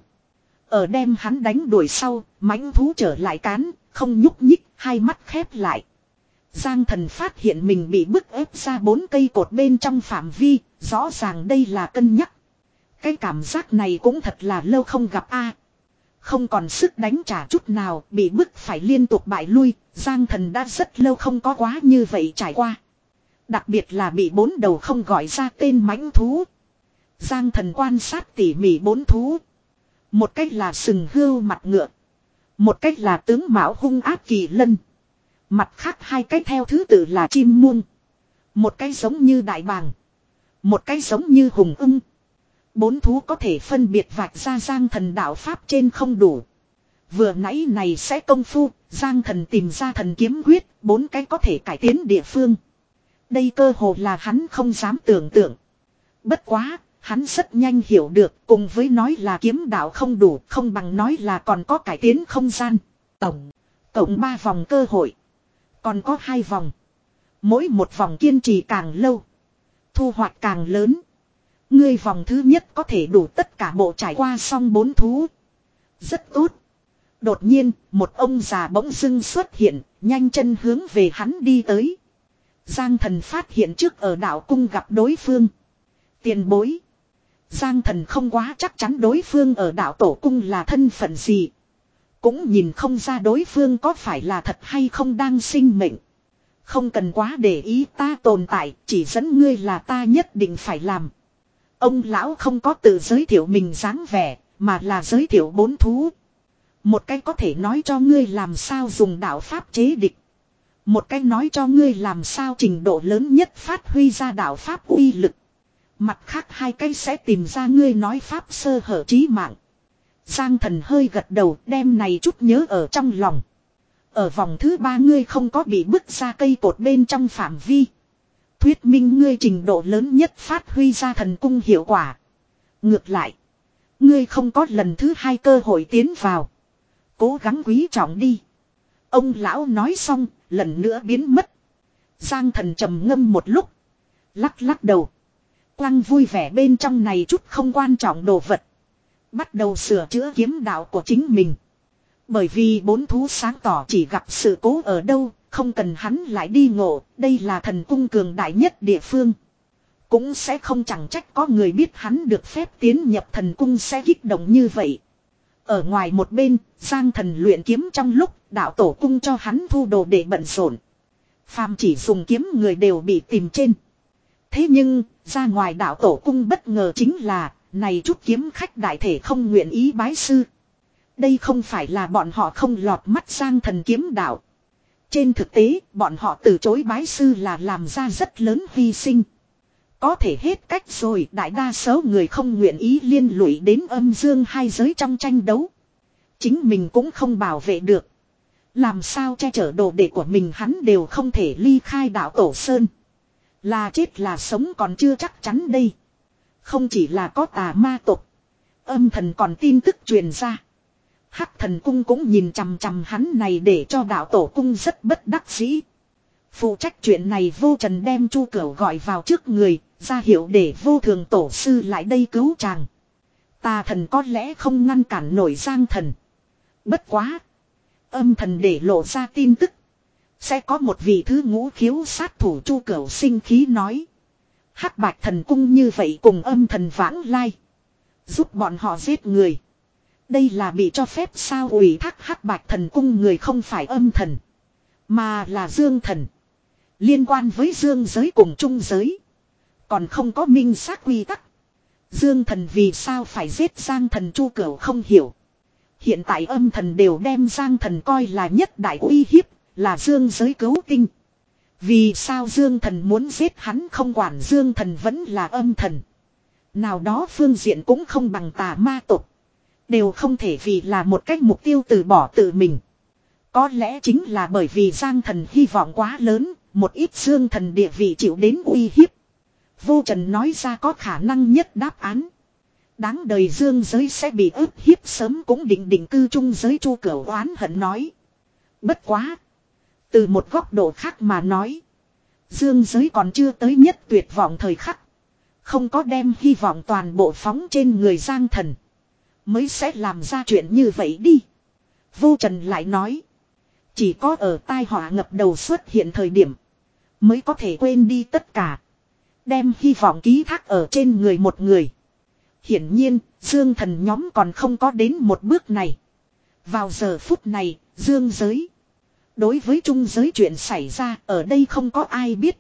Ở đem hắn đánh đuổi sau, mãnh thú trở lại cán, không nhúc nhích, hai mắt khép lại. Giang Thần phát hiện mình bị bức ép ra bốn cây cột bên trong phạm vi, rõ ràng đây là cân nhắc. Cái cảm giác này cũng thật là lâu không gặp a. Không còn sức đánh trả chút nào, bị bức phải liên tục bại lui, Giang Thần đã rất lâu không có quá như vậy trải qua. Đặc biệt là bị bốn đầu không gọi ra tên mãnh thú. Giang Thần quan sát tỉ mỉ bốn thú. Một cách là sừng hươu mặt ngựa. Một cách là tướng mạo hung ác Kỳ Lân. Mặt khác hai cái theo thứ tự là chim muông. Một cái giống như đại bàng. Một cái giống như hùng ưng. Bốn thú có thể phân biệt vạch ra Giang Thần đạo pháp trên không đủ. Vừa nãy này sẽ công phu, Giang Thần tìm ra thần kiếm quyết, bốn cái có thể cải tiến địa phương. Đây cơ hồ là hắn không dám tưởng tượng. Bất quá, hắn rất nhanh hiểu được, cùng với nói là kiếm đạo không đủ, không bằng nói là còn có cải tiến không gian. Tổng, cộng ba vòng cơ hội. Còn có hai vòng. Mỗi một vòng kiên trì càng lâu, thu hoạch càng lớn. Ngươi vòng thứ nhất có thể đủ tất cả bộ trải qua xong bốn thú. Rất tốt. Đột nhiên, một ông già bỗng dưng xuất hiện, nhanh chân hướng về hắn đi tới. Giang Thần phát hiện trước ở đạo cung gặp đối phương. Tiền bối. Giang Thần không quá chắc chắn đối phương ở đạo tổ cung là thân phận gì. Cũng nhìn không ra đối phương có phải là thật hay không đang sinh mệnh. Không cần quá để ý, ta tồn tại, chỉ dẫn ngươi là ta nhất định phải làm. Ông lão không có tự giới thiệu mình dáng vẻ, mà là giới thiệu bốn thú. Một cái có thể nói cho ngươi làm sao dùng đạo pháp chế địch. Một cái nói cho ngươi làm sao trình độ lớn nhất phát huy ra đạo pháp uy lực. Mặt khác hai cái sẽ tìm ra ngươi nói pháp sơ hở chí mạng. Giang Thần hơi gật đầu, đem này chút nhớ ở trong lòng. Ở vòng thứ ba ngươi không có bị bức ra cây cột bên trong phạm vi. Thuyết minh ngươi trình độ lớn nhất phát huy ra thần cung hiệu quả. Ngược lại, ngươi không có lần thứ hai cơ hội tiến vào. Cố gắng quý trọng đi. Ông lão nói xong, lần nữa biến mất. Giang Thần trầm ngâm một lúc, lắc lắc đầu. Quăng vui vẻ bên trong này chút không quan trọng đồ vật. Bắt đầu sửa chữa kiếm đạo của chính mình. Bởi vì bốn thú sáng tỏ chỉ gặp sự cố ở đâu, không cần hắn lại đi ngộ, đây là thần cung cường đại nhất địa phương. Cũng sẽ không chẳng trách có người biết hắn được phép tiến nhập thần cung sẽ kích động như vậy. Ở ngoài một bên, Giang Thần luyện kiếm trong lúc đạo tổ cung cho hắn thu đồ để bận rộn. Phàm chỉ dùng kiếm người đều bị tìm trên. Thế nhưng, ra ngoài đạo tổ cung bất ngờ chính là, này chút kiếm khách đại thể không nguyện ý bái sư. Đây không phải là bọn họ không lọt mắt Giang Thần kiếm đạo. Trên thực tế, bọn họ từ chối bái sư là làm ra rất lớn hy sinh. Có thể hết cách rồi, đại đa số người không nguyện ý liên lụy đến âm dương hai giới trong tranh đấu. Chính mình cũng không bảo vệ được. Làm sao che chở đồ đệ của mình hắn đều không thể ly khai đạo Tổ Sơn. Là chết là sống còn chưa chắc chắn đây. Không chỉ là có tà ma tộc. Âm thần còn tin tức truyền ra. Hắc thần cung cũng nhìn chằm chằm hắn này để cho đạo tổ cung rất bất đắc dĩ. Phụ trách chuyện này Vô Trần đem Chu Cửu gọi vào trước người, ra hiệu để Vô Thường tổ sư lại đây cứu chàng. Tà thần có lẽ không ngăn cản nổi Giang thần. Bất quá. Âm thần để lộ ra tin tức. Sẽ có một vị thứ ngũ khiếu sát thủ Chu Cửu sinh khí nói. Hắc Bạch thần cung như vậy cùng âm thần vãng lai. Giúp bọn họ giết người. Đây là bị cho phép sao ủy thác Hắc Bạch thần cung người không phải âm thần. Mà là dương thần. Liên quan với dương giới cùng trung giới. Còn không có minh xác quy tắc. Dương thần vì sao phải giết Giang thần Chu Cửu không hiểu. Hiện tại âm thần đều đem Giang thần coi là nhất đại uy hiếp. Là dương giới cứu tinh. Vì sao dương thần muốn giết hắn không quản dương thần vẫn là âm thần. Nào đó phương diện cũng không bằng tà ma tộc. Đều không thể vì là một cách mục tiêu từ bỏ tự mình. Có lẽ chính là bởi vì Giang thần hy vọng quá lớn. Một ít dương thần địa vị chịu đến uy hiếp. Vô Trần nói ra có khả năng nhất đáp án. Đáng đời dương giới sẽ bị ức hiếp sớm cũng định định cư trung giới Chu Cửu oán hận nói. Bất quá. Từ một góc độ khác mà nói. Dương giới còn chưa tới nhất tuyệt vọng thời khắc. Không có đem hy vọng toàn bộ phóng trên người Giang thần. Mới sẽ làm ra chuyện như vậy đi. Vô Trần lại nói. Chỉ có ở tai họa ngập đầu xuất hiện thời điểm. Mới có thể quên đi tất cả. Đem hy vọng ký thác ở trên người một người. Hiển nhiên, Dương thần nhóm còn không có đến một bước này. Vào giờ phút này, Dương giới. Đối với trung giới chuyện xảy ra, ở đây không có ai biết.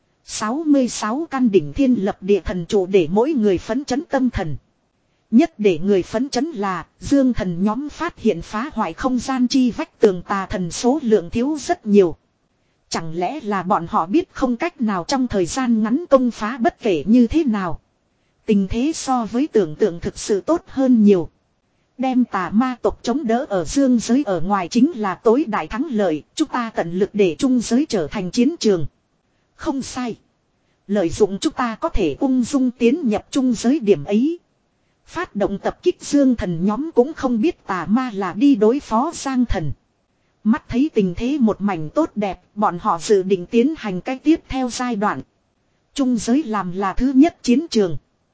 sáu mươi sáu căn đỉnh thiên lập địa thần trụ để mỗi người phấn chấn tâm thần. Nhất để người phấn chấn là, Dương thần nhóm phát hiện phá hoại không gian chi vách tường tà thần số lượng thiếu rất nhiều. Chẳng lẽ là bọn họ biết không cách nào trong thời gian ngắn công phá bất kể như thế nào. Tình thế so với tưởng tượng thực sự tốt hơn nhiều. Đem tà ma tộc chống đỡ ở dương giới ở ngoài chính là tối đại thắng lợi. Chúng ta tận lực để trung giới trở thành chiến trường. Không sai. Lợi dụng chúng ta có thể ung dung tiến nhập trung giới điểm ấy. Phát động tập kích dương thần nhóm cũng không biết tà ma là đi đối phó Giang thần. Mắt thấy tình thế một mảnh tốt đẹp, bọn họ dự định tiến hành cách tiếp theo giai đoạn. Trung giới làm là thứ nhất chiến trường.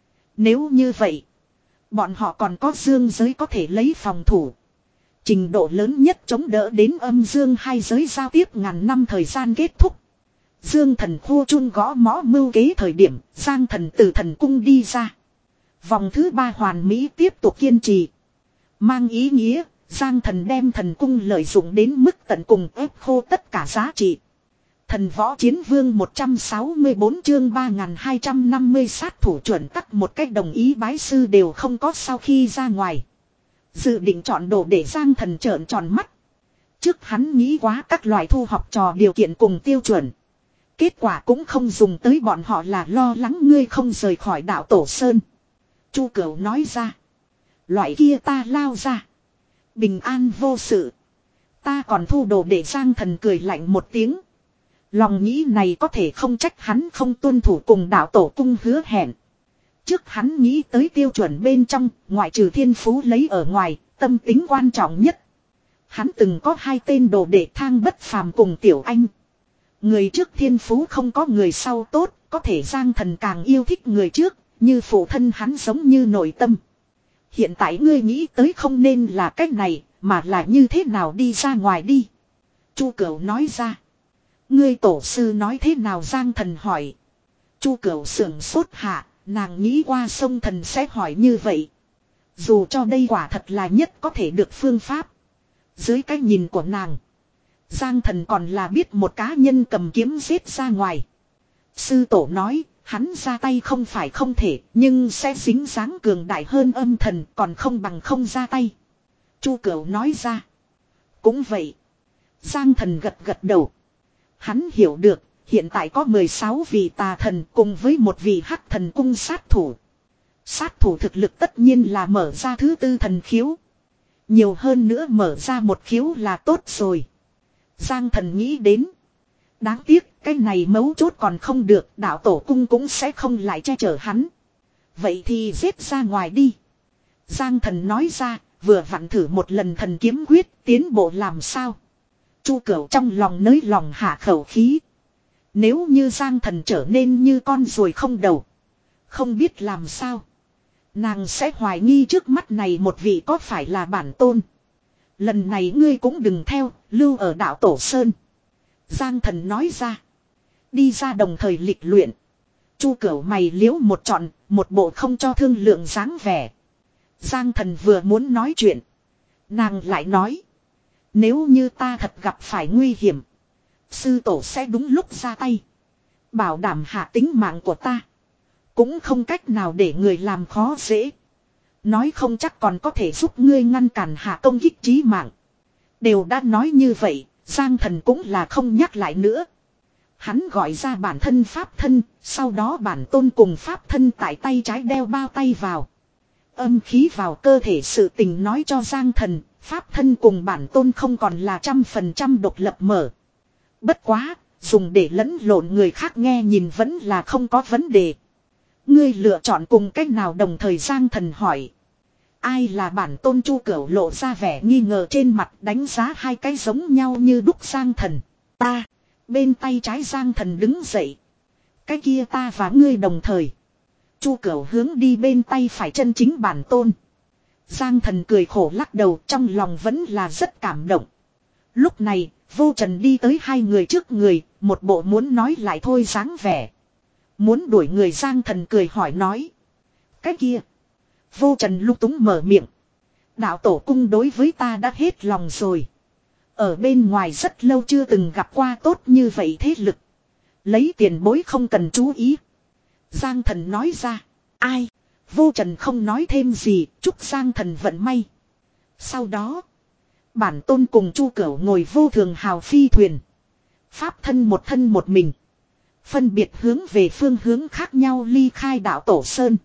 Nếu như vậy, bọn họ còn có dương giới có thể lấy phòng thủ. Trình độ lớn nhất chống đỡ đến âm dương hai giới giao tiếp ngàn năm thời gian kết thúc. Dương thần khô chun gõ mõ mưu kế thời điểm, Giang thần từ thần cung đi ra. Vòng thứ ba hoàn mỹ tiếp tục kiên trì. Mang ý nghĩa, Giang thần đem thần cung lợi dụng đến mức tận cùng ép khô tất cả giá trị. Thần võ chiến vương một trăm sáu mươi tư chương ba nghìn hai trăm năm mươi sát thủ chuẩn tắc một cách đồng ý bái sư đều không có sau khi ra ngoài. Dự định chọn đồ để Giang thần trợn tròn mắt. Trước hắn nghĩ quá các loại thu học trò điều kiện cùng tiêu chuẩn. Kết quả cũng không dùng tới bọn họ là lo lắng ngươi không rời khỏi đạo Tổ Sơn. Chu Cửu nói ra. Loại kia ta lao ra. Bình an vô sự. Ta còn thu đồ để Giang thần cười lạnh một tiếng. Lòng nghĩ này có thể không trách hắn không tuân thủ cùng đạo tổ cung hứa hẹn. Trước hắn nghĩ tới tiêu chuẩn bên trong, ngoại trừ thiên phú lấy ở ngoài, tâm tính quan trọng nhất. Hắn từng có hai tên đồ đệ thang bất phàm cùng Tiểu Anh. Người trước thiên phú không có người sau tốt, có thể Giang thần càng yêu thích người trước, như phụ thân hắn giống như nội tâm. Hiện tại ngươi nghĩ tới không nên là cách này, mà là như thế nào đi ra ngoài đi. Chu Cửu nói ra. Ngươi tổ sư nói thế nào Giang thần hỏi. Chu Cửu sưởng sốt hạ, nàng nghĩ qua sông thần sẽ hỏi như vậy. Dù cho đây quả thật là nhất có thể được phương pháp. Dưới cái nhìn của nàng, Giang thần còn là biết một cá nhân cầm kiếm giết ra ngoài. Sư tổ nói, hắn ra tay không phải không thể, nhưng sẽ dính dáng cường đại hơn âm thần còn không bằng không ra tay. Chu Cửu nói ra. Cũng vậy. Giang thần gật gật đầu. Hắn hiểu được, hiện tại có mười sáu vị tà thần cùng với một vị hắc thần cung sát thủ. Sát thủ thực lực tất nhiên là mở ra thứ tư thần khiếu. Nhiều hơn nữa mở ra một khiếu là tốt rồi. Giang Thần nghĩ đến. Đáng tiếc cái này mấu chốt còn không được, đạo tổ cung cũng sẽ không lại che chở hắn. Vậy thì giết ra ngoài đi. Giang Thần nói ra, vừa vặn thử một lần thần kiếm quyết, tiến bộ làm sao. Chu Cửu trong lòng nới lòng hạ khẩu khí. Nếu như Giang Thần trở nên như con ruồi không đầu, không biết làm sao, nàng sẽ hoài nghi trước mắt này một vị có phải là bản tôn. Lần này ngươi cũng đừng theo, lưu ở đạo Tổ Sơn. Giang Thần nói ra. Đi ra đồng thời lịch luyện. Chu Cửu mày liếu một trọn, một bộ không cho thương lượng dáng vẻ. Giang Thần vừa muốn nói chuyện, nàng lại nói. Nếu như ta thật gặp phải nguy hiểm, sư tổ sẽ đúng lúc ra tay, bảo đảm hạ tính mạng của ta. Cũng không cách nào để người làm khó dễ. Nói không chắc còn có thể giúp ngươi ngăn cản hạ công kích chí mạng. Đều đã nói như vậy, Giang Thần cũng là không nhắc lại nữa. Hắn gọi ra bản thân pháp thân, sau đó bản tôn cùng pháp thân tại tay trái đeo bao tay vào. Âm khí vào cơ thể, sự tình nói cho Giang Thần, pháp thân cùng bản tôn không còn là trăm phần trăm độc lập mở. Bất quá, dùng để lẫn lộn người khác nghe nhìn vẫn là không có vấn đề. Ngươi lựa chọn cùng cách nào đồng thời, Giang Thần hỏi. Ai là bản tôn? Chu Cửu lộ ra vẻ nghi ngờ trên mặt, đánh giá hai cái giống nhau như đúc Giang Thần. Ta, bên tay trái Giang Thần đứng dậy. Cái kia ta và ngươi đồng thời. Chu Cửu hướng đi bên tay phải chân chính bản tôn. Giang Thần cười khổ lắc đầu, trong lòng vẫn là rất cảm động. Lúc này, Vô Trần đi tới hai người trước người, một bộ muốn nói lại thôi dáng vẻ. Muốn đuổi người, Giang Thần cười hỏi nói. Cái kia. Vô Trần lung túng mở miệng. Đạo tổ cung đối với ta đã hết lòng rồi. Ở bên ngoài rất lâu chưa từng gặp qua tốt như vậy thế lực. Lấy tiền bối không cần chú ý. Giang Thần nói ra. Ai? Vô Trần không nói thêm gì, chúc Giang Thần vận may. Sau đó, bản tôn cùng Chu Cửu ngồi vô thường hào phi thuyền. Pháp thân một thân một mình, phân biệt hướng về phương hướng khác nhau ly khai đạo Tổ Sơn.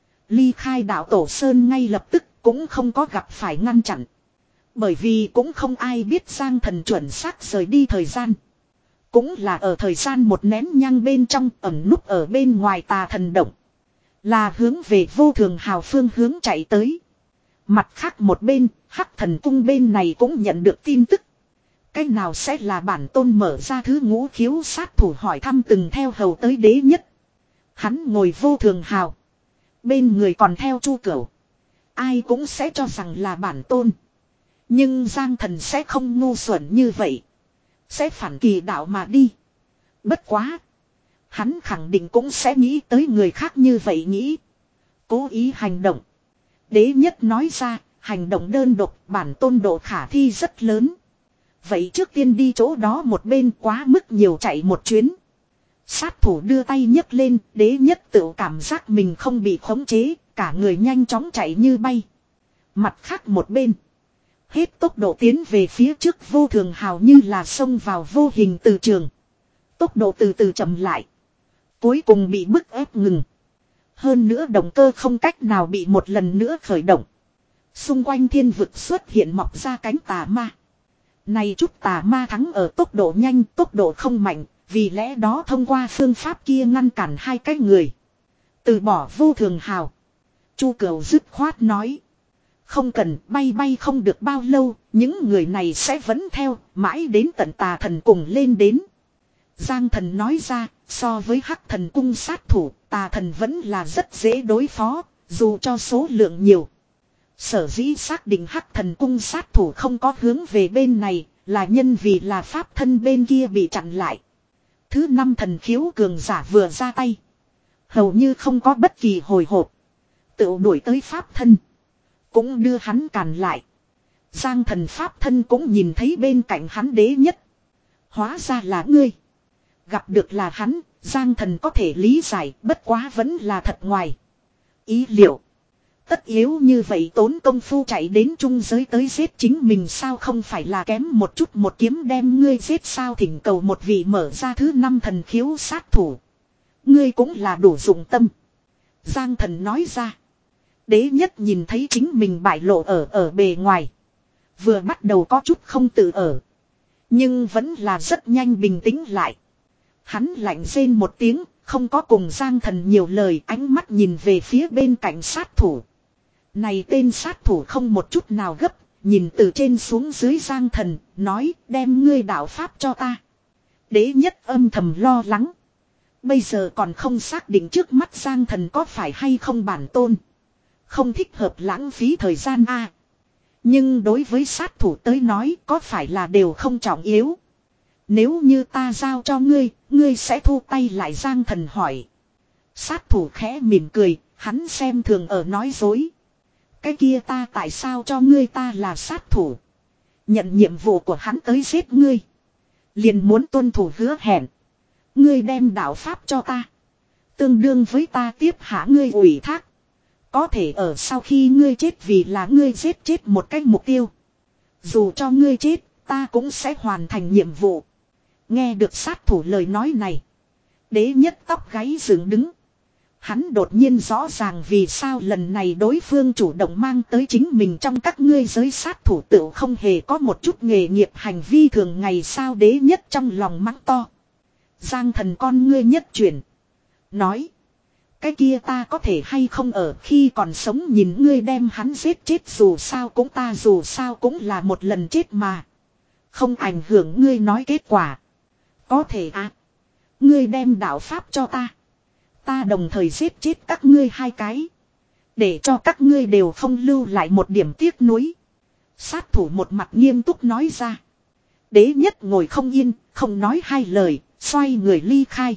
Ly khai đạo Tổ Sơn ngay lập tức cũng không có gặp phải ngăn chặn. Bởi vì cũng không ai biết Giang Thần chuẩn xác rời đi thời gian. Cũng là ở thời gian một nén nhang bên trong, ẩn núp ở bên ngoài tà thần động. Là hướng về vô thường hào phương hướng chạy tới. Mặt khác một bên, Hắc Thần Cung bên này cũng nhận được tin tức. Cái nào sẽ là bản tôn mở ra thứ ngũ khiếu sát thủ, hỏi thăm từng theo hầu tới đế nhất. Hắn ngồi vô thường hào. Bên người còn theo Chu Cửu. Ai cũng sẽ cho rằng là bản tôn. Nhưng Giang Thần sẽ không ngu xuẩn như vậy. Sẽ phản kỳ đạo mà đi. Bất quá. Hắn khẳng định cũng sẽ nghĩ tới người khác như vậy nghĩ. Cố ý hành động. Đế nhất nói ra, hành động đơn độc bản tôn độ khả thi rất lớn. Vậy trước tiên đi chỗ đó một bên, quá mức nhiều chạy một chuyến. Sát thủ đưa tay nhấc lên, đế nhất tự cảm giác mình không bị khống chế, cả người nhanh chóng chạy như bay. Mặt khác một bên, hết tốc độ tiến về phía trước, vô thường hào như là xông vào vô hình từ trường. Tốc độ từ từ chậm lại. Cuối cùng bị bức ép ngừng. Hơn nữa động cơ không cách nào bị một lần nữa khởi động. Xung quanh thiên vực xuất hiện mọc ra cánh tà ma. Này chút tà ma thắng ở tốc độ nhanh, tốc độ không mạnh. Vì lẽ đó thông qua phương pháp kia ngăn cản hai cái người. Từ bỏ vô thường hào. Chu Cửu dứt khoát nói. Không cần, bay bay không được bao lâu. Những người này sẽ vẫn theo, mãi đến tận tà thần cùng lên đến. Giang Thần nói ra, so với Hắc Thần Cung sát thủ, tà thần vẫn là rất dễ đối phó, dù cho số lượng nhiều. Sở dĩ xác định Hắc Thần Cung sát thủ không có hướng về bên này, là nhân vì là pháp thân bên kia bị chặn lại. Thứ năm thần khiếu cường giả vừa ra tay, hầu như không có bất kỳ hồi hộp, tự đuổi tới pháp thân, cũng đưa hắn cản lại. Giang Thần pháp thân cũng nhìn thấy bên cạnh hắn đế nhất. Hóa ra là ngươi. Gặp được là hắn, Giang Thần có thể lý giải, bất quá vẫn là thật ngoài ý liệu. Tất yếu như vậy tốn công phu chạy đến trung giới tới giết chính mình sao, không phải là kém một chút một kiếm đem ngươi giết sao? Thỉnh cầu một vị mở ra thứ năm thần khiếu sát thủ. Ngươi cũng là đủ dụng tâm. Giang Thần nói ra. Đế nhất nhìn thấy chính mình bại lộ ở ở bề ngoài. Vừa bắt đầu có chút không tự ở. Nhưng vẫn là rất nhanh bình tĩnh lại. Hắn lạnh rên một tiếng, không có cùng Giang Thần nhiều lời, ánh mắt nhìn về phía bên cạnh sát thủ. Này tên sát thủ không một chút nào gấp, nhìn từ trên xuống dưới Giang Thần, nói đem ngươi đạo pháp cho ta. Đế nhất âm thầm lo lắng. Bây giờ còn không xác định trước mắt Giang Thần có phải hay không bản tôn. Không thích hợp lãng phí thời gian a. Nhưng đối với sát thủ tới nói có phải là đều không trọng yếu. Nếu như ta giao cho ngươi, ngươi sẽ thu tay lại Giang Thần hỏi. Sát thủ khẽ mỉm cười, hắn xem thường ở nói dối. Cái kia ta tại sao cho ngươi, ta là sát thủ. Nhận nhiệm vụ của hắn tới giết ngươi. Liền muốn tuân thủ hứa hẹn. Ngươi đem đạo pháp cho ta. Tương đương với ta tiếp hạ ngươi ủy thác. Có thể ở sau khi ngươi chết vì là ngươi giết chết một cái mục tiêu. Dù cho ngươi chết, ta cũng sẽ hoàn thành nhiệm vụ. Nghe được sát thủ lời nói này. Đế nhất tóc gáy dựng đứng. Hắn đột nhiên rõ ràng vì sao lần này đối phương chủ động mang tới chính mình trong các ngươi giới sát thủ tự không hề có một chút nghề nghiệp hành vi thường ngày sao. Đế nhất trong lòng mắng to. Giang Thần con ngươi nhất chuyển. Nói. Cái kia ta có thể hay không ở khi còn sống nhìn ngươi đem hắn giết chết, dù sao cũng ta dù sao cũng là một lần chết mà. Không ảnh hưởng ngươi nói kết quả. Có thể à. Ngươi đem đạo pháp cho ta. Ta đồng thời giết chết các ngươi hai cái. Để cho các ngươi đều không lưu lại một điểm tiếc nuối. Sát thủ một mặt nghiêm túc nói ra. Đế nhất ngồi không yên, không nói hai lời, xoay người ly khai.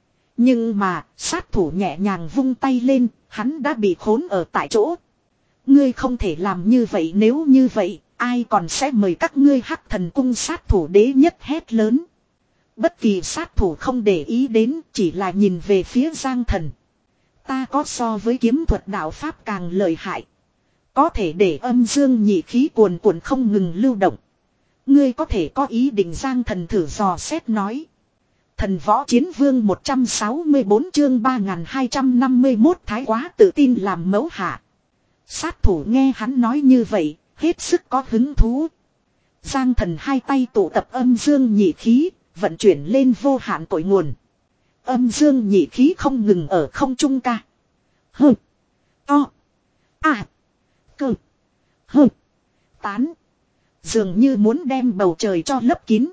Nhưng mà, sát thủ nhẹ nhàng vung tay lên, hắn đã bị khốn ở tại chỗ. Ngươi không thể làm như vậy, nếu như vậy, ai còn sẽ mời các ngươi Hắc Thần cung. Sát thủ đế nhất hét lớn. Bất kỳ sát thủ không để ý đến, chỉ là nhìn về phía Giang Thần. Ta có so với kiếm thuật đạo pháp càng lợi hại. Có thể để âm dương nhị khí cuồn cuộn không ngừng lưu động. Ngươi có thể có ý định. Giang Thần thử dò xét nói. Thần võ chiến vương một trăm sáu mươi tư chương ba nghìn hai trăm năm mươi mốt thái quá tự tin làm mẫu hạ. Sát thủ nghe hắn nói như vậy, hết sức có hứng thú. Giang Thần hai tay tụ tập âm dương nhị khí, vận chuyển lên vô hạn cội nguồn. Âm dương nhị khí không ngừng ở không trung ca. Hừ. To. À. Cơ. Hừ. Tán. Dường như muốn đem bầu trời cho lấp kín.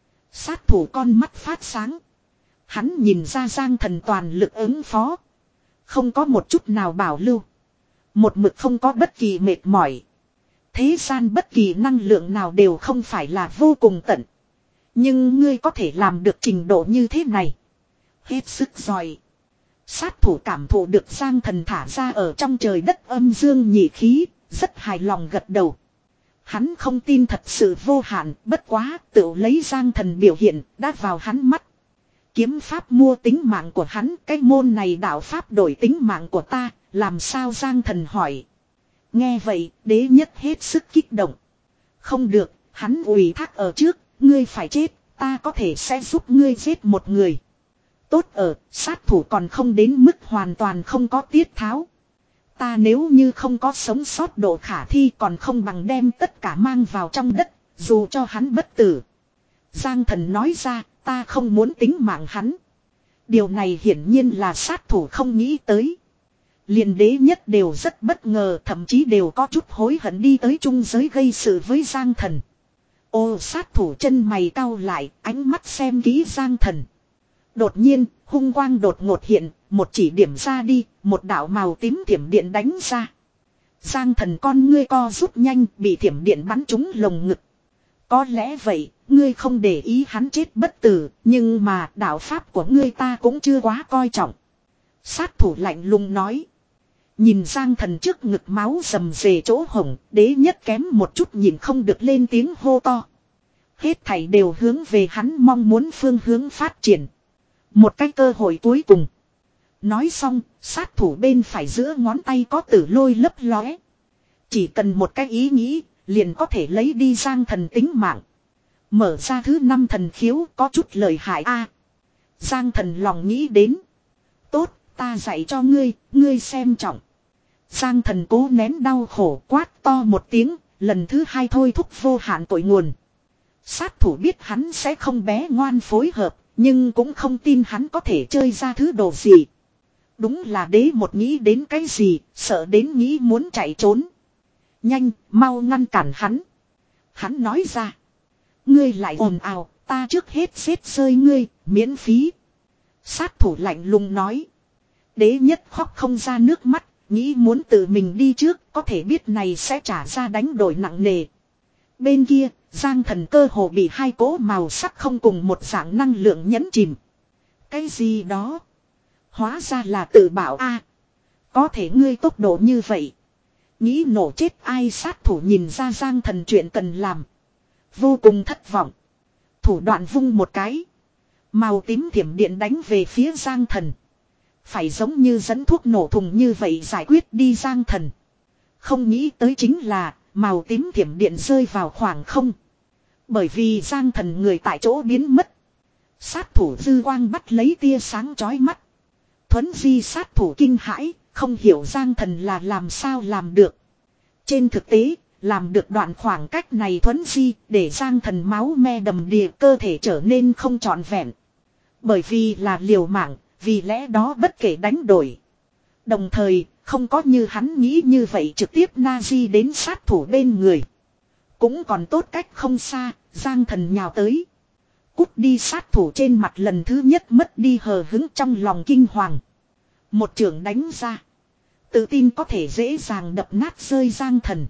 Sát thủ con mắt phát sáng. Hắn nhìn ra Giang Thần toàn lực ứng phó. Không có một chút nào bảo lưu. Một mực không có bất kỳ mệt mỏi. Thế gian bất kỳ năng lượng nào đều không phải là vô cùng tận. Nhưng ngươi có thể làm được trình độ như thế này. Hết sức giỏi. Sát thủ cảm thụ được Giang Thần thả ra ở trong trời đất âm dương nhị khí. Rất hài lòng gật đầu. Hắn không tin thật sự vô hạn, bất quá tự lấy Giang Thần biểu hiện đã vào hắn mắt. Kiếm pháp mua tính mạng của hắn, cái môn này đạo pháp đổi tính mạng của ta, làm sao? Giang Thần hỏi. Nghe vậy, đế nhất hết sức kích động. Không được, hắn ủy thác ở trước, ngươi phải chết, ta có thể sẽ giúp ngươi giết một người. Tốt ở, sát thủ còn không đến mức hoàn toàn không có tiết tháo. Ta nếu như không có sống sót độ khả thi còn không bằng đem tất cả mang vào trong đất, dù cho hắn bất tử. Giang Thần nói ra, ta không muốn tính mạng hắn. Điều này hiển nhiên là sát thủ không nghĩ tới. Liền đế nhất đều rất bất ngờ, thậm chí đều có chút hối hận đi tới trung giới gây sự với Giang Thần. Ô, sát thủ chân mày cau lại, ánh mắt xem kỹ Giang Thần. Đột nhiên, hung quang đột ngột hiện, một chỉ điểm ra đi, một đạo màu tím thiểm điện đánh ra. Giang Thần con ngươi co rút nhanh, bị thiểm điện bắn trúng lồng ngực. Có lẽ vậy, ngươi không để ý hắn chết bất tử, nhưng mà đạo pháp của ngươi ta cũng chưa quá coi trọng. Sát thủ lạnh lùng nói. Nhìn Giang Thần trước ngực máu rầm rề chỗ hổng, đế nhất kém một chút nhìn không được lên tiếng hô to. Hết thảy đều hướng về hắn mong muốn phương hướng phát triển. Một cái cơ hội cuối cùng. Nói xong, sát thủ bên phải giữa ngón tay có tử lôi lấp lóe. Chỉ cần một cái ý nghĩ, liền có thể lấy đi Giang Thần tính mạng. Mở ra thứ năm thần khiếu có chút lợi hại a. Giang Thần lòng nghĩ đến. Tốt, ta dạy cho ngươi, ngươi xem trọng. Giang Thần cố nén đau khổ quát to một tiếng, lần thứ hai thôi thúc vô hạn cội nguồn. Sát thủ biết hắn sẽ không bé ngoan phối hợp, nhưng cũng không tin hắn có thể chơi ra thứ đồ gì. Đúng là đế một nghĩ đến cái gì, sợ đến nghĩ muốn chạy trốn. Nhanh, mau ngăn cản hắn. Hắn nói ra. Ngươi lại ồn ào, ta trước hết xếp rơi ngươi, miễn phí. Sát thủ lạnh lùng nói. Đế nhất khóc không ra nước mắt, nghĩ muốn tự mình đi trước, có thể biết này sẽ trả ra đánh đổi nặng nề. Bên kia, Giang Thần cơ hồ bị hai cỗ màu sắc không cùng một dạng năng lượng nhấn chìm. Cái gì đó? Hóa ra là tự bảo a. Có thể ngươi tốc độ như vậy. Nghĩ nổ chết ai? Sát thủ nhìn ra Giang Thần chuyện cần làm. Vô cùng thất vọng. Thủ đoạn vung một cái. Màu tím thiểm điện đánh về phía Giang Thần. Phải giống như dẫn thuốc nổ thùng như vậy giải quyết đi Giang Thần. Không nghĩ tới chính là màu tím thiểm điện rơi vào khoảng không. Bởi vì Giang Thần người tại chỗ biến mất. Sát thủ dư quang bắt lấy tia sáng chói mắt. Thuấn di sát thủ kinh hãi, không hiểu Giang Thần là làm sao làm được. Trên thực tế, làm được đoạn khoảng cách này thuấn di để Giang Thần máu me đầm đìa, cơ thể trở nên không trọn vẹn. Bởi vì là liều mạng, vì lẽ đó bất kể đánh đổi. Đồng thời, không có như hắn nghĩ như vậy trực tiếp Nazi đến sát thủ bên người. Cũng còn tốt cách không xa, Giang Thần nhào tới. Cút đi. Sát thủ trên mặt lần thứ nhất mất đi hờ hứng, trong lòng kinh hoàng. Một chưởng đánh ra. Tự tin có thể dễ dàng đập nát rơi Giang Thần.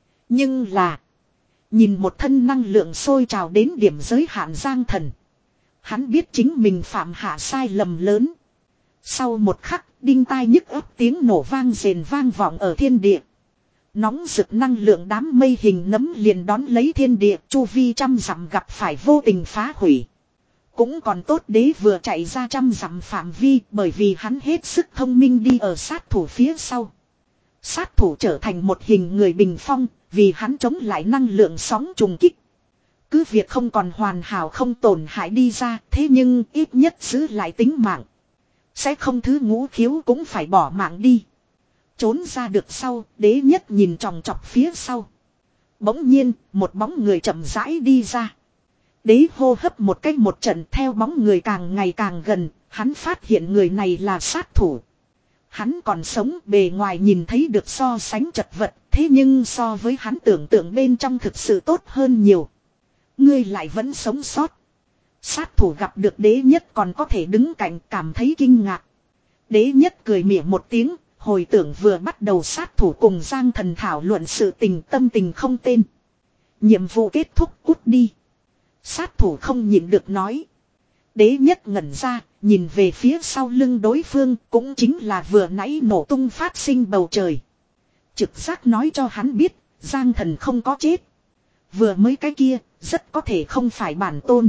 Nhưng là, nhìn một thân năng lượng sôi trào đến điểm giới hạn Giang Thần. Hắn biết chính mình phạm hạ sai lầm lớn. Sau một khắc, đinh tai nhức ấp tiếng nổ vang rền vang vọng ở thiên địa. Nóng rực năng lượng đám mây hình nấm liền đón lấy thiên địa, chu vi trăm dặm gặp phải vô tình phá hủy. Cũng còn tốt đế vừa chạy ra trăm dặm phạm vi, bởi vì hắn hết sức thông minh đi ở sát thủ phía sau. Sát thủ trở thành một hình người bình phong, vì hắn chống lại năng lượng sóng trùng kích. Cứ việc không còn hoàn hảo không tổn hại đi ra, thế nhưng ít nhất giữ lại tính mạng. Sẽ không thứ ngũ khiếu cũng phải bỏ mạng đi. Trốn ra được sau, đế nhất nhìn tròng trọc phía sau. Bỗng nhiên, một bóng người chậm rãi đi ra. Đế hô hấp một cách một trận, theo bóng người càng ngày càng gần, hắn phát hiện người này là sát thủ. Hắn còn sống, bề ngoài nhìn thấy được so sánh chật vật, thế nhưng so với hắn tưởng tượng bên trong thực sự tốt hơn nhiều. Ngươi lại vẫn sống sót. Sát thủ gặp được đế nhất còn có thể đứng cạnh, cảm thấy kinh ngạc. Đế nhất cười mỉa một tiếng, hồi tưởng vừa bắt đầu sát thủ cùng Giang Thần thảo luận sự tình, tâm tình không tên. Nhiệm vụ kết thúc, cút đi. Sát thủ không nhịn được nói. Đế nhất ngẩn ra, nhìn về phía sau lưng đối phương, cũng chính là vừa nãy nổ tung phát sinh bầu trời. Trực giác nói cho hắn biết, Giang Thần không có chết. Vừa mới cái kia, rất có thể không phải bản tôn.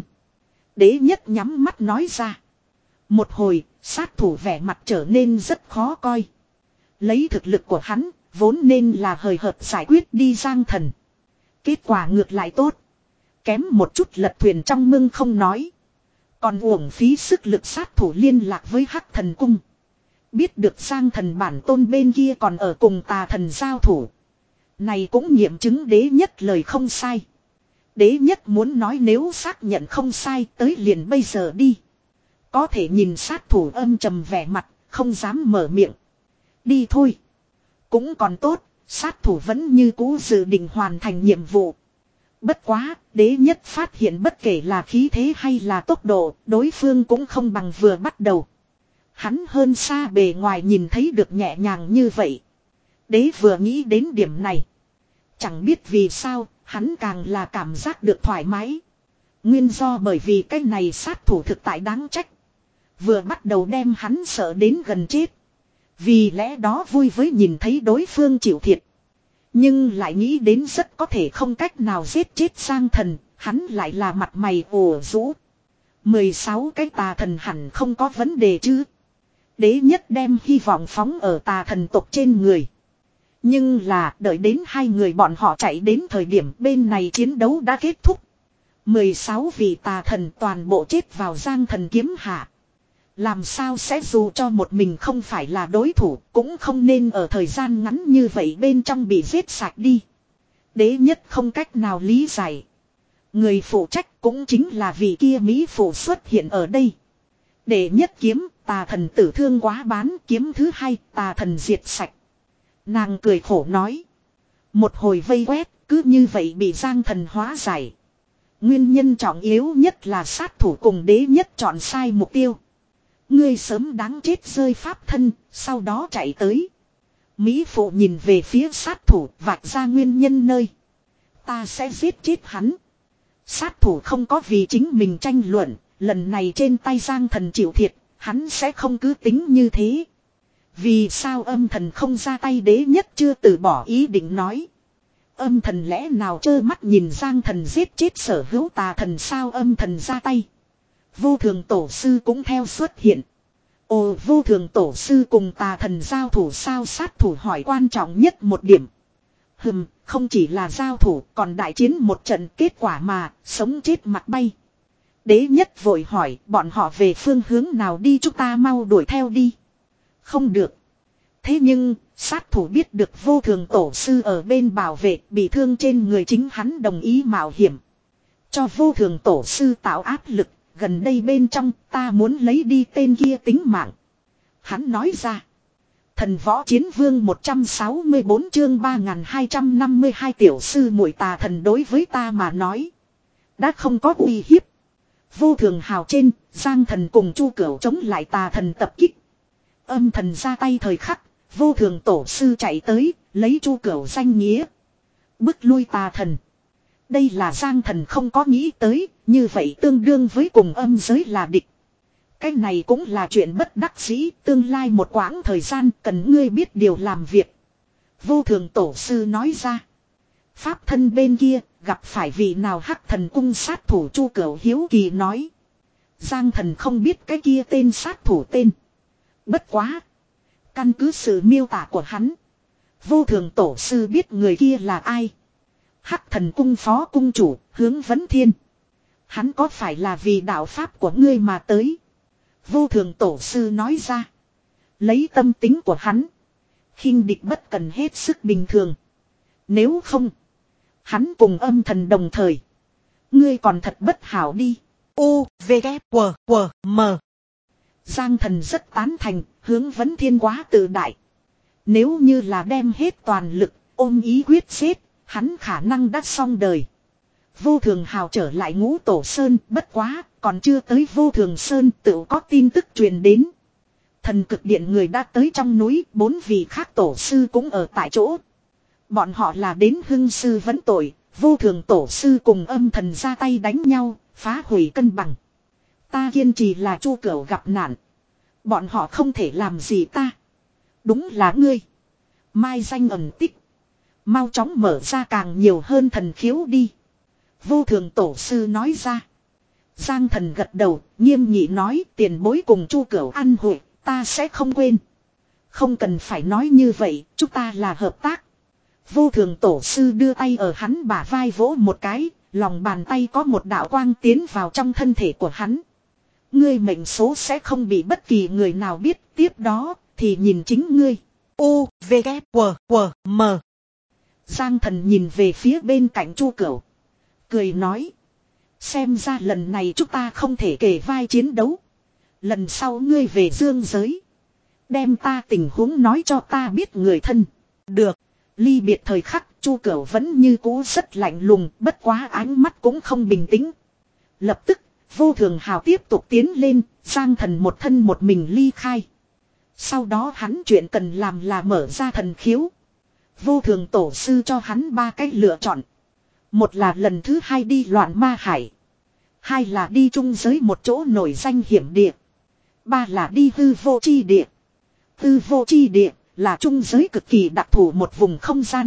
Đế nhất nhắm mắt nói ra. Một hồi, sát thủ vẻ mặt trở nên rất khó coi. Lấy thực lực của hắn, vốn nên là hời hợt giải quyết đi Giang Thần. Kết quả ngược lại tốt. Kém một chút lật thuyền trong mương không nói. Còn uổng phí sức lực. Sát thủ liên lạc với Hắc Thần Cung. Biết được Giang Thần bản tôn bên kia còn ở cùng Tà Thần giao thủ. Này cũng nghiệm chứng đế nhất lời không sai. Đế nhất muốn nói nếu xác nhận không sai tới liền bây giờ đi. Có thể nhìn sát thủ âm trầm vẻ mặt, không dám mở miệng. Đi thôi. Cũng còn tốt, sát thủ vẫn như cũ dự định hoàn thành nhiệm vụ. Bất quá, đế nhất phát hiện bất kể là khí thế hay là tốc độ, đối phương cũng không bằng vừa bắt đầu. Hắn hơn xa bề ngoài nhìn thấy được nhẹ nhàng như vậy. Đế vừa nghĩ đến điểm này. Chẳng biết vì sao, hắn càng là cảm giác được thoải mái. Nguyên do bởi vì cái này sát thủ thực tại đáng trách. Vừa bắt đầu đem hắn sợ đến gần chết. Vì lẽ đó vui với nhìn thấy đối phương chịu thiệt. Nhưng lại nghĩ đến rất có thể không cách nào giết chết Giang Thần, hắn lại là mặt mày ủ rũ. mười sáu cái tà thần hẳn không có vấn đề chứ. Đế nhất đem hy vọng phóng ở tà thần tộc trên người. Nhưng là đợi đến hai người bọn họ chạy đến thời điểm bên này chiến đấu đã kết thúc. mười sáu vị tà thần toàn bộ chết vào Giang Thần kiếm hạ. Làm sao sẽ dù cho một mình không phải là đối thủ cũng không nên ở thời gian ngắn như vậy bên trong bị giết sạch đi. Đế nhất không cách nào lý giải. Người phụ trách cũng chính là vị kia Mỹ phụ xuất hiện ở đây. Đệ nhất kiếm, tà thần tử thương quá bán, kiếm thứ hai, tà thần diệt sạch. Nàng cười khổ nói. Một hồi vây quét, cứ như vậy bị Giang thần hóa giải. Nguyên nhân trọng yếu nhất là sát thủ cùng đế nhất chọn sai mục tiêu. Ngươi sớm đáng chết rơi pháp thân, sau đó chạy tới. Mỹ phụ nhìn về phía sát thủ, vạch ra nguyên nhân nơi. Ta sẽ giết chết hắn. Sát thủ không có vì chính mình tranh luận, lần này trên tay Giang thần chịu thiệt, hắn sẽ không cứ tính như thế. Vì sao âm thần không ra tay, đế nhất chưa từ bỏ ý định nói. Âm thần lẽ nào trơ mắt nhìn Giang thần giết chết sở hữu tà thần sao, âm thần ra tay. Vô thường tổ sư cũng theo xuất hiện. Ồ, vô thường tổ sư cùng tà thần giao thủ sao, sát thủ hỏi quan trọng nhất một điểm. Hừm, không chỉ là giao thủ còn đại chiến một trận, kết quả mà, sống chết mặt bay. Đế nhất vội hỏi bọn họ về phương hướng nào đi, chúng ta mau đuổi theo đi. Không được. Thế nhưng, sát thủ biết được vô thường tổ sư ở bên bảo vệ, bị thương trên người chính hắn đồng ý mạo hiểm. Cho vô thường tổ sư tạo áp lực, gần đây bên trong ta muốn lấy đi tên kia tính mạng. Hắn nói ra. Thần võ chiến vương một trăm sáu mươi bốn chương ba nghìn hai trăm năm mươi hai tiểu sư muội tà thần đối với ta mà nói. Đã không có uy hiếp. Vô thường hào trên, Giang thần cùng Chu Cửu chống lại tà thần tập kích. Âm thần ra tay thời khắc, vô thường tổ sư chạy tới, lấy Chu Cửu danh nghĩa. Bức lui tà thần. Đây là Giang thần không có nghĩ tới, như vậy tương đương với cùng âm giới là địch. Cái này cũng là chuyện bất đắc dĩ, tương lai một quãng thời gian cần ngươi biết điều làm việc. Vô thường tổ sư nói ra. Pháp thân bên kia, gặp phải vị nào hắc thần cung sát thủ, Chu Cửu hiếu kỳ nói. Giang thần không biết cái kia tên sát thủ tên. Bất quá. Căn cứ sự miêu tả của hắn. Vô thường tổ sư biết người kia là ai. Hắc thần cung phó cung chủ, Hướng Vấn Thiên. Hắn có phải là vì đạo pháp của ngươi mà tới? Vô thường tổ sư nói ra. Lấy tâm tính của hắn. Khinh địch bất cần hết sức bình thường. Nếu không. Hắn cùng âm thần đồng thời. Ngươi còn thật bất hảo đi. U, V, K, W, W, M. Giang thần rất tán thành, Hướng Vấn Thiên quá tự đại. Nếu như là đem hết toàn lực, ôm ý quyết xếp, hắn khả năng đã xong đời. Vô thường hào trở lại Ngũ Tổ Sơn, bất quá, còn chưa tới Vô thường Sơn tự có tin tức truyền đến. Thần cực điện người đã tới trong núi, bốn vị khác tổ sư cũng ở tại chỗ. Bọn họ là đến hưng sư vấn tội, vô thường tổ sư cùng âm thần ra tay đánh nhau, phá hủy cân bằng. Ta kiên trì là Chu Cửu gặp nạn. Bọn họ không thể làm gì ta. Đúng là ngươi. Mai danh ẩn tích. Mau chóng mở ra càng nhiều hơn thần khiếu đi. Vô thường tổ sư nói ra. Giang thần gật đầu, nghiêm nghị nói tiền bối cùng Chu Cửu ăn hội, ta sẽ không quên. Không cần phải nói như vậy, chúng ta là hợp tác. Vô thường tổ sư đưa tay ở hắn bả vai vỗ một cái, lòng bàn tay có một đạo quang tiến vào trong thân thể của hắn. Ngươi mệnh số sẽ không bị bất kỳ người nào biết, tiếp đó thì nhìn chính ngươi. U, V, K, W, W, M. Giang thần nhìn về phía bên cạnh Chu Cửu. Cười nói. Xem ra lần này chúng ta không thể kề vai chiến đấu. Lần sau ngươi về dương giới. Đem ta tình huống nói cho ta biết người thân. Được. Ly biệt thời khắc, Chu Cửu vẫn như cũ rất lạnh lùng, bất quá ánh mắt cũng không bình tĩnh. Lập tức, vô thường hào tiếp tục tiến lên, Giang thần một thân một mình ly khai. Sau đó hắn chuyện cần làm là mở ra thần khiếu. Vô thường tổ sư cho hắn ba cách lựa chọn. Một là lần thứ hai đi loạn ma hải. Hai là đi trung giới một chỗ nổi danh hiểm địa. Ba là đi hư vô chi địa. Hư vô chi địa là trung giới cực kỳ đặc thù một vùng không gian.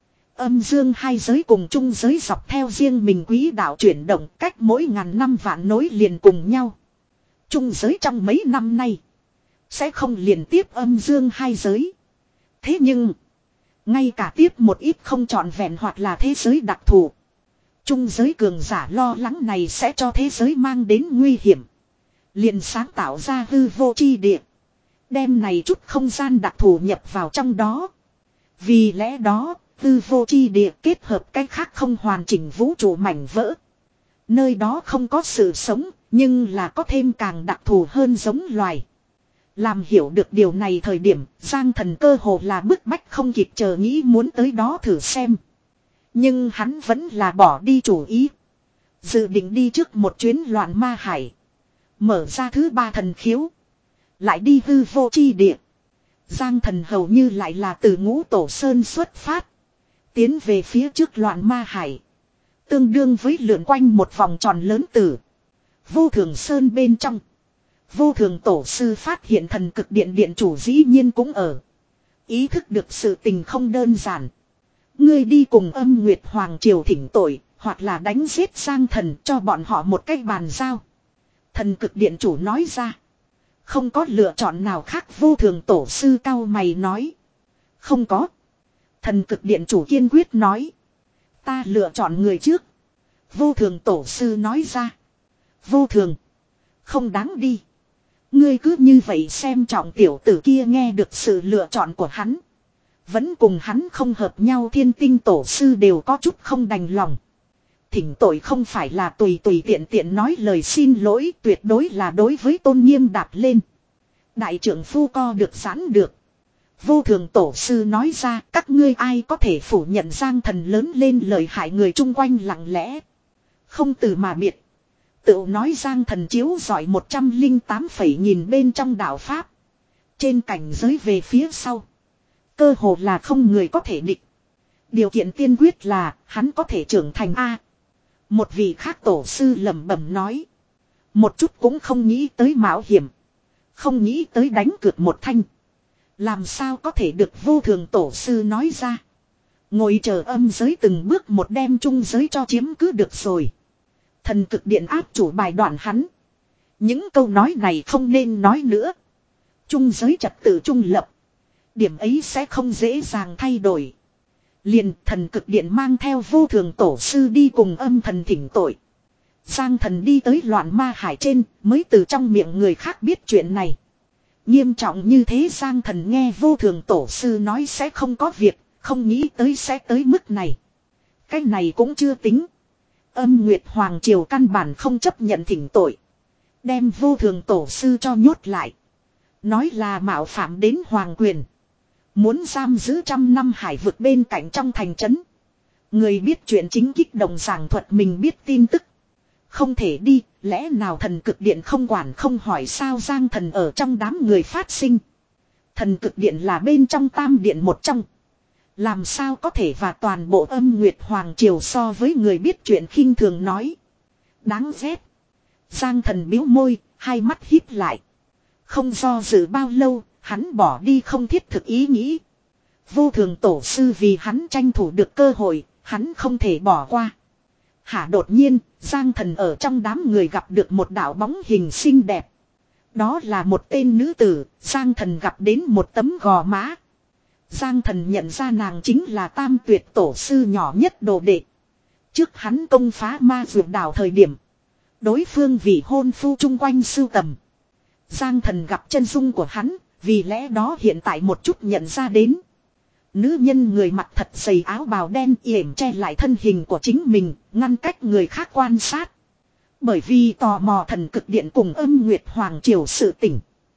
Âm dương hai giới cùng trung giới dọc theo riêng mình quỹ đạo chuyển động, cách mỗi ngàn năm vạn nối liền cùng nhau. Trung giới trong mấy năm nay sẽ không liền tiếp âm dương hai giới. Thế nhưng ngay cả tiếp một ít không trọn vẹn hoặc là thế giới đặc thù. Trung giới cường giả lo lắng này sẽ cho thế giới mang đến nguy hiểm. Liền sáng tạo ra hư vô chi địa. Đem này chút không gian đặc thù nhập vào trong đó. Vì lẽ đó, hư vô chi địa kết hợp cách khác không hoàn chỉnh vũ trụ mảnh vỡ. Nơi đó không có sự sống, nhưng là có thêm càng đặc thù hơn giống loài. Làm hiểu được điều này thời điểm, Giang Thần cơ hồ là bức bách không kịp chờ nghĩ muốn tới đó thử xem. Nhưng hắn vẫn là bỏ đi chủ ý. Dự định đi trước một chuyến loạn ma hải. Mở ra thứ ba thần khiếu. Lại đi hư vô chi địa. Giang Thần hầu như lại là từ Ngũ Tổ Sơn xuất phát. Tiến về phía trước loạn ma hải. Tương đương với lượn quanh một vòng tròn lớn tử. Vô Thường Sơn bên trong. Vô Thường Tổ Sư phát hiện thần cực điện điện chủ dĩ nhiên cũng ở. Ý thức được sự tình không đơn giản. Ngươi đi cùng Âm Nguyệt Hoàng Triều thỉnh tội, hoặc là đánh giết Giang Thần cho bọn họ một cách bàn giao. Thần cực điện chủ nói ra. Không có lựa chọn nào khác. Vô Thường Tổ Sư cau mày nói. Không có. Thần cực điện chủ kiên quyết nói. Ta lựa chọn người trước. Vô Thường Tổ Sư nói ra. Vô Thường. Không đáng đi. Ngươi cứ như vậy xem trọng tiểu tử kia. Nghe được sự lựa chọn của hắn. Vẫn cùng hắn không hợp nhau. Thiên Tinh Tổ Sư đều có chút không đành lòng. Thỉnh tội không phải là tùy tùy tiện tiện nói lời xin lỗi. Tuyệt đối là đối với tôn nghiêm đạp lên. Đại trưởng phu co được giãn được. Vô Thường Tổ Sư nói ra, các ngươi ai có thể phủ nhận Giang Thần lớn lên lời hại người chung quanh lặng lẽ. Không từ mà biệt. Tự nói Giang Thần chiếu giỏi một trăm lẻ tám phẩy nhìn bên trong đạo Pháp. Trên cảnh giới về phía sau. Cơ hồ là không người có thể địch. Điều kiện tiên quyết là hắn có thể trưởng thành A. Một vị khác tổ sư lẩm bẩm nói. Một chút cũng không nghĩ tới mạo hiểm. Không nghĩ tới đánh cược một thanh. Làm sao có thể được Vô Thường Tổ Sư nói ra. Ngồi chờ âm giới từng bước một đem trung giới cho chiếm cứ được rồi. Thần cực điện áp chủ bài đoạn hắn. Những câu nói này không nên nói nữa. Trung giới trật tự trung lập. Điểm ấy sẽ không dễ dàng thay đổi. Liền thần cực điện mang theo Vô Thường Tổ Sư đi cùng âm thần thỉnh tội. Giang Thần đi tới loạn ma hải trên mới từ trong miệng người khác biết chuyện này. Nghiêm trọng như thế Giang Thần nghe Vô Thường Tổ Sư nói sẽ không có việc, không nghĩ tới sẽ tới mức này. Cái này cũng chưa tính. Âm Nguyệt Hoàng Triều căn bản không chấp nhận thỉnh tội. Đem Vô Thường Tổ Sư cho nhốt lại. Nói là mạo phạm đến Hoàng quyền. Muốn giam giữ trăm năm hải vực bên cạnh trong thành trấn. Người biết chuyện chính kích động giảng thuật mình biết tin tức. Không thể đi, lẽ nào thần cực điện không quản không hỏi sao Giang Thần ở trong đám người phát sinh. Thần cực điện là bên trong tam điện một trong. Làm sao có thể và toàn bộ Âm Nguyệt Hoàng Triều so với người biết chuyện khinh thường nói. Đáng ghét. Giang Thần biếu môi, hai mắt híp lại. Không do dự bao lâu, hắn bỏ đi không thiết thực ý nghĩ. Vô Thường Tổ Sư vì hắn tranh thủ được cơ hội, hắn không thể bỏ qua. Hả đột nhiên, Giang Thần ở trong đám người gặp được một đạo bóng hình xinh đẹp. Đó là một tên nữ tử, Giang Thần gặp đến một tấm gò má. Giang Thần nhận ra nàng chính là Tam Tuyệt Tổ Sư nhỏ nhất đồ đệ. Trước hắn công phá ma dược đảo thời điểm. Đối phương vì hôn phu chung quanh sưu tầm. Giang Thần gặp chân dung của hắn, vì lẽ đó hiện tại một chút nhận ra đến. Nữ nhân người mặc thật dày áo bào đen yểm che lại thân hình của chính mình, ngăn cách người khác quan sát. Bởi vì tò mò thần cực điện cùng Âm Nguyệt Hoàng Triều sự tỉnh.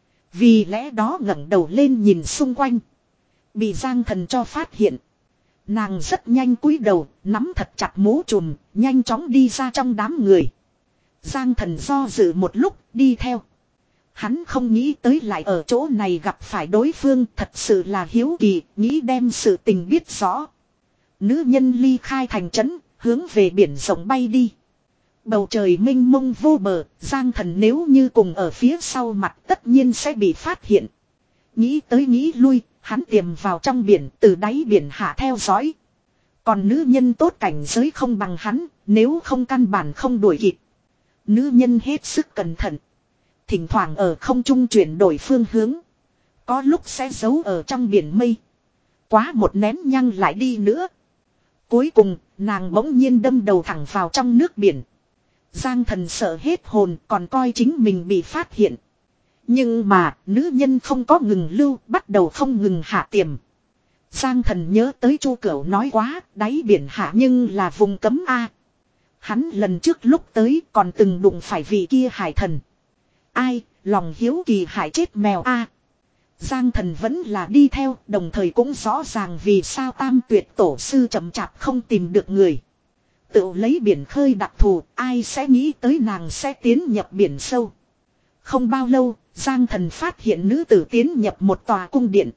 Vì lẽ đó ngẩng đầu lên nhìn xung quanh. Bị Giang Thần cho phát hiện. Nàng rất nhanh cúi đầu, nắm thật chặt mũ trùm, nhanh chóng đi ra trong đám người. Giang Thần do dự một lúc, đi theo. Hắn không nghĩ tới lại ở chỗ này gặp phải đối phương, thật sự là hiếu kỳ, nghĩ đem sự tình biết rõ. Nữ nhân ly khai thành trấn, hướng về biển rộng bay đi. Bầu trời mênh mông vô bờ, Giang Thần nếu như cùng ở phía sau mặt tất nhiên sẽ bị phát hiện. Nghĩ tới nghĩ lui, hắn tiềm vào trong biển, từ đáy biển hạ theo dõi. Còn nữ nhân tốt cảnh giới không bằng hắn, nếu không căn bản không đuổi kịp. Nữ nhân hết sức cẩn thận. Thỉnh thoảng ở không trung chuyển đổi phương hướng. Có lúc sẽ giấu ở trong biển mây. Quá một nén nhăng lại đi nữa. Cuối cùng, nàng bỗng nhiên đâm đầu thẳng vào trong nước biển. Giang Thần sợ hết hồn, còn coi chính mình bị phát hiện. Nhưng mà, nữ nhân không có ngừng lưu, bắt đầu không ngừng hạ tiềm. Giang Thần nhớ tới Chu Cửu nói quá, đáy biển hạ nhưng là vùng cấm A. Hắn lần trước lúc tới còn từng đụng phải vị kia hải thần. Ai, lòng hiếu kỳ hại chết mèo a. Giang thần vẫn là đi theo, đồng thời cũng rõ ràng vì sao tam tuyệt tổ sư chậm chạp không tìm được người. Tự lấy biển khơi đặc thù, ai sẽ nghĩ tới nàng sẽ tiến nhập biển sâu. Không bao lâu, Giang thần phát hiện nữ tử tiến nhập một tòa cung điện.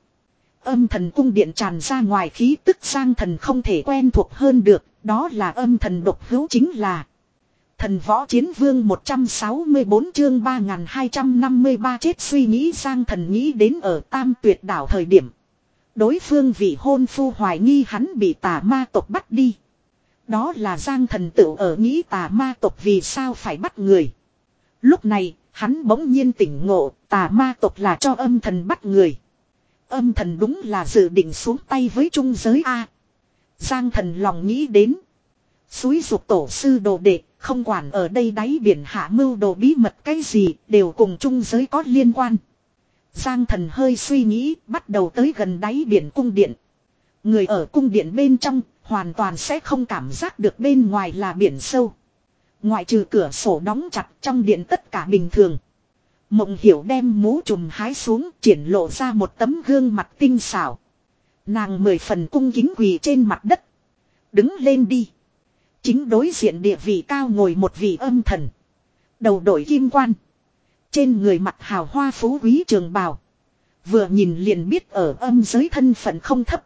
Âm thần cung điện tràn ra ngoài khí tức Giang thần không thể quen thuộc hơn được, đó là âm thần độc hữu chính là. Thần võ chiến vương một trăm sáu mươi tư chương ba nghìn hai trăm năm mươi ba chết suy nghĩ Giang thần nghĩ đến ở Tam Tuyệt đảo thời điểm. Đối phương vị hôn phu hoài nghi hắn bị tà ma tộc bắt đi. Đó là Giang thần tự ở nghĩ tà ma tộc vì sao phải bắt người. Lúc này, hắn bỗng nhiên tỉnh ngộ, tà ma tộc là cho âm thần bắt người. Âm thần đúng là dự định xuống tay với trung giới A. Giang thần lòng nghĩ đến. Xúi dục tổ sư đồ đệ, không quản ở đây đáy biển hạ mưu đồ bí mật cái gì, đều cùng trung giới có liên quan. Giang thần hơi suy nghĩ, bắt đầu tới gần đáy biển cung điện. Người ở cung điện bên trong, hoàn toàn sẽ không cảm giác được bên ngoài là biển sâu. Ngoại trừ cửa sổ đóng chặt trong điện tất cả bình thường. Mộng Hiểu đem mũ trùm hái xuống, triển lộ ra một tấm gương mặt tinh xảo. Nàng mười phần cung kính quỳ trên mặt đất. Đứng lên đi. Chính đối diện địa vị cao ngồi một vị âm thần. Đầu đội kim quan. Trên người mặt hào hoa phú quý trường bào. Vừa nhìn liền biết ở âm giới thân phận không thấp.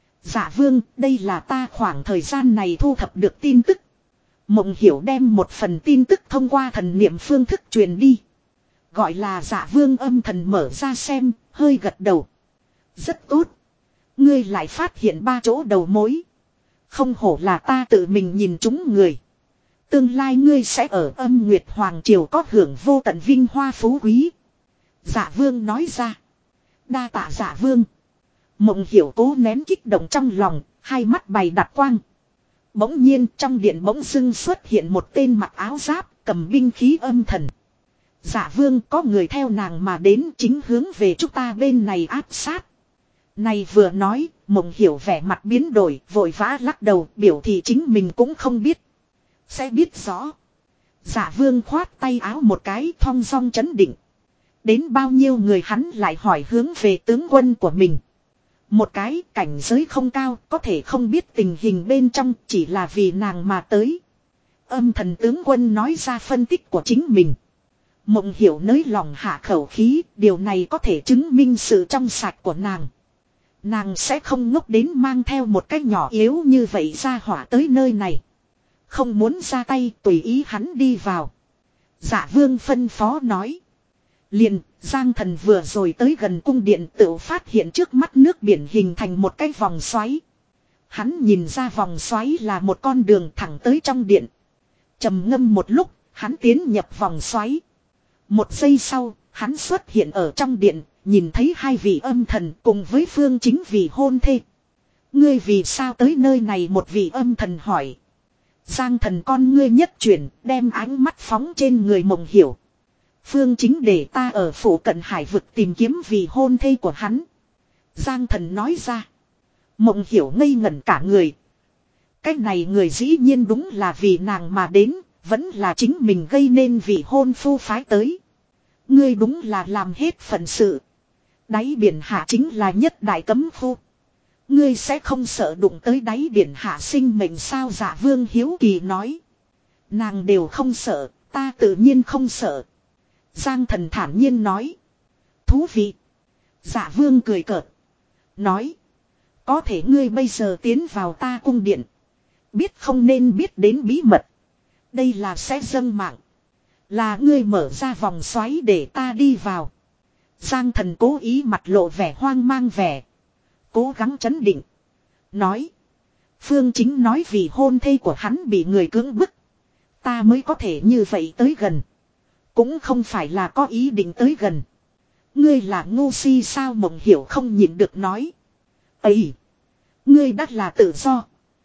Dạ vương, đây là ta khoảng thời gian này thu thập được tin tức. Mộng Hiểu đem một phần tin tức thông qua thần niệm phương thức truyền đi. Gọi là Dạ vương âm thần mở ra xem, hơi gật đầu. Rất tốt. Ngươi lại phát hiện ba chỗ đầu mối. Không hổ là ta tự mình nhìn chúng người. Tương lai ngươi sẽ ở âm Nguyệt Hoàng Triều có hưởng vô tận vinh hoa phú quý. Dạ vương nói ra. Đa tạ dạ vương. Mộng Hiểu cố nén kích động trong lòng, hai mắt bày đặt quang. Bỗng nhiên trong điện bỗng dưng xuất hiện một tên mặc áo giáp, cầm binh khí âm thần. Dạ vương có người theo nàng mà đến chính hướng về chúng ta bên này áp sát. Này vừa nói, Mộng Hiểu vẻ mặt biến đổi, vội vã lắc đầu, biểu thị chính mình cũng không biết. Sẽ biết rõ. Dạ vương khoát tay áo một cái thong dong chấn định. Đến bao nhiêu người hắn lại hỏi hướng về tướng quân của mình. Một cái cảnh giới không cao, có thể không biết tình hình bên trong, chỉ là vì nàng mà tới. Âm thần tướng quân nói ra phân tích của chính mình. Mộng Hiểu nới lòng hạ khẩu khí, điều này có thể chứng minh sự trong sạch của nàng. Nàng sẽ không ngốc đến mang theo một cái nhỏ yếu như vậy ra hỏa tới nơi này. Không muốn ra tay tùy ý hắn đi vào. Dạ vương phân phó nói. Liền, Giang thần vừa rồi tới gần cung điện tự phát hiện trước mắt nước biển hình thành một cái vòng xoáy. Hắn nhìn ra vòng xoáy là một con đường thẳng tới trong điện. Trầm ngâm một lúc, hắn tiến nhập vòng xoáy. Một giây sau, hắn xuất hiện ở trong điện, nhìn thấy hai vị âm thần cùng với Phương Chính vị hôn thê. Ngươi vì sao tới nơi này một vị âm thần hỏi. Giang thần con ngươi nhất chuyển, đem ánh mắt phóng trên người Mộng Hiểu. Phương Chính để ta ở phủ cận hải vực tìm kiếm vị hôn thê của hắn. Giang thần nói ra. Mộng Hiểu ngây ngẩn cả người. Cái này người dĩ nhiên đúng là vì nàng mà đến, vẫn là chính mình gây nên vị hôn phu phái tới. Ngươi đúng là làm hết phận sự. Đáy biển hạ chính là nhất đại cấm khu. Ngươi sẽ không sợ đụng tới đáy biển hạ sinh mệnh sao? Dạ vương hiếu kỳ nói. Nàng đều không sợ, ta tự nhiên không sợ. Giang thần thản nhiên nói. Thú vị. Dạ vương cười cợt. Nói. Có thể ngươi bây giờ tiến vào ta cung điện. Biết không nên biết đến bí mật. Đây là sẽ dâng mạng. Là ngươi mở ra vòng xoáy để ta đi vào. Giang thần cố ý mặt lộ vẻ hoang mang vẻ. Cố gắng chấn định. Nói. Phương Chính nói vì hôn thê của hắn bị người cưỡng bức. Ta mới có thể như vậy tới gần. Cũng không phải là có ý định tới gần. Ngươi là ngu si sao? Mộng Hiểu không nhịn được nói. Ấy. Ngươi đắt là tự do.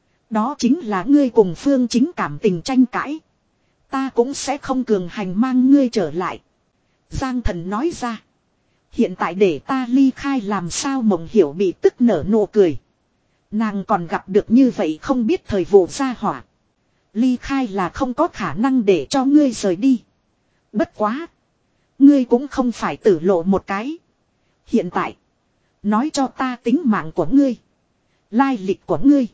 Đó chính là ngươi cùng Phương Chính cảm tình tranh cãi. Ta cũng sẽ không cường hành mang ngươi trở lại. Giang thần nói ra. Hiện tại để ta ly khai làm sao? Mộng Hiểu bị tức nở nụ cười. Nàng còn gặp được như vậy không biết thời vụ gia hỏa. Ly khai là không có khả năng để cho ngươi rời đi. Bất quá. Ngươi cũng không phải tử lộ một cái. Hiện tại. Nói cho ta tính mạng của ngươi. Lai lịch của ngươi.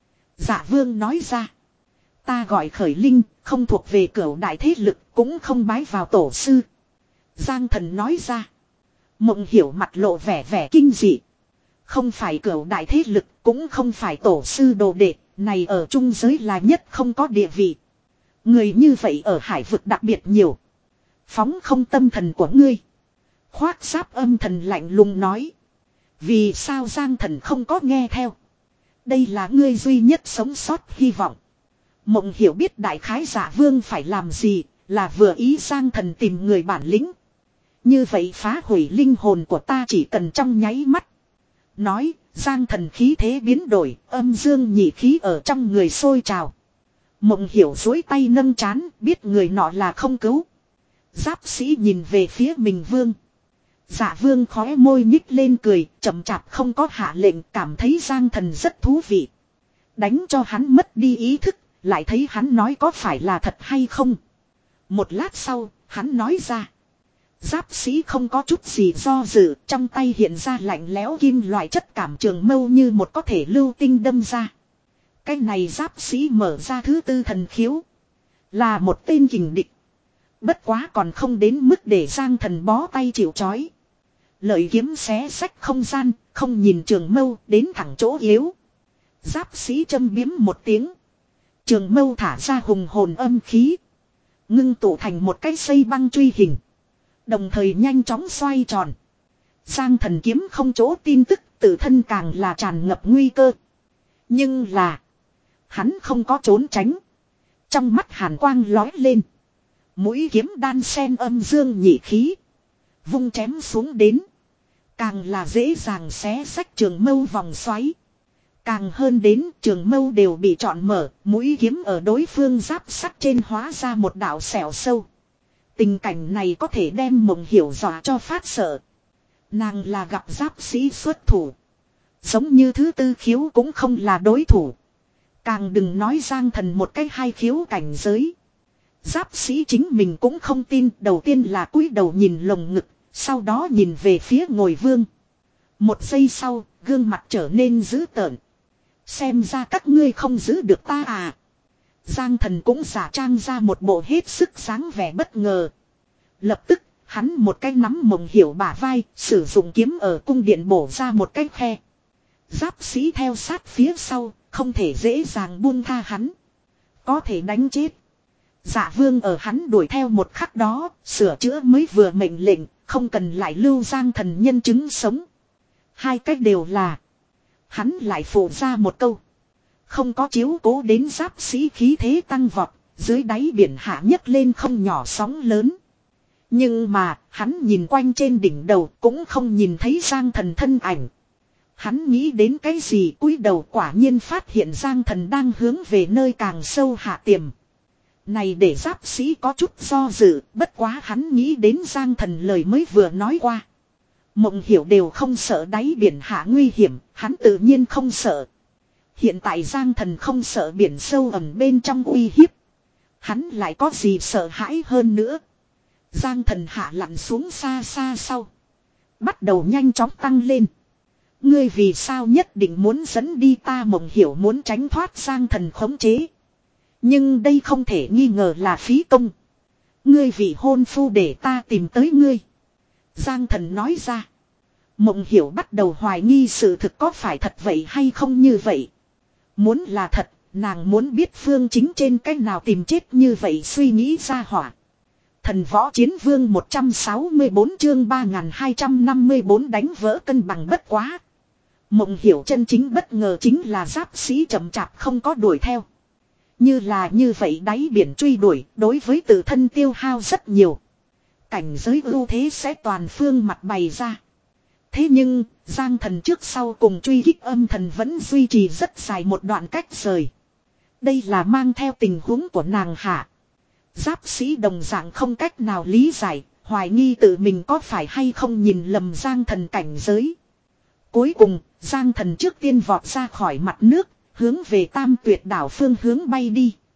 Dạ vương nói ra. Ta gọi Khởi Linh, không thuộc về cửu đại thế lực, cũng không bái vào tổ sư. Giang thần nói ra. Mộng hiểu mặt lộ vẻ vẻ kinh dị. Không phải cửu đại thế lực, cũng không phải tổ sư đồ đệ, này ở trung giới là nhất không có địa vị. Người như vậy ở hải vực đặc biệt nhiều. Phóng không tâm thần của ngươi. Khoác giáp âm thần lạnh lùng nói. Vì sao Giang thần không có nghe theo. Đây là ngươi duy nhất sống sót hy vọng. Mộng hiểu biết đại khái giả vương phải làm gì, là vừa ý Giang thần tìm người bản lĩnh. Như vậy phá hủy linh hồn của ta chỉ cần trong nháy mắt. Nói, Giang thần khí thế biến đổi, âm dương nhị khí ở trong người sôi trào. Mộng hiểu dối tay nâng chán, biết người nọ là không cứu. Giáp sĩ nhìn về phía mình vương. Dạ vương khóe môi nhích lên cười, chậm chạp không có hạ lệnh, cảm thấy Giang thần rất thú vị. Đánh cho hắn mất đi ý thức, lại thấy hắn nói có phải là thật hay không. Một lát sau, hắn nói ra. Giáp sĩ không có chút gì do dự, trong tay hiện ra lạnh lẽo kim loại chất cảm trường mâu như một có thể lưu tinh đâm ra. Cái này giáp sĩ mở ra thứ tư thần khiếu. Là một tên kình địch. Bất quá còn không đến mức để Giang thần bó tay chịu trói. Lợi kiếm xé sách không gian, không nhìn trường mâu, đến thẳng chỗ yếu. Giáp sĩ châm biếm một tiếng. Trường mâu thả ra hùng hồn âm khí. Ngưng tụ thành một cái xây băng truy hình. Đồng thời nhanh chóng xoay tròn. Giang thần kiếm không chỗ tin tức, tự thân càng là tràn ngập nguy cơ. Nhưng là. Hắn không có trốn tránh. Trong mắt hàn quang lói lên. Mũi kiếm đan sen âm dương nhị khí. Vung chém xuống đến. Càng là dễ dàng xé sách trường mâu vòng xoáy. Càng hơn đến trường mâu đều bị trọn mở. Mũi kiếm ở đối phương giáp sắt trên hóa ra một đạo xẻo sâu. Tình cảnh này có thể đem Mộng hiểu dọa cho phát sợ. Nàng là gặp giáp sĩ xuất thủ. Giống như thứ tư khiếu cũng không là đối thủ. Càng đừng nói Giang thần một cái hai khiếu cảnh giới. Giáp sĩ chính mình cũng không tin. Đầu tiên là cúi đầu nhìn lồng ngực. Sau đó nhìn về phía ngồi vương. Một giây sau, gương mặt trở nên dữ tợn. Xem ra các ngươi không giữ được ta à. Giang thần cũng giả trang ra một bộ hết sức sáng vẻ bất ngờ. Lập tức, hắn một cái nắm Mộng hiểu bả vai, sử dụng kiếm ở cung điện bổ ra một cái khe. Giáp sĩ theo sát phía sau, không thể dễ dàng buông tha hắn. Có thể đánh chết. Dạ vương ở hắn đuổi theo một khắc đó, sửa chữa mới vừa mệnh lệnh, không cần lại lưu Giang thần nhân chứng sống. Hai cách đều là. Hắn lại phụ ra một câu. Không có chiếu cố đến giáp sĩ khí thế tăng vọt, dưới đáy biển hạ nhấc lên không nhỏ sóng lớn. Nhưng mà, hắn nhìn quanh trên đỉnh đầu cũng không nhìn thấy Giang thần thân ảnh. Hắn nghĩ đến cái gì cúi đầu quả nhiên phát hiện Giang thần đang hướng về nơi càng sâu hạ tiềm. Này để giáp sĩ có chút do dự, bất quá hắn nghĩ đến Giang thần lời mới vừa nói qua. Mộng hiểu đều không sợ đáy biển hạ nguy hiểm, hắn tự nhiên không sợ. Hiện tại Giang thần không sợ biển sâu ẩn bên trong uy hiếp. Hắn lại có gì sợ hãi hơn nữa. Giang thần hạ lặn xuống xa xa sau. Bắt đầu nhanh chóng tăng lên. Ngươi vì sao nhất định muốn dẫn đi ta? Mộng hiểu muốn tránh thoát Giang thần khống chế. Nhưng đây không thể nghi ngờ là phí công. Ngươi vì hôn phu để ta tìm tới ngươi. Giang thần nói ra. Mộng hiểu bắt đầu hoài nghi sự thực có phải thật vậy hay không như vậy. Muốn là thật, nàng muốn biết Phương Chính trên cách nào tìm chết như vậy suy nghĩ ra hỏa. Thần võ chiến vương một trăm sáu mươi tư chương ba nghìn hai trăm năm mươi tư đánh vỡ cân bằng bất quá. Mộng hiểu chân chính bất ngờ chính là giáp sĩ chậm chạp không có đuổi theo. Như là như vậy đáy biển truy đuổi đối với tự thân tiêu hao rất nhiều. Cảnh giới ưu thế sẽ toàn phương mặt bày ra. Thế nhưng, Giang thần trước sau cùng truy kích âm thần vẫn duy trì rất dài một đoạn cách rời. Đây là mang theo tình huống của nàng hạ. Giáp sĩ đồng dạng không cách nào lý giải, hoài nghi tự mình có phải hay không nhìn lầm Giang thần cảnh giới. Cuối cùng, Giang thần trước tiên vọt ra khỏi mặt nước, hướng về Tam Tuyệt đảo phương hướng bay đi.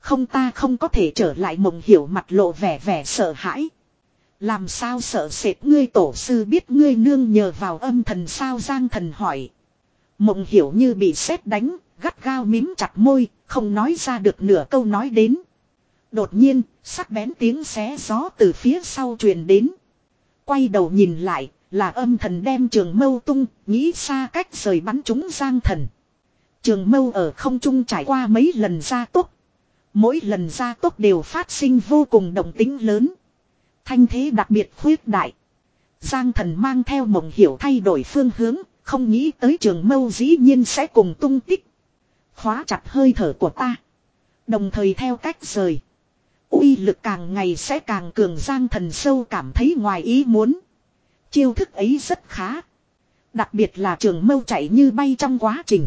Không, ta không có thể trở lại. Mộng hiểu mặt lộ vẻ vẻ sợ hãi. Làm sao sợ sệt, ngươi tổ sư biết ngươi nương nhờ vào âm thần sao? Giang Thần hỏi. Mộng hiểu như bị sét đánh, gắt gao mím chặt môi, không nói ra được nửa câu nói đến. Đột nhiên, sắc bén tiếng xé gió từ phía sau truyền đến. Quay đầu nhìn lại, là âm thần đem trường mâu tung, nghĩ xa cách rời bắn trúng Giang Thần. Trường mâu ở không trung trải qua mấy lần gia tốc. Mỗi lần gia tốc đều phát sinh vô cùng động tĩnh lớn. Thanh thế đặc biệt khuyết đại. Giang Thần mang theo Mộng Hiểu thay đổi phương hướng, không nghĩ tới trường mâu dĩ nhiên sẽ cùng tung tích. Khóa chặt hơi thở của ta. Đồng thời theo cách rời. Uy lực càng ngày sẽ càng cường. Giang Thần sâu cảm thấy ngoài ý muốn. Chiêu thức ấy rất khá. Đặc biệt là trường mâu chạy như bay trong quá trình.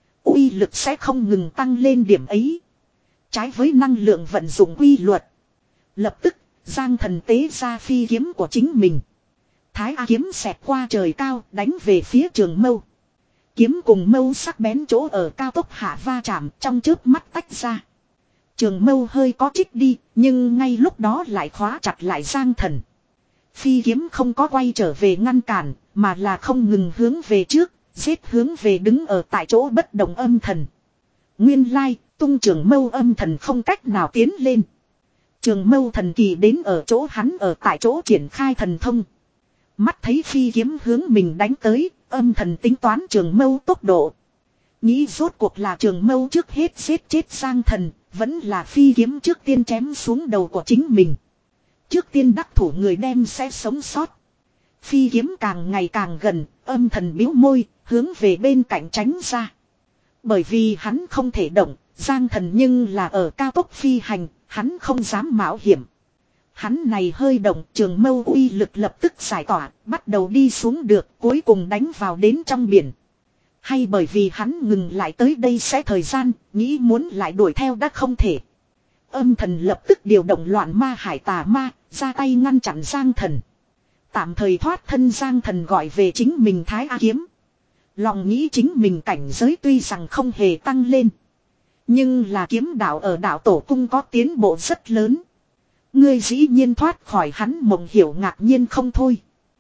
Uy lực sẽ không ngừng tăng lên điểm ấy. Trái với năng lượng vận dụng quy luật. Lập tức, Giang Thần tế ra phi kiếm của chính mình. Thái A kiếm xẹt qua trời cao, đánh về phía trường mâu. Kiếm cùng mâu sắc bén chỗ ở cao tốc hạ va chạm, trong chớp mắt tách ra. Trường mâu hơi có trích đi, nhưng ngay lúc đó lại khóa chặt lại Giang Thần. Phi kiếm không có quay trở về ngăn cản, mà là không ngừng hướng về trước, giết hướng về đứng ở tại chỗ bất động âm thần. Nguyên lai, tung trường mâu âm thần không cách nào tiến lên. Trường mâu thần kỳ đến ở chỗ hắn ở tại chỗ triển khai thần thông. Mắt thấy phi kiếm hướng mình đánh tới, âm thần tính toán trường mâu tốc độ. Nghĩ rốt cuộc là trường mâu trước hết giết chết Giang Thần, vẫn là phi kiếm trước tiên chém xuống đầu của chính mình. Trước tiên đắc thủ người đem sẽ sống sót. Phi kiếm càng ngày càng gần, âm thần biếu môi, hướng về bên cạnh tránh ra. Bởi vì hắn không thể động, Giang Thần nhưng là ở cao tốc phi hành, hắn không dám mạo hiểm. Hắn này hơi động, trường mâu uy lực lập tức giải tỏa, bắt đầu đi xuống được, cuối cùng đánh vào đến trong biển. Hay bởi vì hắn ngừng lại tới đây sẽ thời gian, nghĩ muốn lại đuổi theo đã không thể. Âm thần lập tức điều động loạn ma hải tà ma, ra tay ngăn chặn Giang Thần. Tạm thời thoát thân Giang Thần gọi về chính mình Thái A kiếm. Lòng nghĩ chính mình cảnh giới tuy rằng không hề tăng lên. Nhưng là kiếm đạo ở đạo tổ cung có tiến bộ rất lớn. Ngươi dĩ nhiên thoát khỏi hắn. Mộng Hiểu ngạc nhiên không thôi.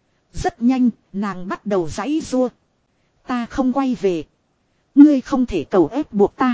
Rất nhanh, nàng bắt đầu giãy giụa. Ta không quay về. Ngươi không thể cầu ép buộc ta.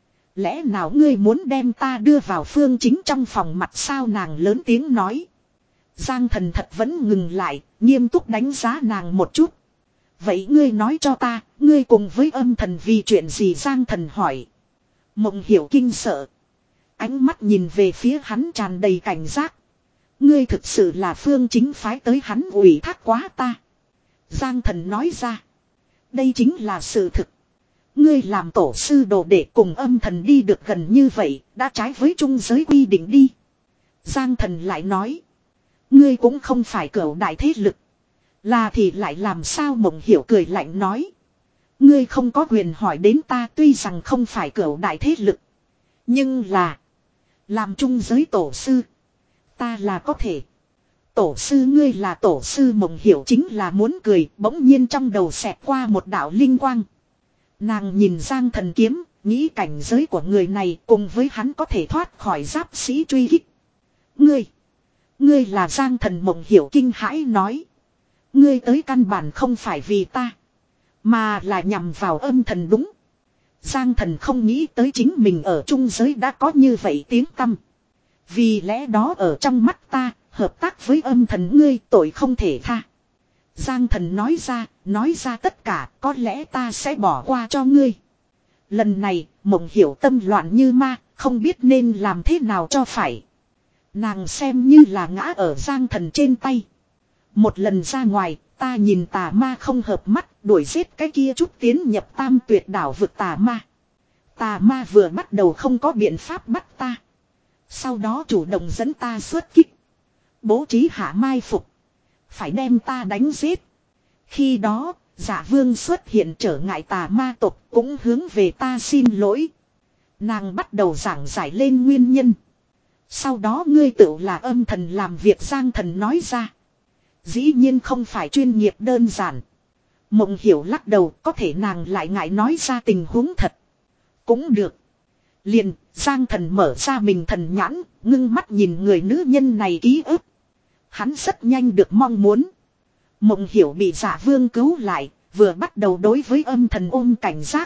Lẽ nào ngươi muốn đem ta đưa vào phương chính trong phòng mặt sao? Nàng lớn tiếng nói. Giang Thần thật vẫn ngừng lại, nghiêm túc đánh giá nàng một chút. Vậy ngươi nói cho ta, ngươi cùng với âm thần vì chuyện gì? Giang Thần hỏi. Mộng Hiểu kinh sợ. Ánh mắt nhìn về phía hắn tràn đầy cảnh giác. Ngươi thực sự là phương chính phái tới hắn ủy thác quá ta. Giang Thần nói ra. Đây chính là sự thực. Ngươi làm tổ sư đồ để cùng âm thần đi được gần như vậy, đã trái với trung giới quy định đi. Giang Thần lại nói. Ngươi cũng không phải cửu đại thế lực. Là thì lại làm sao? Mộng Hiểu cười lạnh nói. Ngươi không có quyền hỏi đến ta, tuy rằng không phải cửu đại thế lực. Nhưng là. Làm trung giới tổ sư. Ta là có thể. Tổ sư ngươi là tổ sư? Mộng Hiểu chính là muốn cười, bỗng nhiên trong đầu xẹt qua một đạo linh quang. Nàng nhìn Giang Thần kiếm, nghĩ cảnh giới của người này cùng với hắn có thể thoát khỏi giáp sĩ truy kích. Ngươi. Ngươi là Giang Thần? Mộng Hiểu kinh hãi nói. Ngươi tới căn bản không phải vì ta. Mà là nhằm vào âm thần đúng. Giang Thần không nghĩ tới chính mình ở trung giới đã có như vậy tiếng tăm. Vì lẽ đó ở trong mắt ta, hợp tác với âm thần ngươi tội không thể tha. Giang Thần nói ra, nói ra tất cả, có lẽ ta sẽ bỏ qua cho ngươi. Lần này, Mộng Hiểu tâm loạn như ma, không biết nên làm thế nào cho phải. Nàng xem như là ngã ở Giang Thần trên tay. Một lần ra ngoài, ta nhìn tà ma không hợp mắt, đuổi giết cái kia chút tiến nhập tam tuyệt đảo vực tà ma. Tà ma vừa bắt đầu không có biện pháp bắt ta. Sau đó chủ động dẫn ta xuất kích. Bố trí hạ mai phục. Phải đem ta đánh giết. Khi đó, Dạ Vương xuất hiện trở ngại tà ma tộc cũng hướng về ta xin lỗi. Nàng bắt đầu giảng giải lên nguyên nhân. Sau đó ngươi tự là âm thần làm việc. Giang Thần nói ra. Dĩ nhiên không phải chuyên nghiệp đơn giản. Mộng Hiểu lắc đầu, có thể nàng lại ngại nói ra tình huống thật. Cũng được. Liền, Giang Thần mở ra mình thần nhãn, ngưng mắt nhìn người nữ nhân này ký ức. Hắn rất nhanh được mong muốn. Mộng Hiểu bị Dạ Vương cứu lại, vừa bắt đầu đối với âm thần ôm cảnh giác.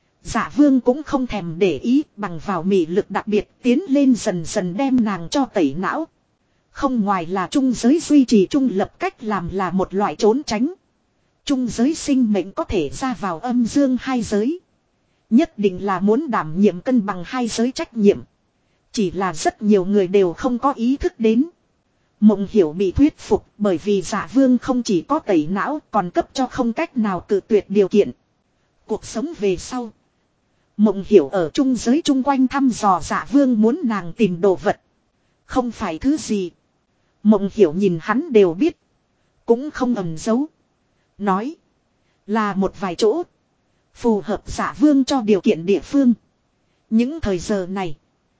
Dạ Vương cũng không thèm để ý, bằng vào mị lực đặc biệt tiến lên dần dần đem nàng cho tẩy não. Không ngoài là trung giới duy trì trung lập cách làm là một loại trốn tránh. Trung giới sinh mệnh có thể ra vào âm dương hai giới. Nhất định là muốn đảm nhiệm cân bằng hai giới trách nhiệm. Chỉ là rất nhiều người đều không có ý thức đến. Mộng Hiểu bị thuyết phục bởi vì Dạ Vương không chỉ có tẩy não còn cấp cho không cách nào cự tuyệt điều kiện. Cuộc sống về sau. Mộng Hiểu ở trung giới chung quanh thăm dò Dạ Vương muốn nàng tìm đồ vật. Không phải thứ gì. Mộng Hiểu nhìn hắn đều biết. Cũng không ẩn giấu. Nói. Là một vài chỗ. Phù hợp Dạ Vương cho điều kiện địa phương. Những thời giờ này.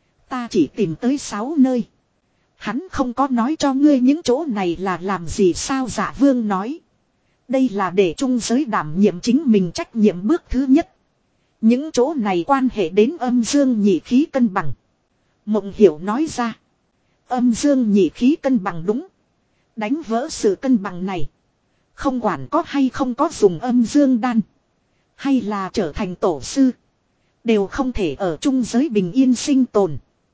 Ta chỉ tìm tới sáu nơi. Hắn không có nói cho ngươi những chỗ này là làm gì sao. Dạ Vương nói. Đây là để trung giới đảm nhiệm chính mình trách nhiệm bước thứ nhất. Những chỗ này quan hệ đến âm dương nhị khí cân bằng. Mộng Hiểu nói ra. Âm dương nhị khí cân bằng đúng. Đánh vỡ sự cân bằng này. Không quản có hay không có dùng âm dương đan. Hay là trở thành tổ sư. Đều không thể ở trung giới bình yên sinh tồn.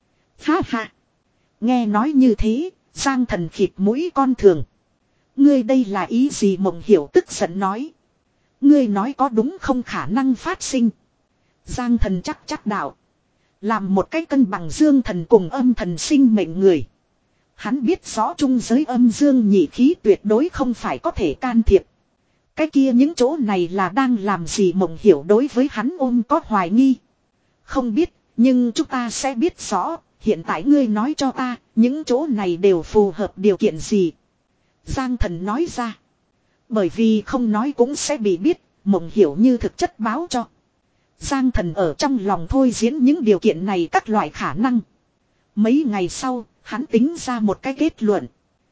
Ha ha. Nghe nói như thế, Giang Thần khịt mũi con thường. Ngươi đây là ý gì? Mộng Hiểu tức giận nói. Ngươi nói có đúng không khả năng phát sinh. Giang Thần chắc chắc đạo. Làm một cái cân bằng dương thần cùng âm thần sinh mệnh người. Hắn biết rõ trung giới âm dương nhị khí tuyệt đối không phải có thể can thiệp. Cái kia những chỗ này là đang làm gì? Mộng Hiểu đối với hắn ôm có hoài nghi. Không biết, nhưng chúng ta sẽ biết rõ. Hiện tại ngươi nói cho ta, những chỗ này đều phù hợp điều kiện gì? Giang Thần nói ra. Bởi vì không nói cũng sẽ bị biết, Mộng Hiểu như thực chất báo cho. Giang Thần ở trong lòng thôi diễn những điều kiện này các loại khả năng. Mấy ngày sau, hắn tính ra một cái kết luận.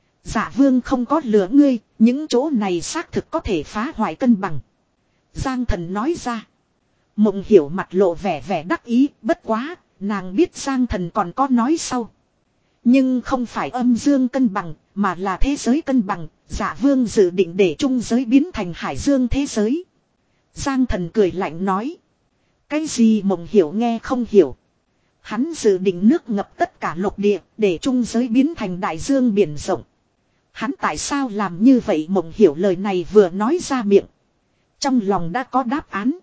Dạ Vương không có lừa ngươi, những chỗ này xác thực có thể phá hoại cân bằng. Giang Thần nói ra. Mộng Hiểu mặt lộ vẻ vẻ đắc ý, bất quá, nàng biết Giang Thần còn có nói sau. Nhưng không phải âm dương cân bằng, mà là thế giới cân bằng. Dạ Vương dự định để trung giới biến thành hải dương thế giới. Giang Thần cười lạnh nói. Cái gì? Mộng Hiểu nghe không hiểu. Hắn dự định nước ngập tất cả lục địa để trung giới biến thành đại dương biển rộng. Hắn tại sao làm như vậy? Mộng Hiểu lời này vừa nói ra miệng. Trong lòng đã có đáp án.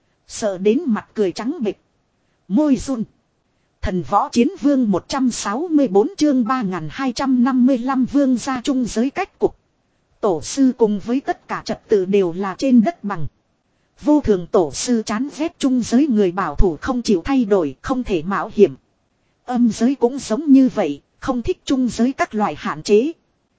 Sợ đến mặt cười trắng bệch. Môi run. Thần võ chiến vương một trăm sáu mươi bốn chương ba nghìn hai trăm năm mươi lăm vương gia trung giới cách cục. Tổ sư cùng với tất cả trật tự đều là trên đất bằng. Vô thường tổ sư chán ghét trung giới người bảo thủ không chịu thay đổi, không thể mạo hiểm. Âm giới cũng giống như vậy, không thích trung giới các loại hạn chế.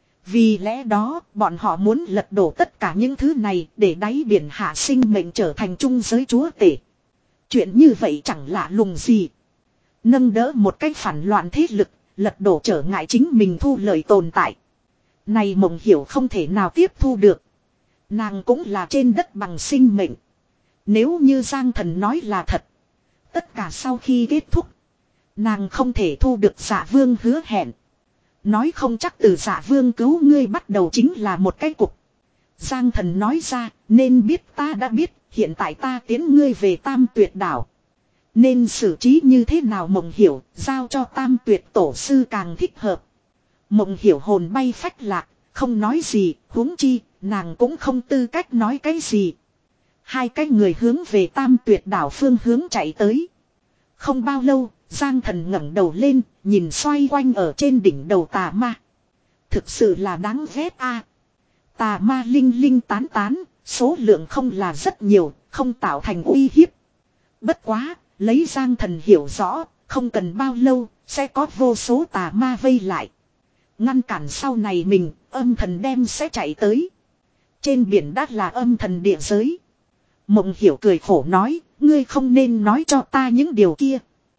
Vì lẽ đó, bọn họ muốn lật đổ tất cả những thứ này để đáy biển hạ sinh mệnh trở thành trung giới chúa tể. Chuyện như vậy chẳng lạ lùng gì. Nâng đỡ một cách phản loạn thế lực, lật đổ trở ngại chính mình thu lợi tồn tại. Này Mộng Hiểu không thể nào tiếp thu được. Nàng cũng là trên đất bằng sinh mệnh. Nếu như Giang Thần nói là thật. Tất cả sau khi kết thúc. Nàng không thể thu được Dạ Vương hứa hẹn. Nói không chắc từ Dạ Vương cứu ngươi bắt đầu chính là một cái cục. Giang Thần nói ra, nên biết ta đã biết, hiện tại ta tiến ngươi về Tam Tuyệt đảo. Nên xử trí như thế nào? Mộng Hiểu, giao cho Tam Tuyệt tổ sư càng thích hợp. Mộng Hiểu hồn bay phách lạc, không nói gì, huống chi, nàng cũng không tư cách nói cái gì. Hai cái người hướng về Tam Tuyệt đảo phương hướng chạy tới. Không bao lâu, Giang Thần ngẩng đầu lên, nhìn xoay quanh ở trên đỉnh đầu tà ma. Thực sự là đáng ghét a. Tà ma linh linh tán tán, số lượng không là rất nhiều, không tạo thành uy hiếp. Bất quá, lấy Giang Thần hiểu rõ, không cần bao lâu, sẽ có vô số tà ma vây lại. Ngăn cản sau này mình, âm thần đem sẽ chạy tới. Trên biển đã là âm thần địa giới. Mộng Hiểu cười khổ nói, ngươi không nên nói cho ta những điều kia.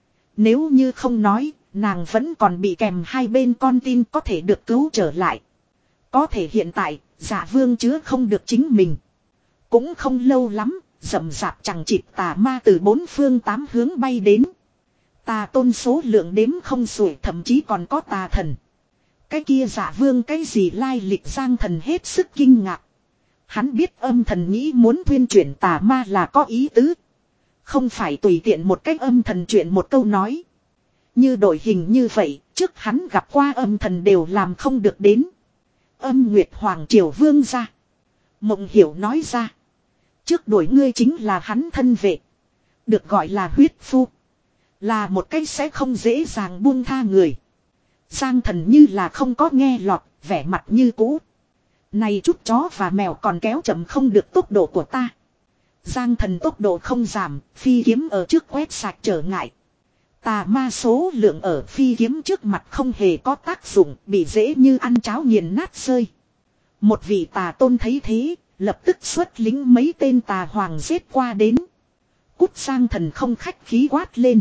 Nếu như không nói, nàng vẫn còn bị kèm hai bên con tin có thể được cứu trở lại. Có thể hiện tại, Dạ Vương chứa không được chính mình. Cũng không lâu lắm, rậm rạp chẳng chịt tà ma từ bốn phương tám hướng bay đến. Tà tôn số lượng đếm không xuể, thậm chí còn có tà thần. Cái kia Dạ Vương cái gì lai lịch, Giang Thần hết sức kinh ngạc. Hắn biết âm thần nghĩ muốn thuyên chuyển tà ma là có ý tứ. Không phải tùy tiện một cách âm thần chuyện một câu nói. Như đội hình như vậy, trước hắn gặp qua âm thần đều làm không được đến. Âm Nguyệt Hoàng Triều Vương ra. Mộng Hiểu nói ra. Trước đuổi ngươi chính là hắn thân vệ. Được gọi là huyết phu. Là một cách sẽ không dễ dàng buông tha người. Giang Thần như là không có nghe lọt, vẻ mặt như cũ. Này chút chó và mèo còn kéo chậm không được tốc độ của ta. Giang Thần tốc độ không giảm, phi kiếm ở trước quét sạch trở ngại. Tà ma số lượng ở phi kiếm trước mặt không hề có tác dụng, bị dễ như ăn cháo nghiền nát rơi. Một vị tà tôn thấy thế, lập tức xuất lính mấy tên tà hoàng giết qua đến. Cút. Giang Thần không khách khí quát lên.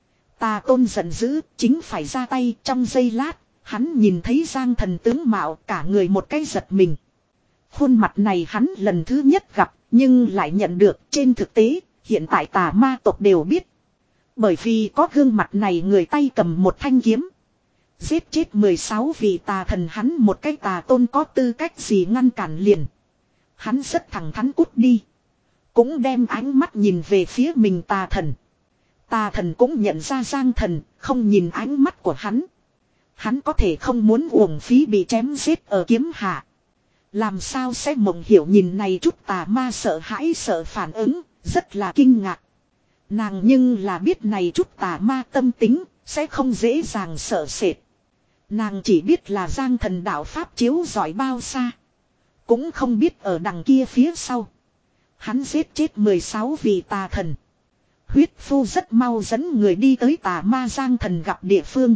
Tà tôn giận dữ, chính phải ra tay. Trong giây lát, hắn nhìn thấy Giang Thần tướng mạo, cả người một cái giật mình. Khuôn mặt này hắn lần thứ nhất gặp, nhưng lại nhận được trên thực tế, hiện tại tà ma tộc đều biết. Bởi vì có gương mặt này, người tay cầm một thanh kiếm. Giết chết mười sáu vị tà thần, hắn một cái tà tôn có tư cách gì ngăn cản liền. Hắn rất thẳng thắn cút đi. Cũng đem ánh mắt nhìn về phía mình tà thần. Tà thần cũng nhận ra Giang Thần, không nhìn ánh mắt của hắn. Hắn có thể không muốn uổng phí bị chém giết ở kiếm hạ. Làm sao sẽ Mộng Hiểu nhìn này chút tà ma sợ hãi sợ phản ứng, rất là kinh ngạc. Nàng nhưng là biết này chút tà ma tâm tính, sẽ không dễ dàng sợ sệt. Nàng chỉ biết là Giang Thần đạo pháp chiếu giỏi bao xa. Cũng không biết ở đằng kia phía sau. Hắn giết chết mười sáu vị tà thần. Huyết phu rất mau dẫn người đi tới tà ma Giang Thần gặp địa phương.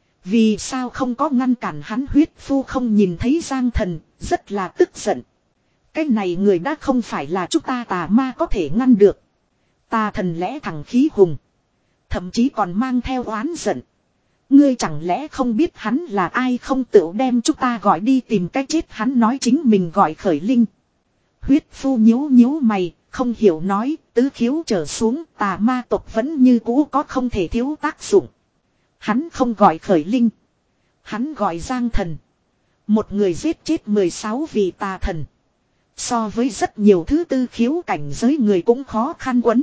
Vì sao không có ngăn cản hắn? Huyết phu không nhìn thấy Giang Thần, rất là tức giận. Cái này người đã không phải là chúng ta tà ma có thể ngăn được. Tà thần lẽ thẳng khí hùng. Thậm chí còn mang theo oán giận. Ngươi chẳng lẽ không biết hắn là ai không, tự đem chúng ta gọi đi tìm cách chết. Hắn nói chính mình gọi Khởi Linh. Huyết phu nhíu nhíu mày, không hiểu nói, tứ khiếu trở xuống tà ma tộc vẫn như cũ có không thể thiếu tác dụng. Hắn không gọi Khởi Linh. Hắn gọi Giang Thần. Một người giết chết mười sáu vị tà thần. So với rất nhiều thứ tư khiếu cảnh giới người cũng khó khăn quấn.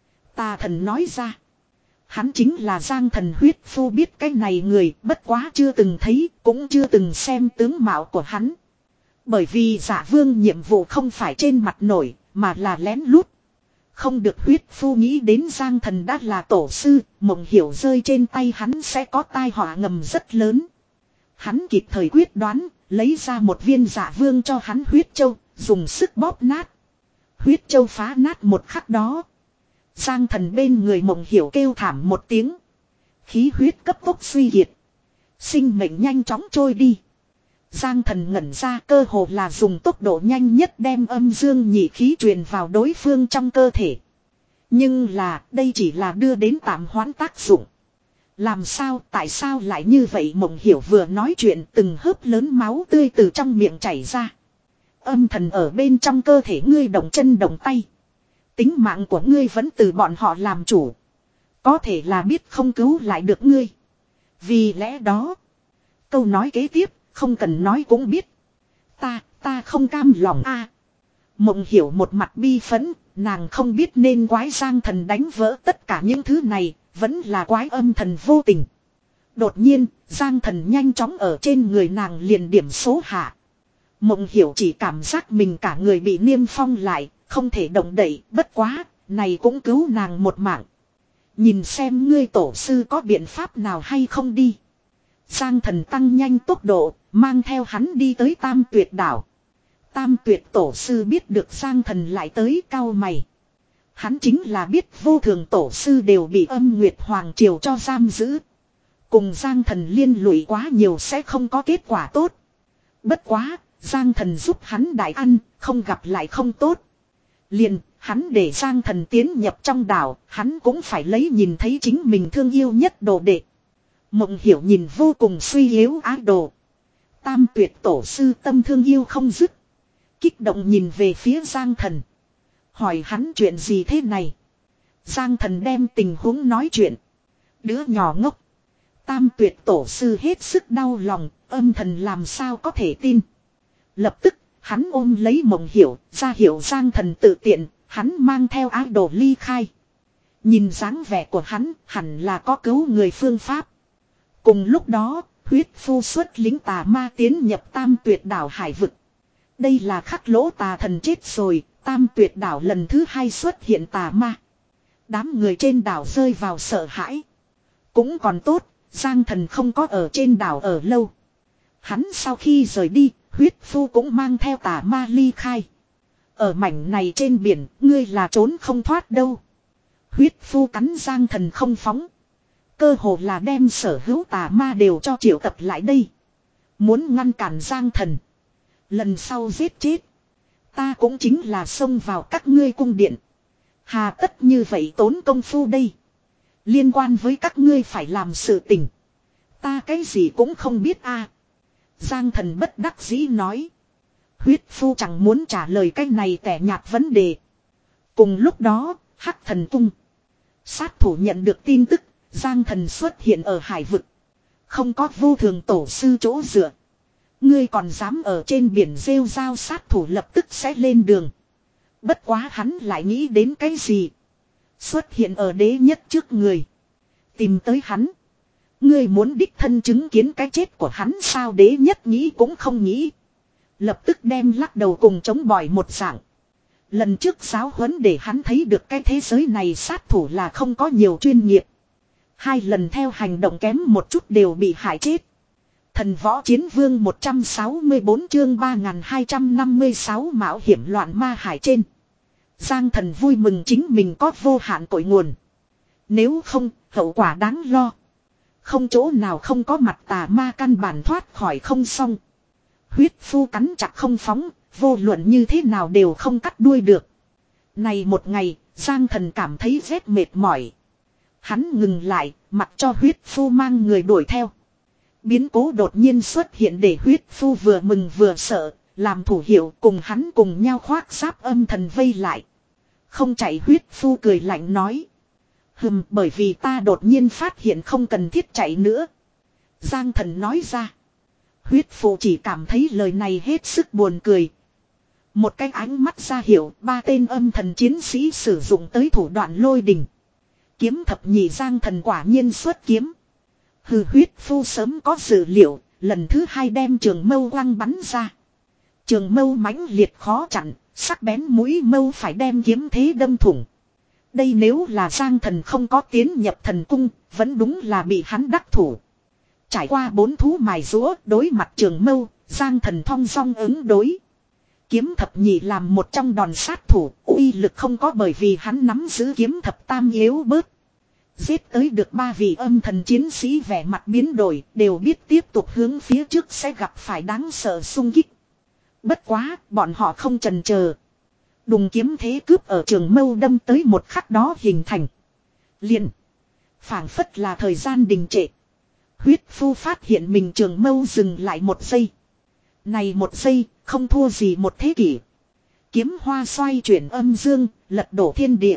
Tà thần nói ra. Hắn chính là Giang Thần. Huyết phu biết cái này người, bất quá chưa từng thấy, cũng chưa từng xem tướng mạo của hắn. Bởi vì Dạ Vương nhiệm vụ không phải trên mặt nổi, mà là lén lút. Không được. Huyết phu nghĩ đến Giang Thần đã là tổ sư, Mộng Hiểu rơi trên tay hắn sẽ có tai họa ngầm rất lớn. Hắn kịp thời quyết đoán, lấy ra một viên Dạ Vương cho hắn huyết châu, dùng sức bóp nát. Huyết châu phá nát một khắc đó. Giang Thần bên người Mộng Hiểu kêu thảm một tiếng. Khí huyết cấp tốc suy kiệt. Sinh mệnh nhanh chóng trôi đi. Giang Thần ngẩn ra, cơ hồ là dùng tốc độ nhanh nhất đem âm dương nhị khí truyền vào đối phương trong cơ thể. Nhưng là, đây chỉ là đưa đến tạm hoãn tác dụng. Làm sao, tại sao lại như vậy? Mộng Hiểu vừa nói chuyện, từng hớp lớn máu tươi từ trong miệng chảy ra. Âm thần ở bên trong cơ thể ngươi động chân động tay. Tính mạng của ngươi vẫn từ bọn họ làm chủ. Có thể là biết không cứu lại được ngươi. Vì lẽ đó, câu nói kế tiếp, không cần nói cũng biết. Ta, ta không cam lòng a. Mộng Hiểu một mặt bi phẫn, nàng không biết nên quái Giang Thần đánh vỡ tất cả những thứ này, vẫn là quái âm thần vô tình. Đột nhiên, Giang Thần nhanh chóng ở trên người nàng liền điểm số hạ. Mộng Hiểu chỉ cảm giác mình cả người bị niêm phong lại, không thể động đậy, bất quá, này cũng cứu nàng một mạng. Nhìn xem ngươi tổ sư có biện pháp nào hay không đi. Giang Thần tăng nhanh tốc độ, mang theo hắn đi tới Tam Tuyệt đảo. Tam Tuyệt tổ sư biết được Giang Thần lại tới, cau mày. Hắn chính là biết vô thường tổ sư đều bị Âm Nguyệt Hoàng Triều cho giam giữ. Cùng Giang Thần liên lụy quá nhiều sẽ không có kết quả tốt. Bất quá, Giang Thần giúp hắn đại ăn, không gặp lại không tốt. Liền, hắn để Giang Thần tiến nhập trong đảo, hắn cũng phải lấy nhìn thấy chính mình thương yêu nhất đồ đệ. Mộng Hiểu nhìn vô cùng suy yếu ái đồ. Tam Tuyệt tổ sư tâm thương yêu không dứt. Kích động nhìn về phía Giang Thần. Hỏi hắn chuyện gì thế này. Giang Thần đem tình huống nói chuyện. Đứa nhỏ ngốc. Tam tuyệt tổ sư hết sức đau lòng, âm thần làm sao có thể tin. Lập tức, hắn ôm lấy Mộng Hiểu, ra hiệu Giang Thần tự tiện, hắn mang theo ái đồ ly khai. Nhìn dáng vẻ của hắn, hẳn là có cứu người phương pháp. Cùng lúc đó, huyết phu xuất lính tà ma tiến nhập Tam Tuyệt đảo hải vực. Đây là khắc lỗ tà thần chết rồi, Tam Tuyệt đảo lần thứ hai xuất hiện tà ma. Đám người trên đảo rơi vào sợ hãi. Cũng còn tốt, Giang Thần không có ở trên đảo ở lâu. Hắn sau khi rời đi, huyết phu cũng mang theo tà ma ly khai. Ở mảnh này trên biển, ngươi là trốn không thoát đâu. Huyết phu cắn Giang Thần không phóng. Cơ hồ là đem sở hữu tà ma đều cho triệu tập lại đây. Muốn ngăn cản Giang Thần. Lần sau giết chết. Ta cũng chính là xông vào các ngươi cung điện. Hà tất như vậy tốn công phu đây. Liên quan với các ngươi phải làm sự tình. Ta cái gì cũng không biết a. Giang Thần bất đắc dĩ nói. Huyết phu chẳng muốn trả lời cái này tẻ nhạt vấn đề. Cùng lúc đó, Hắc Thần Cung. Sát thủ nhận được tin tức, Giang Thần xuất hiện ở hải vực. Không có vô thường tổ sư chỗ dựa. Ngươi còn dám ở trên biển rêu rao, sát thủ lập tức sẽ lên đường. Bất quá hắn lại nghĩ đến cái gì. Xuất hiện ở đế nhất trước người. Tìm tới hắn. Ngươi muốn đích thân chứng kiến cái chết của hắn sao? Đế nhất nghĩ cũng không nghĩ. Lập tức đem lắc đầu cùng chống bỏi một dạng. Lần trước giáo huấn để hắn thấy được cái thế giới này sát thủ là không có nhiều chuyên nghiệp. Hai lần theo hành động kém một chút đều bị hại chết. Thần võ chiến vương một trăm sáu mươi bốn chương ba nghìn hai trăm năm mươi sáu mạo hiểm loạn ma hải trên. Giang Thần vui mừng chính mình có vô hạn cội nguồn. Nếu không, hậu quả đáng lo. Không chỗ nào không có mặt tà ma căn bản thoát khỏi không xong. Huyết phu cắn chặt không phóng, vô luận như thế nào đều không cắt đuôi được. Này một ngày, Giang Thần cảm thấy rất mệt mỏi. Hắn ngừng lại, mặc cho huyết phu mang người đuổi theo. Biến cố đột nhiên xuất hiện để huyết phu vừa mừng vừa sợ, làm thủ hiệu cùng hắn cùng nhau khoác giáp âm thần vây lại. Không chạy, huyết phu cười lạnh nói. Hừm, bởi vì ta đột nhiên phát hiện không cần thiết chạy nữa. Giang Thần nói ra. Huyết phu chỉ cảm thấy lời này hết sức buồn cười. Một cái ánh mắt ra hiệu, ba tên âm thần chiến sĩ sử dụng tới thủ đoạn lôi đình. Kiếm thập nhị Giang Thần quả nhiên xuất kiếm. Hừ, huyết phu sớm có dự liệu, lần thứ hai đem trường mâu quăng bắn ra. Trường mâu mãnh liệt khó chặn, sắc bén mũi mâu phải đem kiếm thế đâm thủng. Đây nếu là Giang Thần không có tiến nhập thần cung, vẫn đúng là bị hắn đắc thủ. Trải qua bốn thú mài rũa, đối mặt trường mâu, Giang Thần thong dong ứng đối. Kiếm thập nhị làm một trong đòn sát thủ, uy lực không có bởi vì hắn nắm giữ kiếm thập tam yếu bớt. Giết tới được ba vị âm thần chiến sĩ vẻ mặt biến đổi, đều biết tiếp tục hướng phía trước sẽ gặp phải đáng sợ xung kích. Bất quá, bọn họ không chần chờ. Đùng kiếm thế cướp ở trường mâu đâm tới một khắc đó hình thành. Liền. Phảng phất là thời gian đình trệ. Huyết phu phát hiện mình trường mâu dừng lại một giây. Này một giây, không thua gì một thế kỷ. Kiếm hoa xoay chuyển âm dương, lật đổ thiên địa.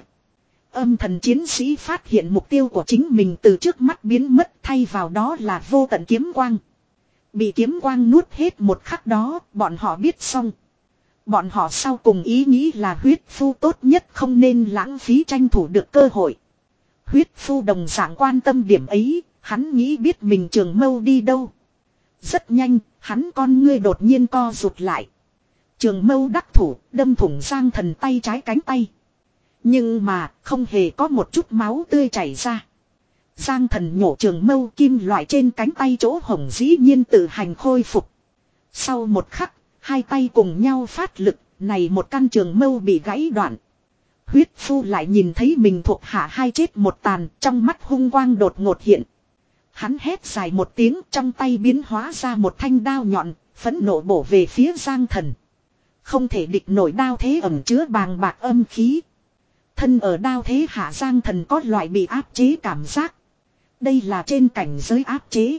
Âm thần chiến sĩ phát hiện mục tiêu của chính mình từ trước mắt biến mất, thay vào đó là vô tận kiếm quang. Bị kiếm quang nuốt hết một khắc đó, bọn họ biết xong. Bọn họ sau cùng ý nghĩ là huyết phu tốt nhất không nên lãng phí tranh thủ được cơ hội. Huyết phu đồng dạng quan tâm điểm ấy, hắn nghĩ biết mình trường mâu đi đâu. Rất nhanh, hắn con ngươi đột nhiên co rụt lại. Trường mâu đắc thủ, đâm thủng Giang Thần tay trái cánh tay. Nhưng mà, không hề có một chút máu tươi chảy ra. Giang Thần nhổ trường mâu, kim loại trên cánh tay chỗ hồng dĩ nhiên tự hành khôi phục. Sau một khắc, hai tay cùng nhau phát lực, này một căn trường mâu bị gãy đoạn. Huyết phu lại nhìn thấy mình thuộc hạ hai chết một tàn, trong mắt hung quang đột ngột hiện. Hắn hét dài một tiếng, trong tay biến hóa ra một thanh đao nhọn, phẫn nộ bổ về phía Giang Thần. Không thể địch nổi đao thế ẩn chứa bàng bạc âm khí. Thân ở đao thế hạ, Giang Thần có loại bị áp chế cảm giác. Đây là trên cảnh giới áp chế.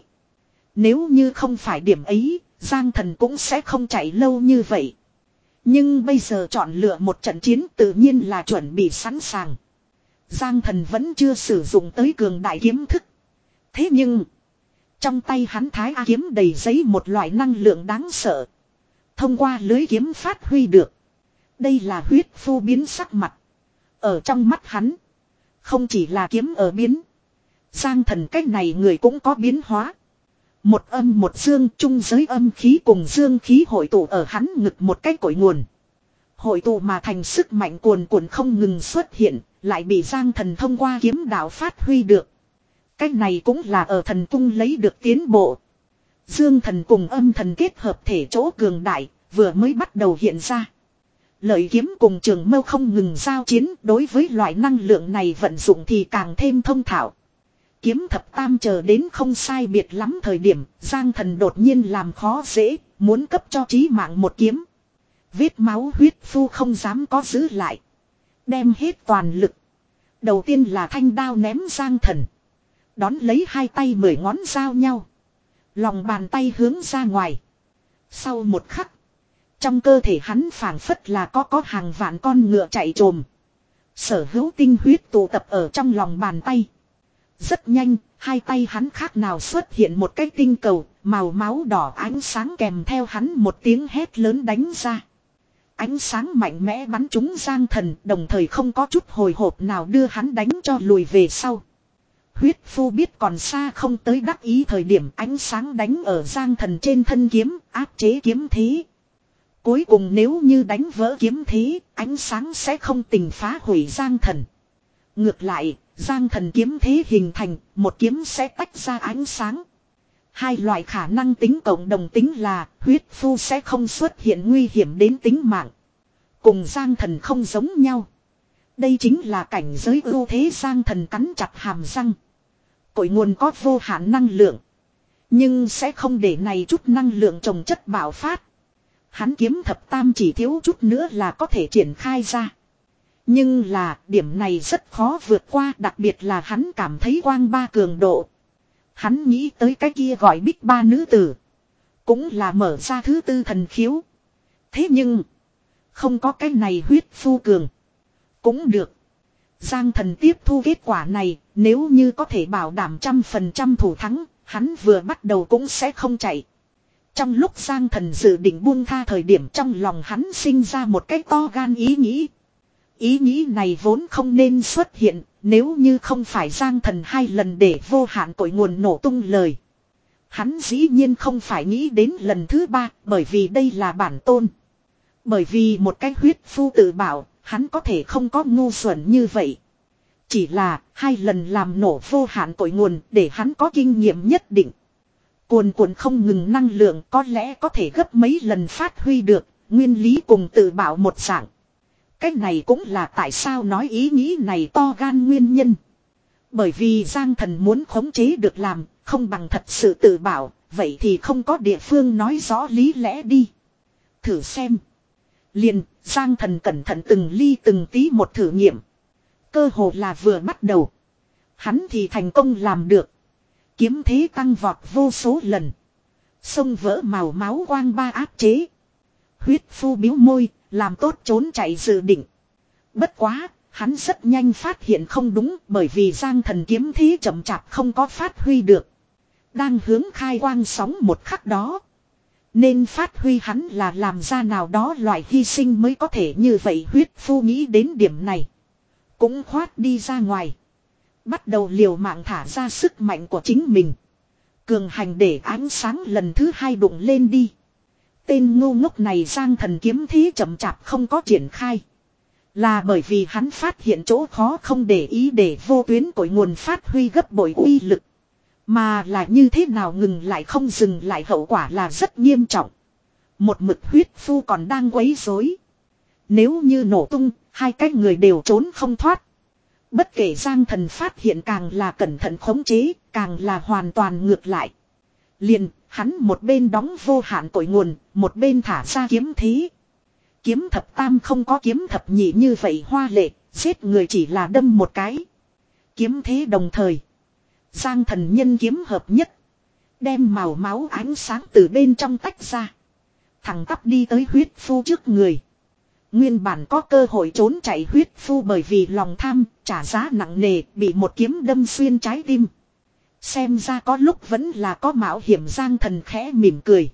Nếu như không phải điểm ấy, Giang Thần cũng sẽ không chạy lâu như vậy. Nhưng bây giờ chọn lựa một trận chiến tự nhiên là chuẩn bị sẵn sàng. Giang Thần vẫn chưa sử dụng tới cường đại kiếm thức. Thế nhưng, trong tay hắn thái A kiếm đầy giấy một loại năng lượng đáng sợ. Thông qua lưới kiếm phát huy được. Đây là huyết phu biến sắc mặt. Ở trong mắt hắn, không chỉ là kiếm ở biến. Giang thần cách này người cũng có biến hóa. Một âm một dương, trung giới âm khí cùng dương khí hội tụ ở hắn ngực một cái cội nguồn. Hội tụ mà thành sức mạnh cuồn cuộn không ngừng xuất hiện, lại bị Giang thần thông qua kiếm đạo phát huy được. Cái này cũng là ở thần cung lấy được tiến bộ. Dương thần cùng âm thần kết hợp thể chỗ cường đại, vừa mới bắt đầu hiện ra. Lợi kiếm cùng trường mâu không ngừng giao chiến, đối với loại năng lượng này vận dụng thì càng thêm thông thạo. Kiếm thập tam chờ đến không sai biệt lắm thời điểm, Giang thần đột nhiên làm khó dễ, muốn cấp cho chí mạng một kiếm. Vết máu huyết phu không dám có giữ lại. Đem hết toàn lực. Đầu tiên là thanh đao ném Giang thần. Đón lấy hai tay mười ngón giao nhau. Lòng bàn tay hướng ra ngoài. Sau một khắc, trong cơ thể hắn phảng phất là có có hàng vạn con ngựa chạy trồm. Sở hữu tinh huyết tụ tập ở trong lòng bàn tay. Rất nhanh, hai tay hắn khác nào xuất hiện một cái tinh cầu, màu máu đỏ ánh sáng kèm theo hắn một tiếng hét lớn đánh ra. Ánh sáng mạnh mẽ bắn trúng Giang thần, đồng thời không có chút hồi hộp nào đưa hắn đánh cho lùi về sau. Huyết phu biết còn xa không tới đắc ý thời điểm ánh sáng đánh ở Giang thần trên thân kiếm, áp chế kiếm thế. Cuối cùng nếu như đánh vỡ kiếm thế, ánh sáng sẽ không tình phá hủy Giang thần. Ngược lại, Giang thần kiếm thế hình thành, một kiếm sẽ tách ra ánh sáng. Hai loại khả năng tính cộng đồng tính là huyết phu sẽ không xuất hiện nguy hiểm đến tính mạng. Cùng Giang thần không giống nhau. Đây chính là cảnh giới ưu thế. Giang thần cắn chặt hàm răng. Cội nguồn có vô hạn năng lượng. Nhưng sẽ không để này chút năng lượng trồng chất bạo phát. Hắn kiếm thập tam chỉ thiếu chút nữa là có thể triển khai ra. Nhưng là điểm này rất khó vượt qua, đặc biệt là hắn cảm thấy quang ba cường độ. Hắn nghĩ tới cái kia gọi bích ba nữ tử. Cũng là mở ra thứ tư thần khiếu. Thế nhưng, không có cái này huyết phu cường. Cũng được. Giang thần tiếp thu kết quả này, nếu như có thể bảo đảm trăm phần trăm thủ thắng, hắn vừa bắt đầu cũng sẽ không chạy. Trong lúc Giang thần dự định buông tha thời điểm trong lòng hắn sinh ra một cái to gan ý nghĩ. Ý nghĩ này vốn không nên xuất hiện, nếu như không phải Giang thần hai lần để vô hạn cội nguồn nổ tung lời. Hắn dĩ nhiên không phải nghĩ đến lần thứ ba, bởi vì đây là bản tôn. Bởi vì một cái huyết phu tự bảo, hắn có thể không có ngu xuẩn như vậy. Chỉ là hai lần làm nổ vô hạn cội nguồn để hắn có kinh nghiệm nhất định. Cuồn cuộn không ngừng năng lượng có lẽ có thể gấp mấy lần phát huy được, nguyên lý cùng tự bảo một dạng. Cái này cũng là tại sao nói ý nghĩ này to gan nguyên nhân. Bởi vì Giang thần muốn khống chế được làm, không bằng thật sự tự bảo, vậy thì không có địa phương nói rõ lý lẽ đi. Thử xem. Liền, Giang thần cẩn thận từng ly từng tí một thử nghiệm. Cơ hồ là vừa bắt đầu. Hắn thì thành công làm được. Kiếm thế tăng vọt vô số lần. Sông vỡ màu máu quang ba áp chế. Huyết phu biếu môi, làm tốt trốn chạy dự định. Bất quá, hắn rất nhanh phát hiện không đúng bởi vì Giang thần kiếm thế chậm chạp không có phát huy được. Đang hướng khai quang sóng một khắc đó. Nên phát huy hắn là làm ra nào đó loại hy sinh mới có thể như vậy. Huyết phu nghĩ đến điểm này. Cũng khoát đi ra ngoài. Bắt đầu liều mạng thả ra sức mạnh của chính mình. Cường hành để ánh sáng lần thứ hai đụng lên đi. Tên ngu ngốc này Giang thần kiếm thế chậm chạp không có triển khai. Là bởi vì hắn phát hiện chỗ khó không để ý để vô tuyến cội nguồn phát huy gấp bội uy lực. Mà là như thế nào ngừng lại không dừng lại hậu quả là rất nghiêm trọng. Một mực huyết phu còn đang quấy rối. Nếu như nổ tung, hai cái người đều trốn không thoát. Bất kể Giang thần phát hiện càng là cẩn thận khống chế, càng là hoàn toàn ngược lại. Liền, hắn một bên đóng vô hạn cội nguồn, một bên thả ra kiếm thế. Kiếm thập tam không có kiếm thập nhị như vậy hoa lệ, giết người chỉ là đâm một cái. Kiếm thế đồng thời. Giang thần nhân kiếm hợp nhất. Đem màu máu ánh sáng từ bên trong tách ra. Thẳng tắp đi tới huyết phu trước người. Nguyên bản có cơ hội trốn chạy huyết phu bởi vì lòng tham, trả giá nặng nề, bị một kiếm đâm xuyên trái tim. Xem ra có lúc vẫn là có mạo hiểm. Giang Thần khẽ mỉm cười.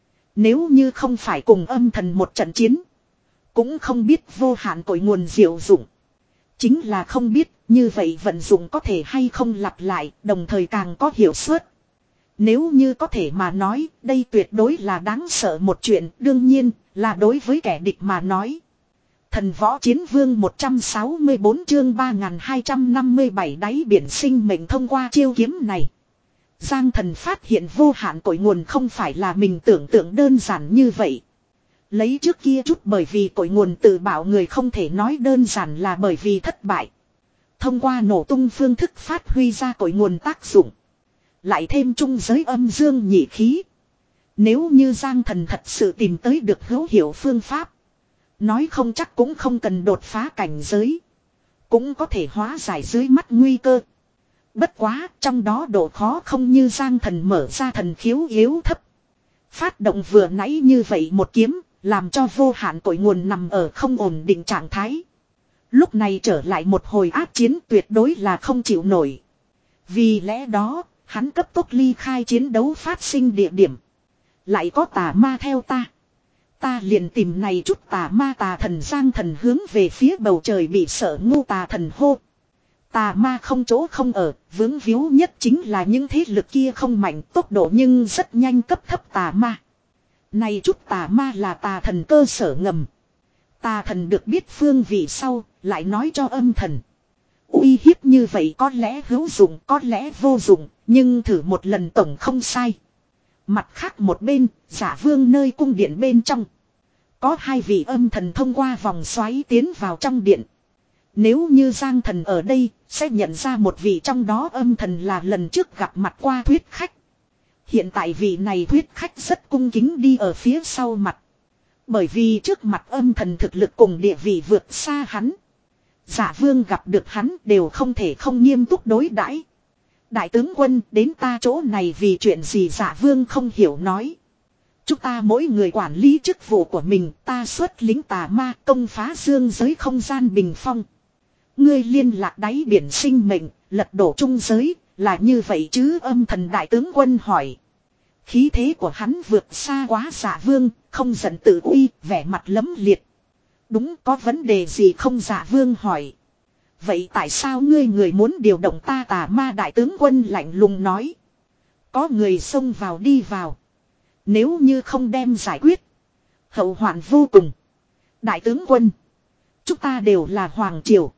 Nếu như không phải cùng âm thần một trận chiến. Cũng không biết vô hạn cội nguồn diệu dụng. Chính là không biết như vậy vận dụng có thể hay không lặp lại, đồng thời càng có hiệu suất. Nếu như có thể mà nói, đây tuyệt đối là đáng sợ một chuyện, đương nhiên là đối với kẻ địch mà nói. Thần võ chiến vương một trăm sáu mươi tư chương ba nghìn hai trăm năm mươi bảy đáy biển sinh mệnh. Thông qua chiêu kiếm này, Giang Thần phát hiện vô hạn cội nguồn không phải là mình tưởng tượng đơn giản như vậy. Lấy trước kia chút bởi vì cội nguồn tự bảo người không thể nói đơn giản là bởi vì thất bại. Thông qua nổ tung phương thức phát huy ra cội nguồn tác dụng. Lại thêm trung giới âm dương nhị khí. Nếu như Giang Thần thật sự tìm tới được hữu hiệu phương pháp. Nói không chắc cũng không cần đột phá cảnh giới. Cũng có thể hóa giải dưới mắt nguy cơ. Bất quá trong đó độ khó không như Giang Thần mở ra thần khiếu yếu thấp. Phát động vừa nãy như vậy một kiếm. Làm cho vô hạn cội nguồn nằm ở không ổn định trạng thái. Lúc này trở lại một hồi ác chiến tuyệt đối là không chịu nổi. Vì lẽ đó, hắn cấp tốc ly khai chiến đấu phát sinh địa điểm. Lại có tà ma theo ta. Ta liền tìm này chút tà ma. Tà thần Giang Thần hướng về phía bầu trời bị sợ ngu tà thần hô. Tà ma không chỗ không ở, vướng víu nhất chính là những thế lực kia không mạnh, tốc độ nhưng rất nhanh cấp thấp tà ma. Này chút tà ma là tà thần cơ sở ngầm. Tà thần được biết phương vị sau, lại nói cho âm thần. Uy hiếp như vậy có lẽ hữu dụng, có lẽ vô dụng, nhưng thử một lần tổng không sai. Mặt khác một bên, Giả Vương nơi cung điện bên trong. Có hai vị âm thần thông qua vòng xoáy tiến vào trong điện. Nếu như Giang Thần ở đây, sẽ nhận ra một vị trong đó âm thần là lần trước gặp mặt qua thuyết khách. Hiện tại vị này thuyết khách rất cung kính đi ở phía sau mặt. Bởi vì trước mặt âm thần thực lực cùng địa vị vượt xa hắn. Giả Vương gặp được hắn đều không thể không nghiêm túc đối đãi. Đại tướng quân đến ta chỗ này vì chuyện gì? Giả Vương không hiểu nói. Chúng ta mỗi người quản lý chức vụ của mình, ta xuất lính tà ma công phá dương giới không gian bình phong. Ngươi liên lạc đáy biển sinh mệnh, lật đổ trung giới, là như vậy chứ? Âm thần đại tướng quân hỏi. Khí thế của hắn vượt xa quá Giả Vương, không giận tự uy, vẻ mặt lấm liệt. Đúng, có vấn đề gì không? Giả Vương hỏi. Vậy tại sao ngươi người muốn điều động ta? Tà ma đại tướng quân lạnh lùng nói. Có người xông vào đi vào. Nếu như không đem giải quyết, hậu hoạn vô cùng. Đại tướng quân, chúng ta đều là hoàng triều,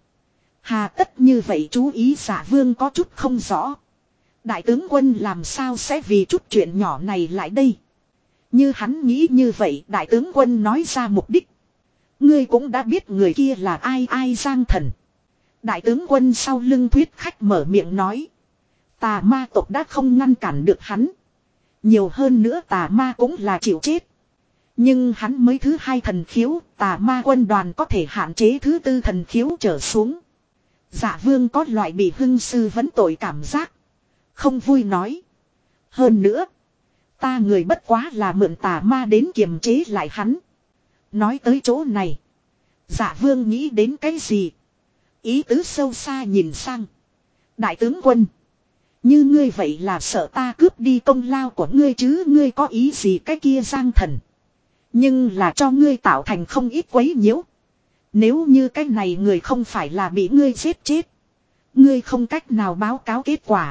hà tất như vậy chú ý? Giả Vương có chút không rõ. Đại tướng quân làm sao sẽ vì chút chuyện nhỏ này lại đây? Như hắn nghĩ như vậy, đại tướng quân nói ra mục đích. Ngươi cũng đã biết người kia là ai? Ai? Giang Thần. Đại tướng quân sau lưng thuyết khách mở miệng nói. Tà ma tộc đã không ngăn cản được hắn. Nhiều hơn nữa tà ma cũng là chịu chết. Nhưng hắn mới thứ hai thần khiếu, tà ma quân đoàn có thể hạn chế thứ tư thần khiếu trở xuống. Giả Vương có loại bị hưng sư vấn tội cảm giác. Không vui nói. Hơn nữa, ta người bất quá là mượn tà ma đến kiềm chế lại hắn. Nói tới chỗ này, Giả Vương nghĩ đến cái gì? Ý tứ sâu xa nhìn sang. Đại tướng quân, như ngươi vậy là sợ ta cướp đi công lao của ngươi chứ? Ngươi có ý gì? Cái kia Giang Thần, nhưng là cho ngươi tạo thành không ít quấy nhiễu. Nếu như cái này người không phải là bị ngươi giết chết, ngươi không cách nào báo cáo kết quả.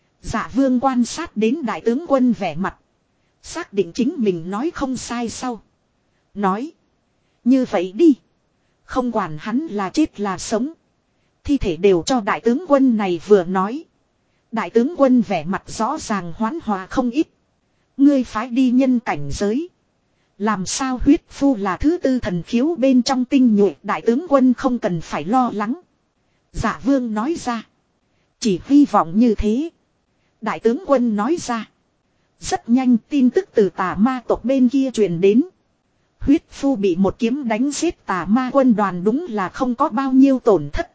Dạ Vương quan sát đến đại tướng quân vẻ mặt, xác định chính mình nói không sai sau, nói. Như vậy đi, không quản hắn là chết là sống, thi thể đều cho đại tướng quân này. Vừa nói, đại tướng quân vẻ mặt rõ ràng hoán hòa không ít. Ngươi phái đi nhân cảnh giới, làm sao huyết phu là thứ tư thần khiếu bên trong tinh nhuệ? Đại tướng quân không cần phải lo lắng. Dạ Vương nói ra. Chỉ hy vọng như thế. Đại tướng quân nói ra. Rất nhanh tin tức từ tà ma tộc bên kia truyền đến. Huyết phu bị một kiếm đánh giết, tà ma quân đoàn đúng là không có bao nhiêu tổn thất.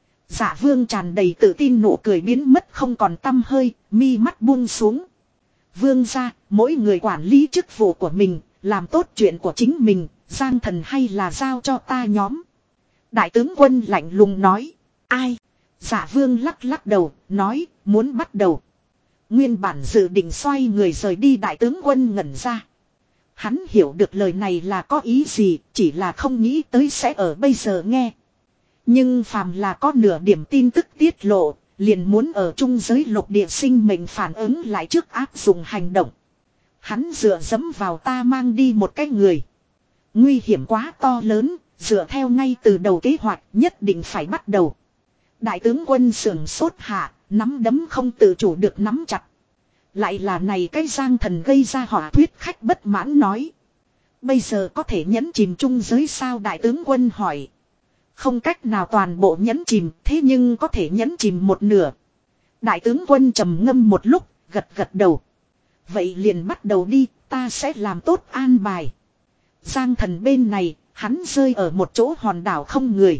Dạ Vương tràn đầy tự tin, nụ cười biến mất không còn tăm hơi, mi mắt buông xuống. Vương gia, mỗi người quản lý chức vụ của mình, làm tốt chuyện của chính mình, Giang Thần hay là giao cho ta nhóm. Đại tướng quân lạnh lùng nói. Ai? Dạ Vương lắc lắc đầu, nói, muốn bắt đầu. Nguyên bản dự định xoay người rời đi đại tướng quân ngẩn ra. Hắn hiểu được lời này là có ý gì, chỉ là không nghĩ tới sẽ ở bây giờ nghe. Nhưng phàm là có nửa điểm tin tức tiết lộ, liền muốn ở trung giới lục địa sinh mệnh phản ứng lại trước áp dụng hành động. Hắn dựa dẫm vào ta mang đi một cái người. Nguy hiểm quá to lớn, dựa theo ngay từ đầu kế hoạch nhất định phải bắt đầu. Đại tướng quân sưởng sốt hạ, nắm đấm không tự chủ được nắm chặt. Lại là này cái Giang Thần gây ra hỏa thuyết khách bất mãn nói. Bây giờ có thể nhấn chìm trung giới sao đại tướng quân hỏi. Không cách nào toàn bộ nhấn chìm, thế nhưng có thể nhấn chìm một nửa. Đại tướng quân trầm ngâm một lúc, gật gật đầu. Vậy liền bắt đầu đi, ta sẽ làm tốt an bài. Giang Thần bên này, hắn rơi ở một chỗ hòn đảo không người.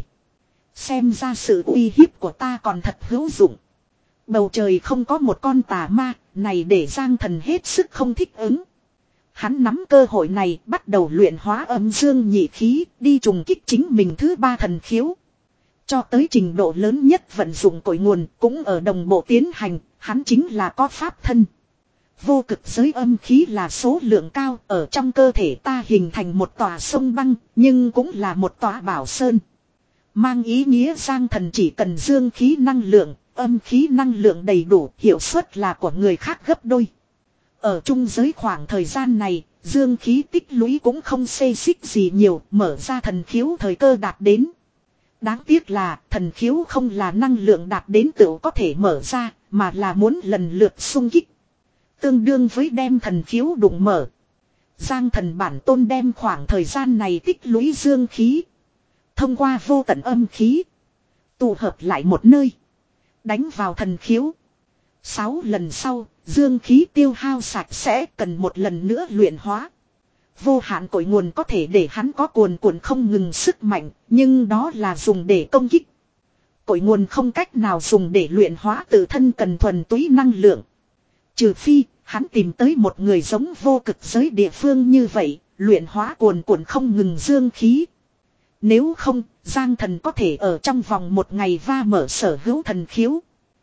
Xem ra sự uy hiếp của ta còn thật hữu dụng. Bầu trời không có một con tà ma, này để Giang Thần hết sức không thích ứng. Hắn nắm cơ hội này bắt đầu luyện hóa âm dương nhị khí, đi trùng kích chính mình thứ ba thần khiếu. Cho tới trình độ lớn nhất vận dụng cội nguồn cũng ở đồng bộ tiến hành, hắn chính là có pháp thân. Vô cực giới âm khí là số lượng cao, ở trong cơ thể ta hình thành một tòa sông băng, nhưng cũng là một tòa bảo sơn. Mang ý nghĩa Giang Thần chỉ cần dương khí năng lượng, âm khí năng lượng đầy đủ, hiệu suất là của người khác gấp đôi. Ở trung giới khoảng thời gian này, dương khí tích lũy cũng không xê xích gì nhiều, mở ra thần khiếu thời cơ đạt đến. Đáng tiếc là thần khiếu không là năng lượng đạt đến tựu có thể mở ra, mà là muốn lần lượt xung kích. Tương đương với đem thần khiếu đụng mở. Giang Thần bản tôn đem khoảng thời gian này tích lũy dương khí. Thông qua vô tận âm khí. Tụ hợp lại một nơi. Đánh vào thần khiếu. Sáu lần sau, dương khí tiêu hao sạch sẽ cần một lần nữa luyện hóa. Vô hạn cội nguồn có thể để hắn có cuồn cuộn không ngừng sức mạnh, nhưng đó là dùng để công kích. Cội nguồn không cách nào dùng để luyện hóa tự thân cần thuần túy năng lượng. Trừ phi, hắn tìm tới một người giống vô cực giới địa phương như vậy, luyện hóa cuồn cuộn không ngừng dương khí. Nếu không, Giang Thần có thể ở trong vòng một ngày va mở sở hữu thần khiếu.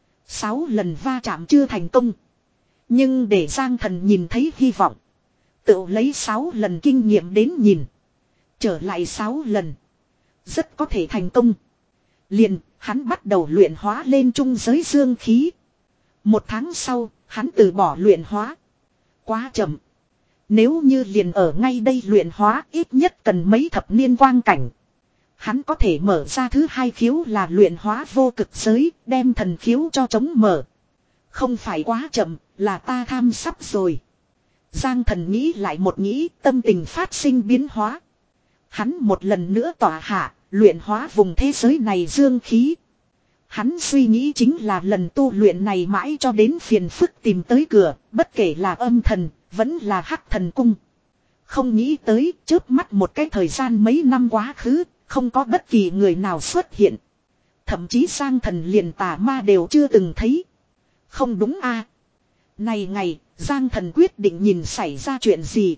Sáu lần va chạm chưa thành công. Nhưng để Giang Thần nhìn thấy hy vọng. Tự lấy sáu lần kinh nghiệm đến nhìn. Trở lại sáu lần. Rất có thể thành công. Liền, hắn bắt đầu luyện hóa lên trung giới dương khí. Một tháng sau, hắn từ bỏ luyện hóa. Quá chậm. Nếu như liền ở ngay đây luyện hóa ít nhất cần mấy thập niên quang cảnh. Hắn có thể mở ra thứ hai khiếu là luyện hóa vô cực giới, đem thần khiếu cho chống mở. Không phải quá chậm, là ta tham sắp rồi. Giang Thần nghĩ lại một nghĩ, tâm tình phát sinh biến hóa. Hắn một lần nữa tỏa hạ, luyện hóa vùng thế giới này dương khí. Hắn suy nghĩ chính là lần tu luyện này mãi cho đến phiền phức tìm tới cửa, bất kể là âm thần, vẫn là hắc thần cung. Không nghĩ tới, chớp mắt một cái thời gian mấy năm quá khứ, không có bất kỳ người nào xuất hiện. Thậm chí Giang Thần liền tà ma đều chưa từng thấy. Không đúng a à. Này ngày, Giang Thần quyết định nhìn xảy ra chuyện gì.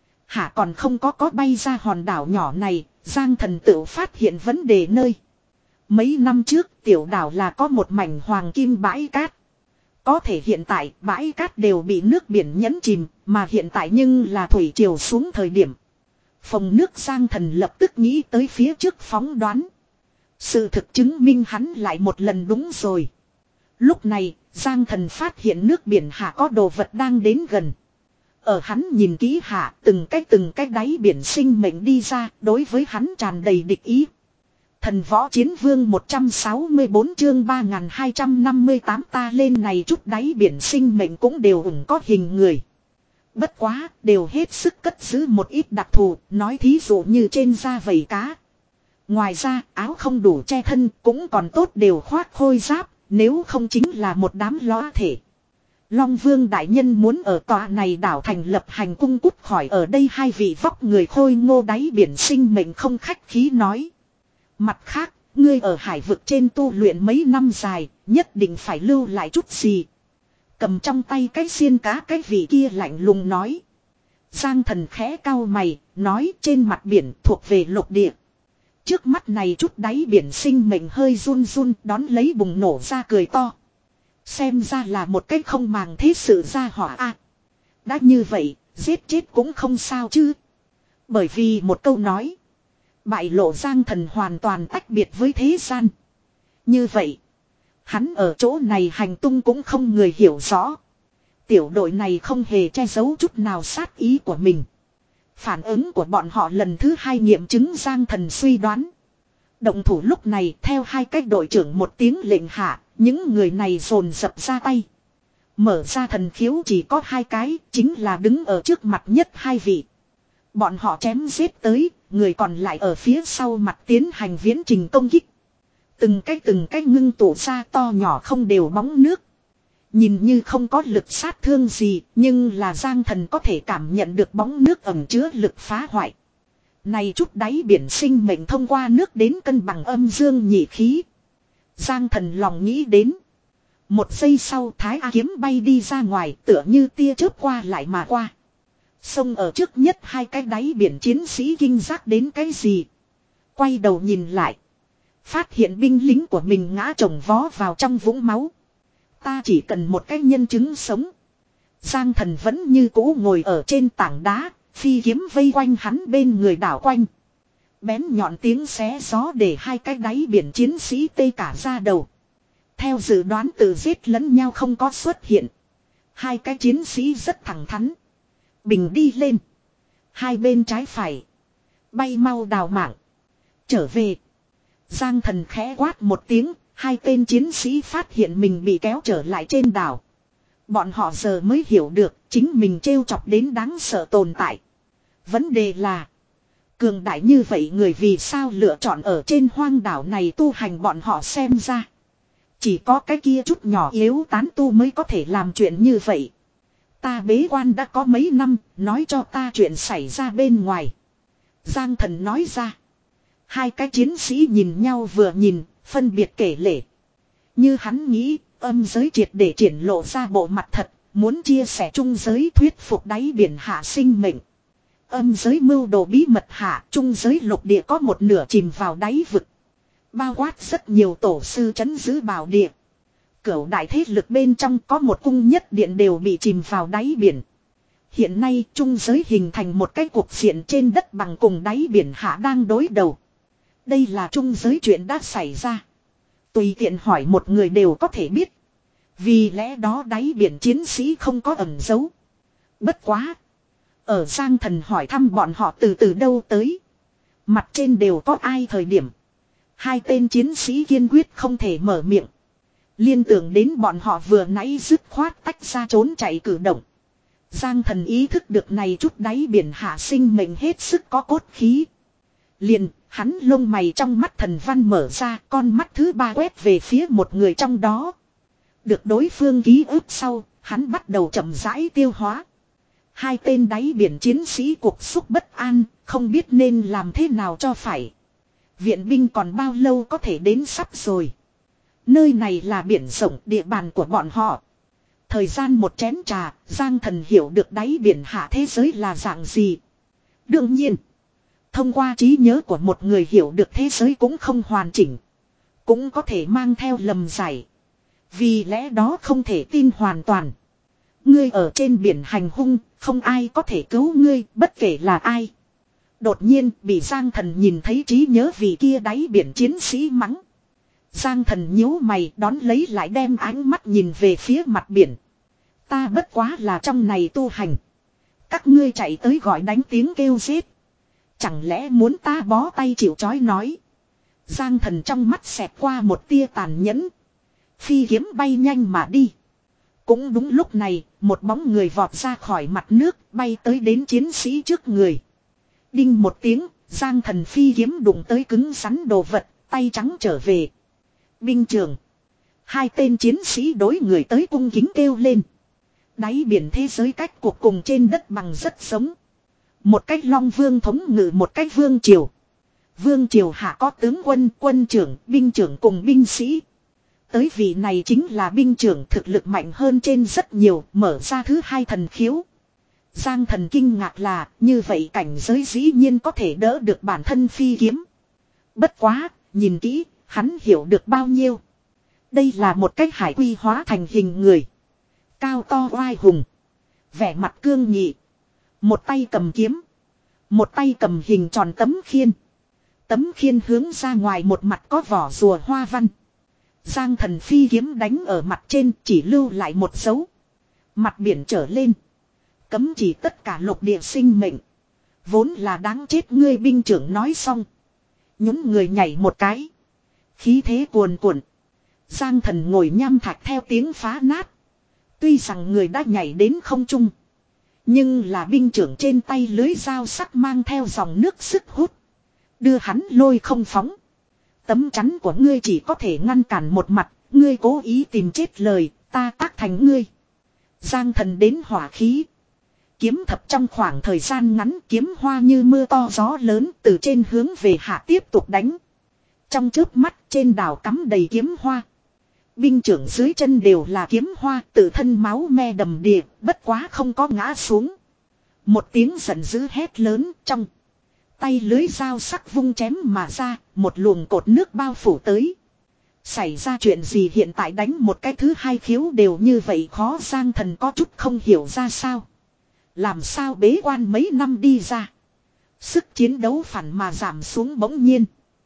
Hả còn không có có bay ra hòn đảo nhỏ này, Giang Thần tự phát hiện vấn đề nơi. Mấy năm trước tiểu đảo là có một mảnh hoàng kim bãi cát. Có thể hiện tại bãi cát đều bị nước biển nhấn chìm, mà hiện tại nhưng là thủy triều xuống thời điểm. Phòng nước Giang Thần lập tức nghĩ tới phía trước phóng đoán. Sự thực chứng minh hắn lại một lần đúng rồi. Lúc này, Giang Thần phát hiện nước biển hạ có đồ vật đang đến gần. Ở hắn nhìn kỹ hạ, từng cái từng cái đáy biển sinh mệnh đi ra, đối với hắn tràn đầy địch ý. Thần võ chiến vương một trăm sáu mươi bốn chương ba nghìn hai trăm năm mươi tám ta lên này chút đáy biển sinh mệnh cũng đều ủng có hình người. Bất quá, đều hết sức cất giữ một ít đặc thù, nói thí dụ như trên da vảy cá. Ngoài ra, áo không đủ che thân cũng còn tốt đều khoác khôi giáp, nếu không chính là một đám lõa thể. Long Vương đại nhân muốn ở tòa này đảo thành lập hành cung cút khỏi ở đây hai vị vóc người khôi ngô đáy biển sinh mệnh không khách khí nói. Mặt khác, ngươi ở hải vực trên tu luyện mấy năm dài, nhất định phải lưu lại chút gì. Cầm trong tay cái xiên cá cái vị kia lạnh lùng nói. Giang Thần khẽ cau mày, nói trên mặt biển thuộc về lục địa. Trước mắt này chút đáy biển sinh mệnh hơi run run đón lấy bùng nổ ra cười to. Xem ra là một cái không màng thế sự ra hỏa a. Đã như vậy, giết chết cũng không sao chứ. Bởi vì một câu nói. Bại lộ Giang Thần hoàn toàn tách biệt với thế gian. Như vậy. Hắn ở chỗ này hành tung cũng không người hiểu rõ. Tiểu đội này không hề che giấu chút nào sát ý của mình. Phản ứng của bọn họ lần thứ hai nghiệm chứng Giang Thần suy đoán. Động thủ lúc này theo hai cách đội trưởng một tiếng lệnh hạ. Những người này dồn dập ra tay. Mở ra thần khiếu chỉ có hai cái. Chính là đứng ở trước mặt nhất hai vị. Bọn họ chém giết tới. Người còn lại ở phía sau mặt tiến hành viễn trình công kích. Từng cái từng cái ngưng tụ ra to nhỏ không đều bóng nước. Nhìn như không có lực sát thương gì. Nhưng là Giang Thần có thể cảm nhận được bóng nước ẩn chứa lực phá hoại. Này chút đáy biển sinh mệnh thông qua nước đến cân bằng âm dương nhị khí. Giang Thần lòng nghĩ đến. Một giây sau Thái A kiếm bay đi ra ngoài tựa như tia chớp qua lại mà qua. Sông ở trước nhất hai cái đáy biển chiến sĩ kinh giác đến cái gì. Quay đầu nhìn lại. Phát hiện binh lính của mình ngã chồng vó vào trong vũng máu. Ta chỉ cần một cái nhân chứng sống. Giang Thần vẫn như cũ ngồi ở trên tảng đá. Phi kiếm vây quanh hắn bên người đảo quanh. Bén nhọn tiếng xé gió để hai cái đáy biển chiến sĩ tê cả ra đầu. Theo dự đoán tự giết lẫn nhau không có xuất hiện. Hai cái chiến sĩ rất thẳng thắn. Bình đi lên. Hai bên trái phải. Bay mau đào mạng. Trở về. Giang Thần khẽ quát một tiếng. Hai tên chiến sĩ phát hiện mình bị kéo trở lại trên đảo. Bọn họ giờ mới hiểu được chính mình trêu chọc đến đáng sợ tồn tại. Vấn đề là. Cường đại như vậy người vì sao lựa chọn ở trên hoang đảo này tu hành bọn họ xem ra. Chỉ có cái kia chút nhỏ yếu tán tu mới có thể làm chuyện như vậy. Ta bế quan đã có mấy năm, nói cho ta chuyện xảy ra bên ngoài. Giang Thần nói ra. Hai cái chiến sĩ nhìn nhau vừa nhìn, phân biệt kể lể. Như hắn nghĩ, âm giới triệt để triển lộ ra bộ mặt thật, muốn chia sẻ trung giới thuyết phục đáy biển hạ sinh mệnh. Âm giới mưu đồ bí mật hạ, trung giới lục địa có một nửa chìm vào đáy vực. Bao quát rất nhiều tổ sư trấn giữ bảo địa. Cửu đại thế lực bên trong có một cung nhất điện đều bị chìm vào đáy biển. Hiện nay trung giới hình thành một cái cuộc diện trên đất bằng cùng đáy biển hạ đang đối đầu. Đây là trung giới chuyện đã xảy ra. Tùy tiện hỏi một người đều có thể biết. Vì lẽ đó đáy biển chiến sĩ không có ẩn giấu. Bất quá. Ở Giang Thần hỏi thăm bọn họ từ từ đâu tới. Mặt trên đều có ai thời điểm. Hai tên chiến sĩ kiên quyết không thể mở miệng. Liên tưởng đến bọn họ vừa nãy dứt khoát tách ra trốn chạy cử động. Giang Thần ý thức được này chút đáy biển hạ sinh mệnh hết sức có cốt khí. Liền, hắn lông mày trong mắt thần văn mở ra, con mắt thứ ba quét về phía một người trong đó. Được đối phương ký ức sau, hắn bắt đầu chậm rãi tiêu hóa. Hai tên đáy biển chiến sĩ cuộc xúc bất an, không biết nên làm thế nào cho phải. Viện binh còn bao lâu có thể đến sắp rồi. Nơi này là biển rộng địa bàn của bọn họ. Thời gian một chén trà, Giang Thần hiểu được đáy biển hạ thế giới là dạng gì. Đương nhiên, thông qua trí nhớ của một người hiểu được thế giới cũng không hoàn chỉnh. Cũng có thể mang theo lầm giải. Vì lẽ đó không thể tin hoàn toàn. Ngươi ở trên biển hành hung, không ai có thể cứu ngươi, bất kể là ai. Đột nhiên bị Giang Thần nhìn thấy trí nhớ vì kia đáy biển chiến sĩ mắng. Giang Thần nhíu mày đón lấy lại đem ánh mắt nhìn về phía mặt biển. Ta bất quá là trong này tu hành. Các ngươi chạy tới gọi đánh tiếng kêu giết. Chẳng lẽ muốn ta bó tay chịu trói nói. Giang Thần trong mắt xẹt qua một tia tàn nhẫn. Phi kiếm bay nhanh mà đi. Cũng đúng lúc này, một bóng người vọt ra khỏi mặt nước, bay tới đến chiến sĩ trước người. Đinh một tiếng, Giang Thần phi kiếm đụng tới cứng rắn đồ vật, tay trắng trở về. Binh trường. Hai tên chiến sĩ đối người tới cung kính kêu lên. Đáy biển thế giới cách cuộc cùng trên đất bằng rất giống. Một cách long vương thống ngự một cách vương triều. Vương triều hạ có tướng quân, quân trưởng, binh trưởng cùng binh sĩ. Tới vị này chính là binh trưởng thực lực mạnh hơn trên rất nhiều, mở ra thứ hai thần khiếu. Giang Thần kinh ngạc là, như vậy cảnh giới dĩ nhiên có thể đỡ được bản thân phi kiếm. Bất quá, nhìn kỹ, hắn hiểu được bao nhiêu. Đây là một cái hải quy hóa thành hình người. Cao to oai hùng. Vẻ mặt cương nghị. Một tay cầm kiếm. Một tay cầm hình tròn tấm khiên. Tấm khiên hướng ra ngoài một mặt có vỏ rùa hoa văn. Giang Thần phi kiếm đánh ở mặt trên chỉ lưu lại một dấu. Mặt biển trở lên. Cấm chỉ tất cả lục địa sinh mệnh. Vốn là đáng chết, ngươi binh trưởng nói xong. Nhún người nhảy một cái. Khí thế cuồn cuộn. Giang Thần ngồi nham thạch theo tiếng phá nát. Tuy rằng người đã nhảy đến không trung. Nhưng là binh trưởng trên tay lưới dao sắc mang theo dòng nước sức hút. Đưa hắn lôi không phóng. Tấm chắn của ngươi chỉ có thể ngăn cản một mặt. Ngươi cố ý tìm chết lời, ta tác thành ngươi. Giang Thần đến hỏa khí. Kiếm thập trong khoảng thời gian ngắn, kiếm hoa như mưa to gió lớn từ trên hướng về hạ tiếp tục đánh. Trong chớp mắt trên đảo cắm đầy kiếm hoa. Binh trưởng dưới chân đều là kiếm hoa, tự thân máu me đầm đìa, bất quá không có ngã xuống. Một tiếng giận dữ hét lớn, trong tay lưới dao sắc vung chém mà ra, một luồng cột nước bao phủ tới. Xảy ra chuyện gì hiện tại đánh một cái thứ hai khiếu đều như vậy khó. Giang Thần có chút không hiểu ra sao. Làm sao bế quan mấy năm đi ra. Sức chiến đấu phản mà giảm xuống bỗng nhiên.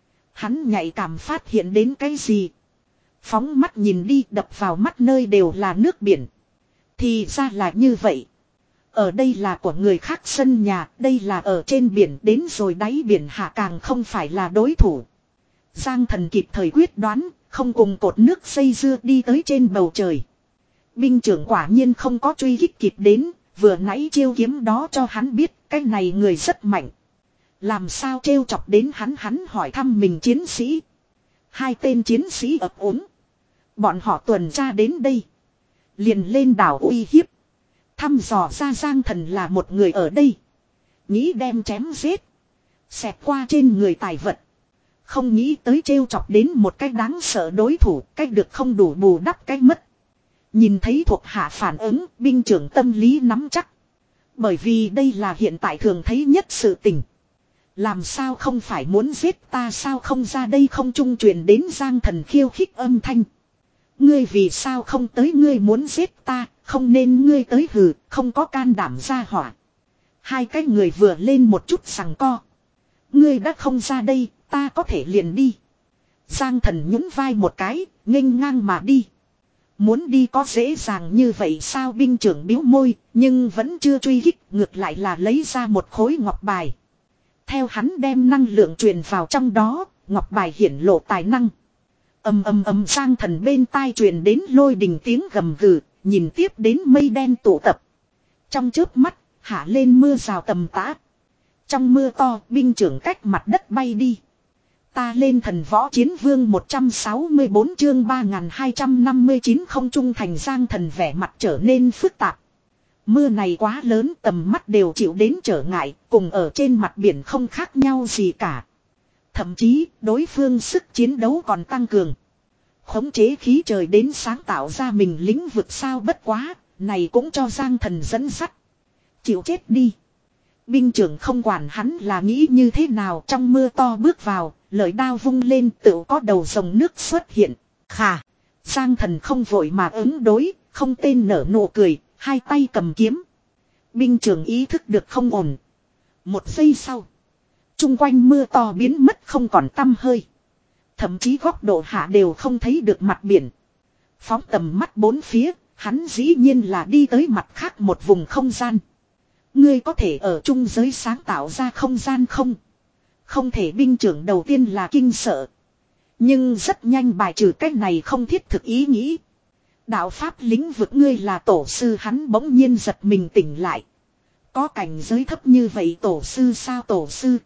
Hắn nhạy cảm phát hiện đến cái gì. Phóng mắt nhìn đi, đập vào mắt nơi đều là nước biển. Thì ra là như vậy. Ở đây là của người khác sân nhà, đây là ở trên biển, đến rồi đáy biển hạ càng không phải là đối thủ. Giang Thần kịp thời quyết đoán, không cùng cột nước xây dưa đi tới trên bầu trời. Binh trưởng quả nhiên không có truy kích kịp đến, vừa nãy chiêu kiếm đó cho hắn biết cái này người rất mạnh. Làm sao trêu chọc đến hắn, hắn hỏi thăm mình chiến sĩ. Hai tên chiến sĩ ập úng. Bọn họ tuần tra đến đây. Liền lên đảo uy hiếp. Thăm dò ra Giang Thần là một người ở đây. Nghĩ đem chém giết. Xẹt qua trên người tài vật. Không nghĩ tới trêu chọc đến một cái đáng sợ đối thủ. Cách được không đủ bù đắp cái mất. Nhìn thấy thuộc hạ phản ứng, binh trưởng tâm lý nắm chắc. Bởi vì đây là hiện tại thường thấy nhất sự tình. Làm sao không phải muốn giết ta, sao không ra đây, không trung truyền đến Giang Thần khiêu khích âm thanh. Ngươi vì sao không tới, ngươi muốn giết ta, không nên ngươi tới, hừ, không có can đảm ra hỏa. Hai cái người vừa lên một chút sằng co. Ngươi đã không ra đây, ta có thể liền đi. Giang Thần nhún vai một cái, nghênh ngang mà đi. Muốn đi có dễ dàng như vậy sao, binh trưởng bĩu môi, nhưng vẫn chưa truy kích, ngược lại là lấy ra một khối ngọc bài. Theo hắn đem năng lượng truyền vào trong đó, ngọc bài hiển lộ tài năng. Ầm ầm ầm, Giang Thần bên tai truyền đến lôi đình tiếng gầm gừ, nhìn tiếp đến mây đen tụ tập. Trong chớp mắt, hạ lên mưa rào tầm tã. Trong mưa to, binh trưởng cách mặt đất bay đi. Ta lên thần võ chiến vương một trăm sáu mươi bốn chương ba nghìn hai trăm năm mươi chín, không trung thành. Giang Thần vẻ mặt trở nên phức tạp. Mưa này quá lớn, tầm mắt đều chịu đến trở ngại, cùng ở trên mặt biển không khác nhau gì cả. Thậm chí, đối phương sức chiến đấu còn tăng cường. Khống chế khí trời đến sáng tạo ra mình lĩnh vực sao, bất quá, này cũng cho Giang Thần dẫn dắt. Chịu chết đi. Binh trưởng không quản hắn là nghĩ như thế nào, trong mưa to bước vào, lợi đao vung lên tự có đầu dòng nước xuất hiện. Khà, Giang Thần không vội mà ứng đối, không tên nở nụ cười, hai tay cầm kiếm. Binh trưởng ý thức được không ổn. Một giây sau, chung quanh mưa to biến mất không còn tăm hơi. Thậm chí góc độ hạ đều không thấy được mặt biển. Phóng tầm mắt bốn phía, hắn dĩ nhiên là đi tới mặt khác một vùng không gian. Ngươi có thể ở trung giới sáng tạo ra không gian không? Không thể, binh trưởng đầu tiên là kinh sợ. Nhưng rất nhanh bài trừ cách này không thiết thực ý nghĩ. Đạo pháp lĩnh vực, ngươi là tổ sư, hắn bỗng nhiên giật mình tỉnh lại. Có cảnh giới thấp như vậy tổ sư sao? Tổ sư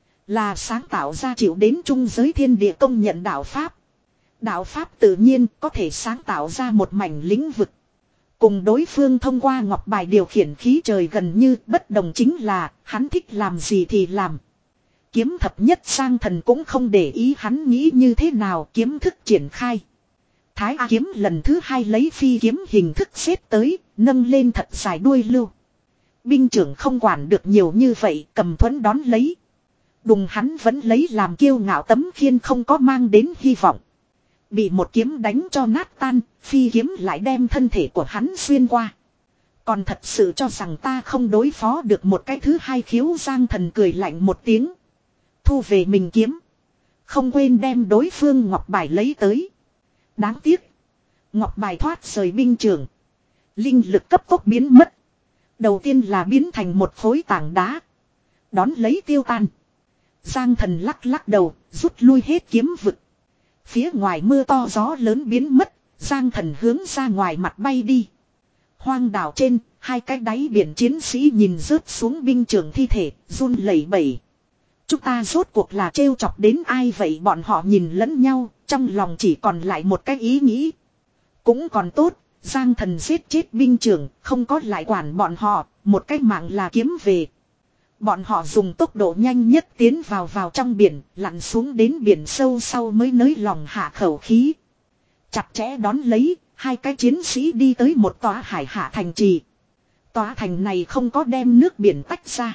là sáng tạo ra chịu đến trung giới thiên địa công nhận đạo pháp. Đạo pháp tự nhiên có thể sáng tạo ra một mảnh lĩnh vực. Cùng đối phương thông qua ngọc bài điều khiển khí trời gần như bất đồng chính là hắn thích làm gì thì làm. Kiếm thập nhất Giang Thần cũng không để ý hắn nghĩ như thế nào, kiếm thức triển khai. Thái A kiếm lần thứ hai lấy phi kiếm hình thức xếp tới, nâng lên thật dài đuôi lưu. Binh trưởng không quản được nhiều như vậy, cầm thuẫn đón lấy. Đùng, hắn vẫn lấy làm kiêu ngạo tấm khiên không có mang đến hy vọng. Bị một kiếm đánh cho nát tan, phi kiếm lại đem thân thể của hắn xuyên qua. Còn thật sự cho rằng ta không đối phó được một cái thứ hai khiếu Giang Thần cười lạnh một tiếng. Thu về mình kiếm. Không quên đem đối phương ngọc bài lấy tới. Đáng tiếc. Ngọc bài thoát rời binh trường. Linh lực cấp tốc biến mất. Đầu tiên là biến thành một khối tảng đá. Đón lấy tiêu tan. Giang Thần lắc lắc đầu, rút lui hết kiếm vực. Phía ngoài mưa to gió lớn biến mất. Giang Thần hướng ra ngoài mặt bay đi. Hoang đảo trên, hai cái đáy biển chiến sĩ nhìn rớt xuống binh trường thi thể, run lẩy bẩy. Chúng ta rốt cuộc là trêu chọc đến ai vậy, bọn họ nhìn lẫn nhau, trong lòng chỉ còn lại một cái ý nghĩ. Cũng còn tốt, Giang Thần giết chết binh trưởng, không có lại quản bọn họ, một cái mạng là kiếm về. Bọn họ dùng tốc độ nhanh nhất tiến vào vào trong biển, lặn xuống đến biển sâu sau mới nới lòng hạ khẩu khí. Chặt chẽ đón lấy, hai cái chiến sĩ đi tới một tòa hải hạ thành trì. Tòa thành này không có đem nước biển tách ra,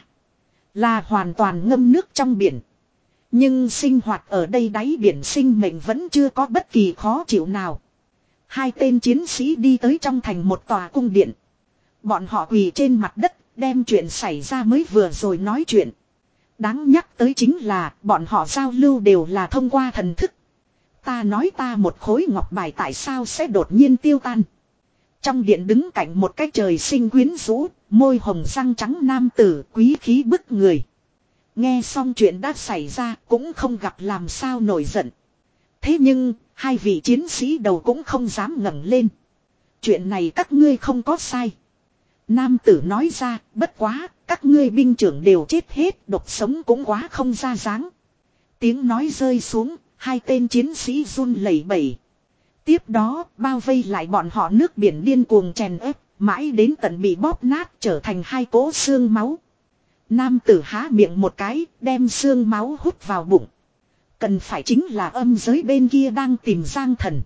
là hoàn toàn ngâm nước trong biển. Nhưng sinh hoạt ở đây đáy biển sinh mệnh vẫn chưa có bất kỳ khó chịu nào. Hai tên chiến sĩ đi tới trong thành một tòa cung điện. Bọn họ quỳ trên mặt đất, đem chuyện xảy ra mới vừa rồi nói chuyện. Đáng nhắc tới chính là bọn họ giao lưu đều là thông qua thần thức. Ta nói ta một khối ngọc bài tại sao sẽ đột nhiên tiêu tan. Trong điện đứng cạnh một cái trời sinh quyến rũ, môi hồng răng trắng nam tử quý khí bức người. Nghe xong chuyện đã xảy ra cũng không gặp làm sao nổi giận. Thế nhưng, hai vị chiến sĩ đầu cũng không dám ngẩng lên. Chuyện này các ngươi không có sai. Nam tử nói ra, bất quá, các ngươi binh trưởng đều chết hết, độc sống cũng quá không ra dáng. Tiếng nói rơi xuống, hai tên chiến sĩ run lẩy bẩy. Tiếp đó, bao vây lại bọn họ nước biển điên cuồng chèn ép, mãi đến tận bị bóp nát trở thành hai cỗ xương máu. Nam tử há miệng một cái, đem xương máu hút vào bụng. Cần phải chính là âm giới bên kia đang tìm Giang Thần.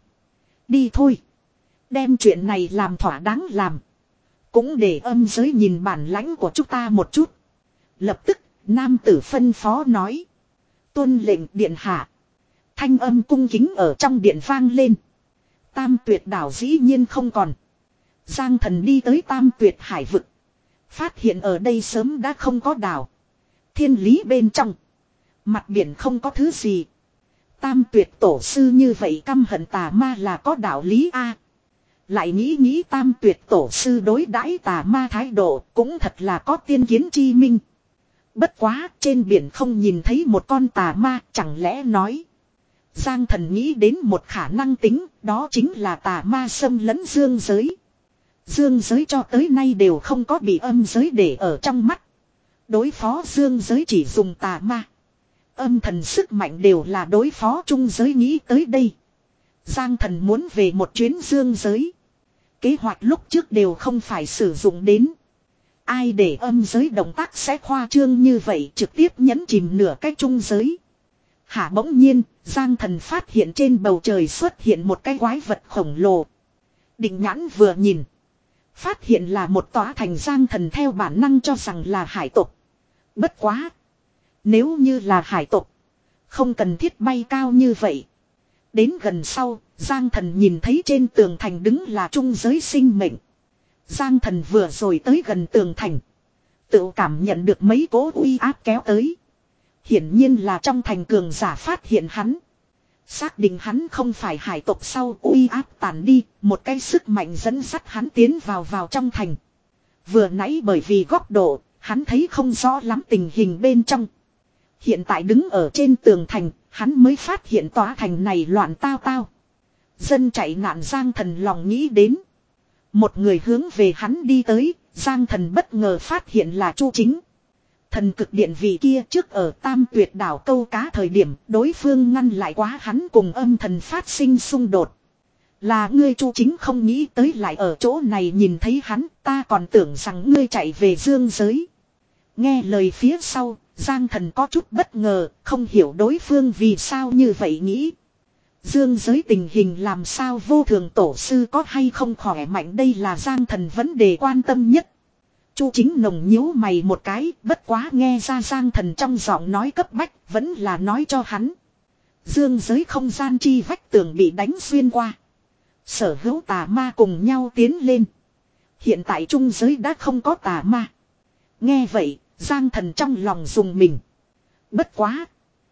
Đi thôi. Đem chuyện này làm thỏa đáng làm. Cũng để âm giới nhìn bản lãnh của chúng ta một chút. Lập tức, nam tử phân phó nói. Tuân lệnh điện hạ. Thanh âm cung kính ở trong điện vang lên. Tam tuyệt đảo dĩ nhiên không còn. Giang Thần đi tới tam tuyệt hải vực. Phát hiện ở đây sớm đã không có đảo. Thiên lý bên trong. Mặt biển không có thứ gì. Tam tuyệt tổ sư như vậy căm hận tà ma là có đạo lý a. Lại nghĩ nghĩ tam tuyệt tổ sư đối đãi tà ma thái độ cũng thật là có tiên kiến chi minh. Bất quá trên biển không nhìn thấy một con tà ma, chẳng lẽ nói. Giang Thần nghĩ đến một khả năng tính, đó chính là tà ma xâm lấn dương giới. Dương giới cho tới nay đều không có bị âm giới để ở trong mắt. Đối phó dương giới chỉ dùng tà ma. Âm thần sức mạnh đều là đối phó trung giới, nghĩ tới đây. Giang Thần muốn về một chuyến dương giới. Kế hoạch lúc trước đều không phải sử dụng đến. Ai để âm giới động tác sẽ khoa trương như vậy, trực tiếp nhấn chìm nửa cái trung giới. Hả, bỗng nhiên, Giang Thần phát hiện trên bầu trời xuất hiện một cái quái vật khổng lồ. Định nhãn vừa nhìn. Phát hiện là một tòa thành. Giang Thần theo bản năng cho rằng là hải tộc. Bất quá. Nếu như là hải tộc. Không cần thiết bay cao như vậy. Đến gần sau, Giang Thần nhìn thấy trên tường thành đứng là trung giới sinh mệnh. Giang Thần vừa rồi tới gần tường thành. Tự cảm nhận được mấy cỗ uy áp kéo tới. Hiển nhiên là trong thành cường giả phát hiện hắn. Xác định hắn không phải hải tộc sau, uy áp tàn đi, một cái sức mạnh dẫn dắt hắn tiến vào vào trong thành. Vừa nãy bởi vì góc độ, hắn thấy không rõ lắm tình hình bên trong. Hiện tại đứng ở trên tường thành, hắn mới phát hiện tòa thành này loạn tao tao. Dân chạy nạn Giang Thần lòng nghĩ đến. Một người hướng về hắn đi tới, Giang Thần bất ngờ phát hiện là Chu Chính. Thần cực điện vị kia trước ở Tam Tuyệt đảo câu cá thời điểm, đối phương ngăn lại quá hắn cùng âm thần phát sinh xung đột. Là ngươi Chu Chính, không nghĩ tới lại ở chỗ này nhìn thấy hắn, ta còn tưởng rằng ngươi chạy về dương giới. Nghe lời phía sau, Giang Thần có chút bất ngờ, không hiểu đối phương vì sao như vậy nghĩ. Dương giới tình hình làm sao, vô thường tổ sư có hay không khỏe mạnh, đây là Giang Thần vấn đề quan tâm nhất. Chu Chính nồng nhíu mày một cái, bất quá nghe ra Giang Thần trong giọng nói cấp bách, vẫn là nói cho hắn. Dương giới không gian chi vách tường bị đánh xuyên qua. Sở hữu tà ma cùng nhau tiến lên. Hiện tại trung giới đã không có tà ma. Nghe vậy, Giang Thần trong lòng dùng mình. Bất quá.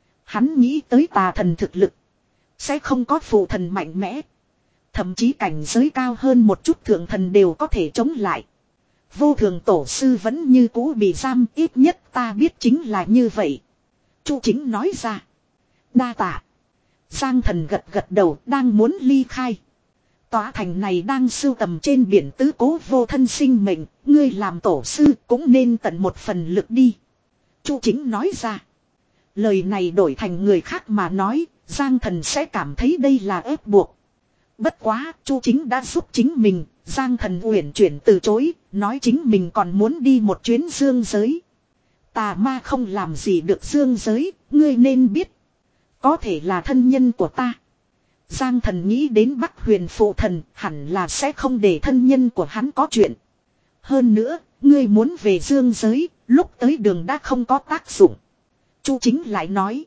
Hắn nghĩ tới tà thần thực lực. Sẽ không có phụ thần mạnh mẽ. Thậm chí cảnh giới cao hơn một chút thượng thần đều có thể chống lại. Vô thường tổ sư vẫn như cũ bị giam, ít nhất ta biết chính là như vậy. Chu Chính nói ra. Đa tạ. Giang Thần gật gật đầu đang muốn ly khai. Tòa thành này đang sưu tầm trên biển tứ cố vô thân sinh mệnh, ngươi làm tổ sư cũng nên tận một phần lực đi. Chu Chính nói ra. Lời này đổi thành người khác mà nói, Giang Thần sẽ cảm thấy đây là ép buộc. Bất quá, Chu Chính đã giúp chính mình, Giang Thần uyển chuyển từ chối, nói chính mình còn muốn đi một chuyến dương giới. Tà ma không làm gì được dương giới, ngươi nên biết. Có thể là thân nhân của ta. Giang Thần nghĩ đến Bắc Huyền phụ thần, hẳn là sẽ không để thân nhân của hắn có chuyện. Hơn nữa, ngươi muốn về dương giới, lúc tới đường đã không có tác dụng. Chu Chính lại nói.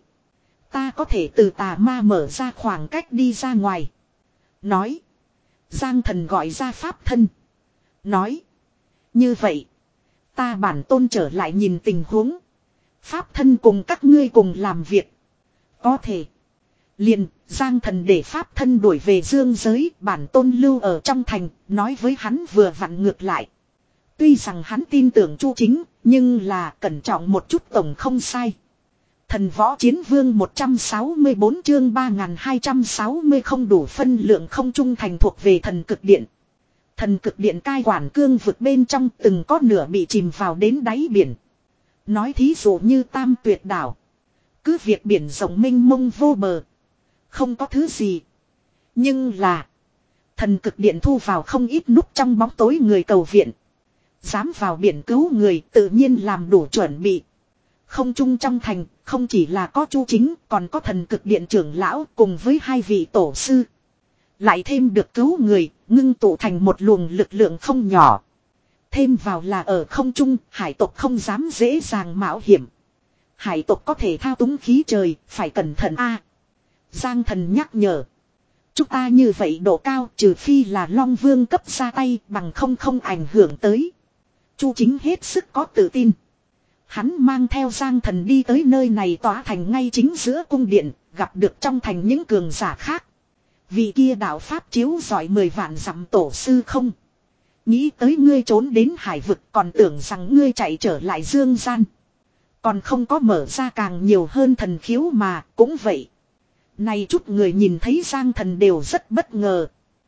Ta có thể từ tà ma mở ra khoảng cách đi ra ngoài. Nói. Giang Thần gọi ra pháp thân. Nói. Như vậy. Ta bản tôn trở lại nhìn tình huống. Pháp thân cùng các ngươi cùng làm việc. Có thể. Liền, Giang Thần để pháp thân đuổi về dương giới, bản tôn lưu ở trong thành, nói với hắn vừa vặn ngược lại. Tuy rằng hắn tin tưởng Chu Chính, nhưng là cẩn trọng một chút tổng không sai. Thần võ chiến vương một trăm sáu mươi bốn chương ba nghìn hai trăm sáu mươi không đủ phân lượng không trung thành thuộc về thần cực điện. Thần cực điện cai quản cương vực bên trong từng có nửa bị chìm vào đến đáy biển. Nói thí dụ như Tam Tuyệt đảo. Cứ việc biển rộng mênh mông vô bờ. Không có thứ gì. Nhưng là. Thần cực điện thu vào không ít núp trong bóng tối người cầu viện. Dám vào biển cứu người tự nhiên làm đủ chuẩn bị. Không chung trong thành, không chỉ là có Chu Chính, còn có thần cực điện trưởng lão cùng với hai vị tổ sư. Lại thêm được cứu người, ngưng tụ thành một luồng lực lượng không nhỏ. Thêm vào là ở không trung, hải tộc không dám dễ dàng mạo hiểm. Hải tộc có thể thao túng khí trời, phải cẩn thận a. Giang Thần nhắc nhở. Chúng ta như vậy độ cao trừ phi là Long Vương cấp ra tay bằng không không ảnh hưởng tới. Chu Chính hết sức có tự tin. Hắn mang theo Giang Thần đi tới nơi này tỏa thành ngay chính giữa cung điện, gặp được trong thành những cường giả khác. Vị kia đạo pháp chiếu giỏi mười vạn dặm tổ sư không. Nghĩ tới ngươi trốn đến hải vực còn tưởng rằng ngươi chạy trở lại dương gian. Còn không có mở ra càng nhiều hơn thần khiếu mà, cũng vậy. Này chút người nhìn thấy Giang Thần đều rất bất ngờ.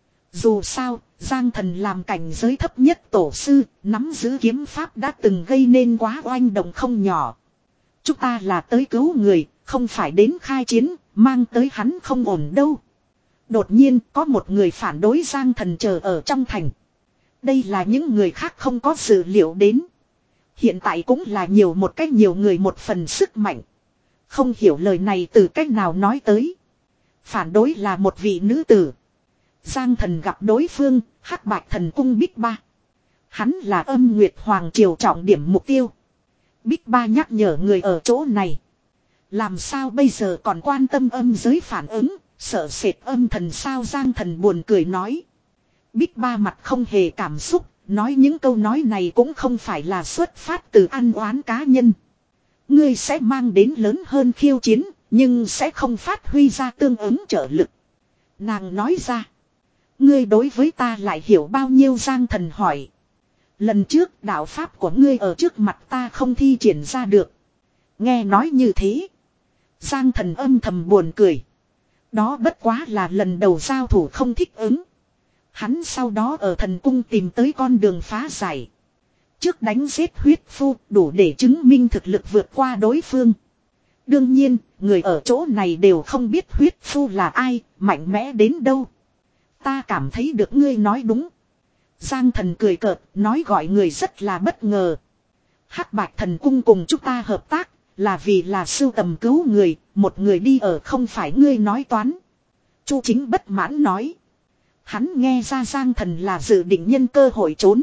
Dù sao, Giang Thần làm cảnh giới thấp nhất tổ sư, nắm giữ kiếm pháp đã từng gây nên quá oanh động không nhỏ. Chúng ta là tới cứu người, không phải đến khai chiến, mang tới hắn không ổn đâu. Đột nhiên có một người phản đối Giang Thần chờ ở trong thành. Đây là những người khác không có dự liệu đến. Hiện tại cũng là nhiều một cách nhiều người một phần sức mạnh. Không hiểu lời này từ cách nào nói tới. Phản đối là một vị nữ tử. Giang Thần gặp đối phương, Hắc Bạch Thần Cung Bích Ba. Hắn là Âm Nguyệt Hoàng Triều trọng điểm mục tiêu. Bích Ba nhắc nhở người ở chỗ này. Làm sao bây giờ còn quan tâm âm giới phản ứng, sợ sệt âm thần sao? Giang Thần buồn cười nói. Bích Ba mặt không hề cảm xúc, nói những câu nói này cũng không phải là xuất phát từ ăn oán cá nhân. Ngươi sẽ mang đến lớn hơn khiêu chiến, nhưng sẽ không phát huy ra tương ứng trợ lực. Nàng nói ra. Ngươi đối với ta lại hiểu bao nhiêu? Giang Thần hỏi. Lần trước đạo pháp của ngươi ở trước mặt ta không thi triển ra được. Nghe nói như thế. Giang Thần âm thầm buồn cười. Đó bất quá là lần đầu giao thủ không thích ứng. Hắn sau đó ở thần cung tìm tới con đường phá giải. Trước đánh giết huyết phu đủ để chứng minh thực lực vượt qua đối phương. Đương nhiên, người ở chỗ này đều không biết huyết phu là ai, mạnh mẽ đến đâu. Ta cảm thấy được ngươi nói đúng. Giang Thần cười cợt, nói gọi người rất là bất ngờ. Hắc Bạch Thần Cung cùng chúng ta hợp tác, là vì là sưu tầm cứu người, một người đi ở không phải ngươi nói toán. Chu Chính bất mãn nói. Hắn nghe ra Giang Thần là dự định nhân cơ hội trốn.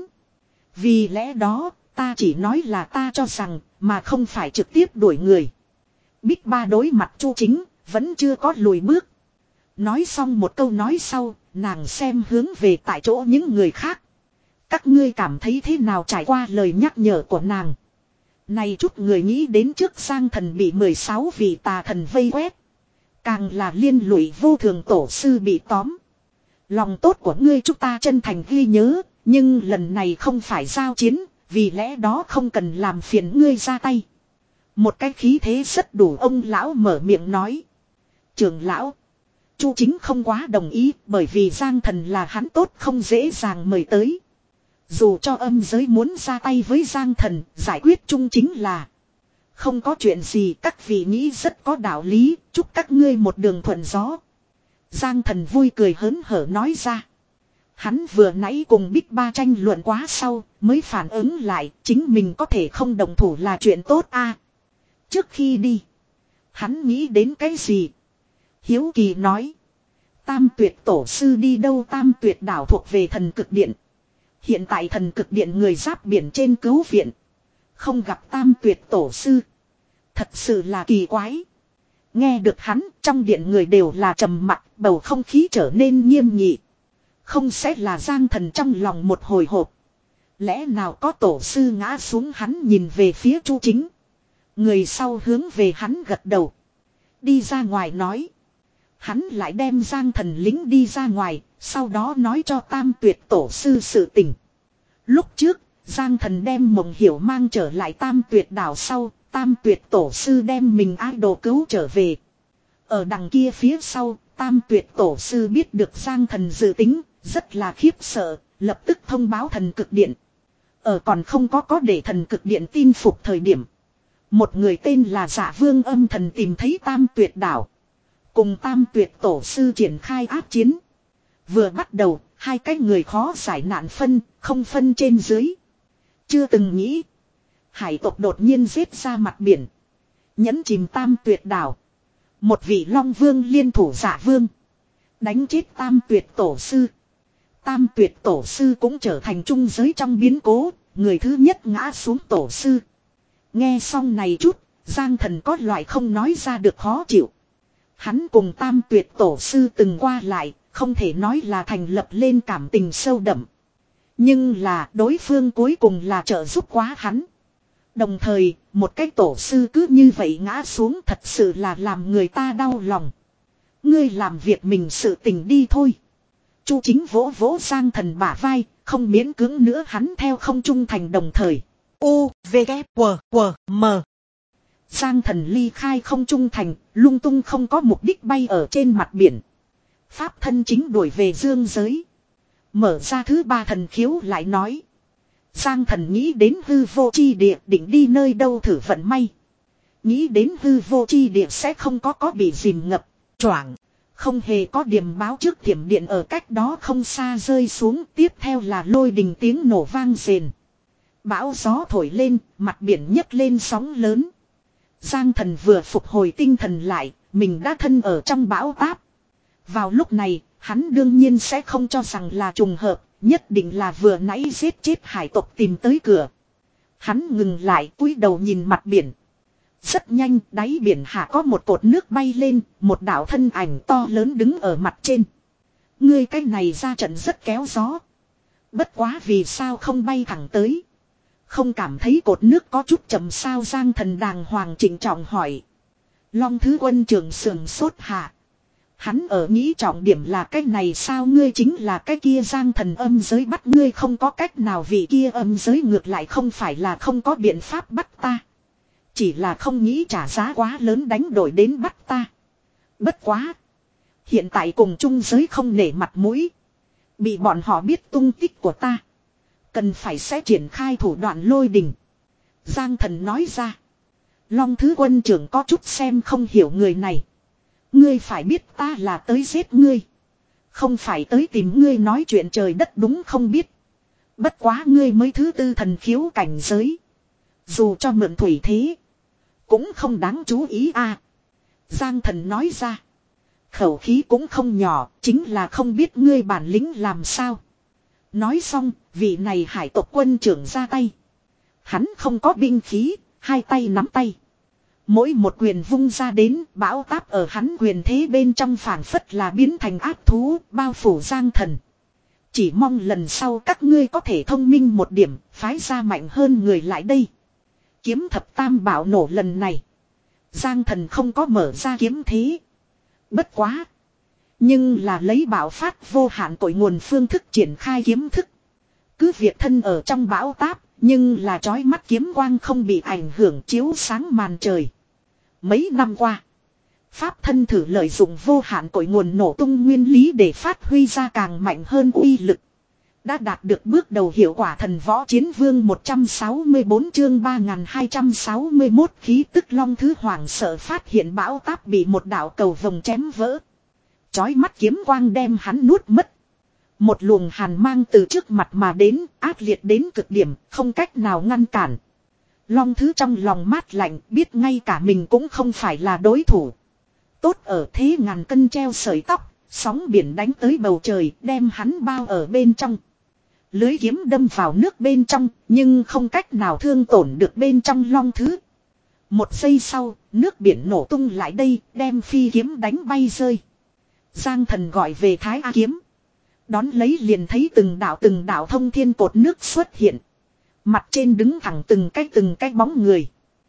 Vì lẽ đó, ta chỉ nói là ta cho rằng, mà không phải trực tiếp đuổi người. Bích Ba đối mặt Chu Chính, vẫn chưa có lùi bước. Nói xong một câu nói sau, nàng xem hướng về tại chỗ những người khác. Các ngươi cảm thấy thế nào trải qua lời nhắc nhở của nàng. Này chút người nghĩ đến trước Giang Thần bị mười sáu vị tà thần vây quét. Càng là liên lụy vô thường tổ sư bị tóm. Lòng tốt của ngươi chúng ta chân thành ghi nhớ, nhưng lần này không phải giao chiến, vì lẽ đó không cần làm phiền ngươi ra tay. Một cái khí thế rất đủ ông lão mở miệng nói. Trưởng lão, Chu Chính không quá đồng ý bởi vì Giang Thần là hắn tốt không dễ dàng mời tới. Dù cho âm giới muốn ra tay với Giang Thần, giải quyết chung chính là không có chuyện gì, các vị nghĩ rất có đạo lý, chúc các ngươi một đường thuận gió. Giang Thần vui cười hớn hở nói ra. Hắn vừa nãy cùng Bích Ba tranh luận quá sau, mới phản ứng lại, chính mình có thể không đồng thủ là chuyện tốt a. Trước khi đi, hắn nghĩ đến cái gì? Hiếu kỳ nói. Tam Tuyệt tổ sư đi đâu? Tam Tuyệt đảo thuộc về Thần Cực Điện. Hiện tại Thần Cực Điện người giáp biển trên cứu viện. Không gặp Tam Tuyệt tổ sư. Thật sự là kỳ quái. Nghe được hắn, trong điện người đều là trầm mặc, bầu không khí trở nên nghiêm nghị. Không sẽ là Giang Thần trong lòng một hồi hộp. Lẽ nào có tổ sư ngã xuống? Hắn nhìn về phía Chu Chính. Người sau hướng về hắn gật đầu. Đi ra ngoài nói. Hắn lại đem Giang Thần lính đi ra ngoài, sau đó nói cho Tam Tuyệt tổ sư sự tình. Lúc trước, Giang Thần đem Mộng Hiểu mang trở lại Tam Tuyệt đảo sau, Tam Tuyệt tổ sư đem mình idol cứu trở về. Ở đằng kia phía sau, Tam Tuyệt tổ sư biết được Giang Thần dự tính, rất là khiếp sợ, lập tức thông báo Thần Cực Điện. Ở còn không có có để Thần Cực Điện tin phục thời điểm. Một người tên là Dạ Vương Âm Thần tìm thấy Tam Tuyệt đảo. Cùng Tam Tuyệt tổ sư triển khai áp chiến. Vừa bắt đầu, hai cái người khó giải nạn phân, không phân trên dưới. Chưa từng nghĩ. Hải tộc đột nhiên giết ra mặt biển. Nhấn chìm Tam Tuyệt đảo. Một vị Long Vương liên thủ Dạ Vương. Đánh chết Tam Tuyệt tổ sư. Tam Tuyệt tổ sư cũng trở thành trung giới trong biến cố. Người thứ nhất ngã xuống tổ sư. Nghe xong này chút, Giang Thần có loại không nói ra được khó chịu. Hắn cùng Tam Tuyệt tổ sư từng qua lại, không thể nói là thành lập lên cảm tình sâu đậm. Nhưng là đối phương cuối cùng là trợ giúp quá hắn. Đồng thời, một cái tổ sư cứ như vậy ngã xuống thật sự là làm người ta đau lòng. Ngươi làm việc mình sự tình đi thôi. Chu Chính vỗ vỗ Giang Thần bả vai, không miễn cưỡng nữa hắn theo không trung thành đồng thời. U, V, K, W, W, M. Giang Thần ly khai không trung thành, lung tung không có mục đích bay ở trên mặt biển. Pháp thân chính đuổi về dương giới. Mở ra thứ ba thần khiếu lại nói. Giang Thần nghĩ đến hư vô chi địa định đi nơi đâu thử vận may. Nghĩ đến hư vô chi địa sẽ không có có bị dìm ngập, choảng. Không hề có điểm báo trước thiểm điện ở cách đó không xa rơi xuống. Tiếp theo là lôi đình tiếng nổ vang rền. Bão gió thổi lên, mặt biển nhấc lên sóng lớn. Giang Thần vừa phục hồi tinh thần lại, mình đã thân ở trong bão táp. Vào lúc này, hắn đương nhiên sẽ không cho rằng là trùng hợp, nhất định là vừa nãy giết chết hải tộc tìm tới cửa. Hắn ngừng lại cúi đầu nhìn mặt biển. Rất nhanh, đáy biển hạ có một cột nước bay lên, một đạo thân ảnh to lớn đứng ở mặt trên. Ngươi cái này ra trận rất kéo gió. Bất quá vì sao không bay thẳng tới. Không cảm thấy cột nước có chút chậm sao? Giang Thần đàng hoàng trịnh trọng hỏi. Long Thứ Quân trưởng sườn sốt hạ. Hắn ở nghĩ trọng điểm là cái này sao? Ngươi chính là cái kia Giang Thần âm giới bắt ngươi không có cách nào, vì kia âm giới ngược lại không phải là không có biện pháp bắt ta. Chỉ là không nghĩ trả giá quá lớn đánh đổi đến bắt ta. Bất quá. Hiện tại cùng trung giới không nể mặt mũi. Bị bọn họ biết tung tích của ta. Cần phải sẽ triển khai thủ đoạn lôi đình. Giang Thần nói ra. Long Thứ Quân trưởng có chút xem không hiểu người này. Ngươi phải biết ta là tới giết ngươi. Không phải tới tìm ngươi nói chuyện trời đất đúng không biết. Bất quá ngươi mới thứ tư thần khiếu cảnh giới. Dù cho mượn thủy thế. Cũng không đáng chú ý a. Giang Thần nói ra. Khẩu khí cũng không nhỏ, chính là không biết ngươi bản lĩnh làm sao. Nói xong, vị này hải tộc quân trưởng ra tay. Hắn không có binh khí, hai tay nắm tay. Mỗi một quyền vung ra đến, bão táp ở hắn quyền thế bên trong phảng phất là biến thành ác thú, bao phủ Giang Thần. Chỉ mong lần sau các ngươi có thể thông minh một điểm, phái ra mạnh hơn người lại đây. Kiếm thập tam bảo nổ lần này. Giang Thần không có mở ra kiếm thế. Bất quá. Nhưng là lấy bạo phát vô hạn cội nguồn phương thức triển khai kiếm thức. Cứ việc thân ở trong bão táp, nhưng là chói mắt kiếm quang không bị ảnh hưởng chiếu sáng màn trời. Mấy năm qua, pháp thân thử lợi dụng vô hạn cội nguồn nổ tung nguyên lý để phát huy ra càng mạnh hơn uy lực. Đã đạt được bước đầu hiệu quả thần võ chiến vương một trăm sáu mươi tư chương ba nghìn hai trăm sáu mươi mốt khí tức long thứ hoàng sợ phát hiện bão táp bị một đạo cầu vồng chém vỡ. Chói mắt kiếm quang đem hắn nuốt mất. Một luồng hàn mang từ trước mặt mà đến, ác liệt đến cực điểm, không cách nào ngăn cản. Long thứ trong lòng mát lạnh, biết ngay cả mình cũng không phải là đối thủ. Tốt ở thế ngàn cân treo sợi tóc, sóng biển đánh tới bầu trời, đem hắn bao ở bên trong. Lưới kiếm đâm vào nước bên trong, nhưng không cách nào thương tổn được bên trong long thứ. Một giây sau, nước biển nổ tung lại đây, đem phi kiếm đánh bay rơi. Giang Thần gọi về Thái A kiếm. Đón lấy liền thấy từng đạo từng đạo thông thiên cột nước xuất hiện. Mặt trên đứng thẳng từng cái từng cái bóng người.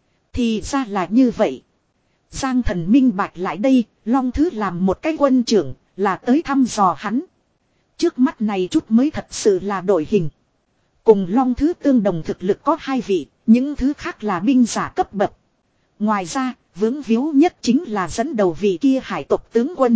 Thì ra là như vậy. Giang Thần minh bạch lại đây, long thứ làm một cái quân trưởng, là tới thăm dò hắn. Trước mắt này chút mới thật sự là đội hình. Cùng long thứ tương đồng thực lực có hai vị, những thứ khác là binh giả cấp bậc. Ngoài ra, vướng víu nhất chính là dẫn đầu vị kia hải tộc tướng quân.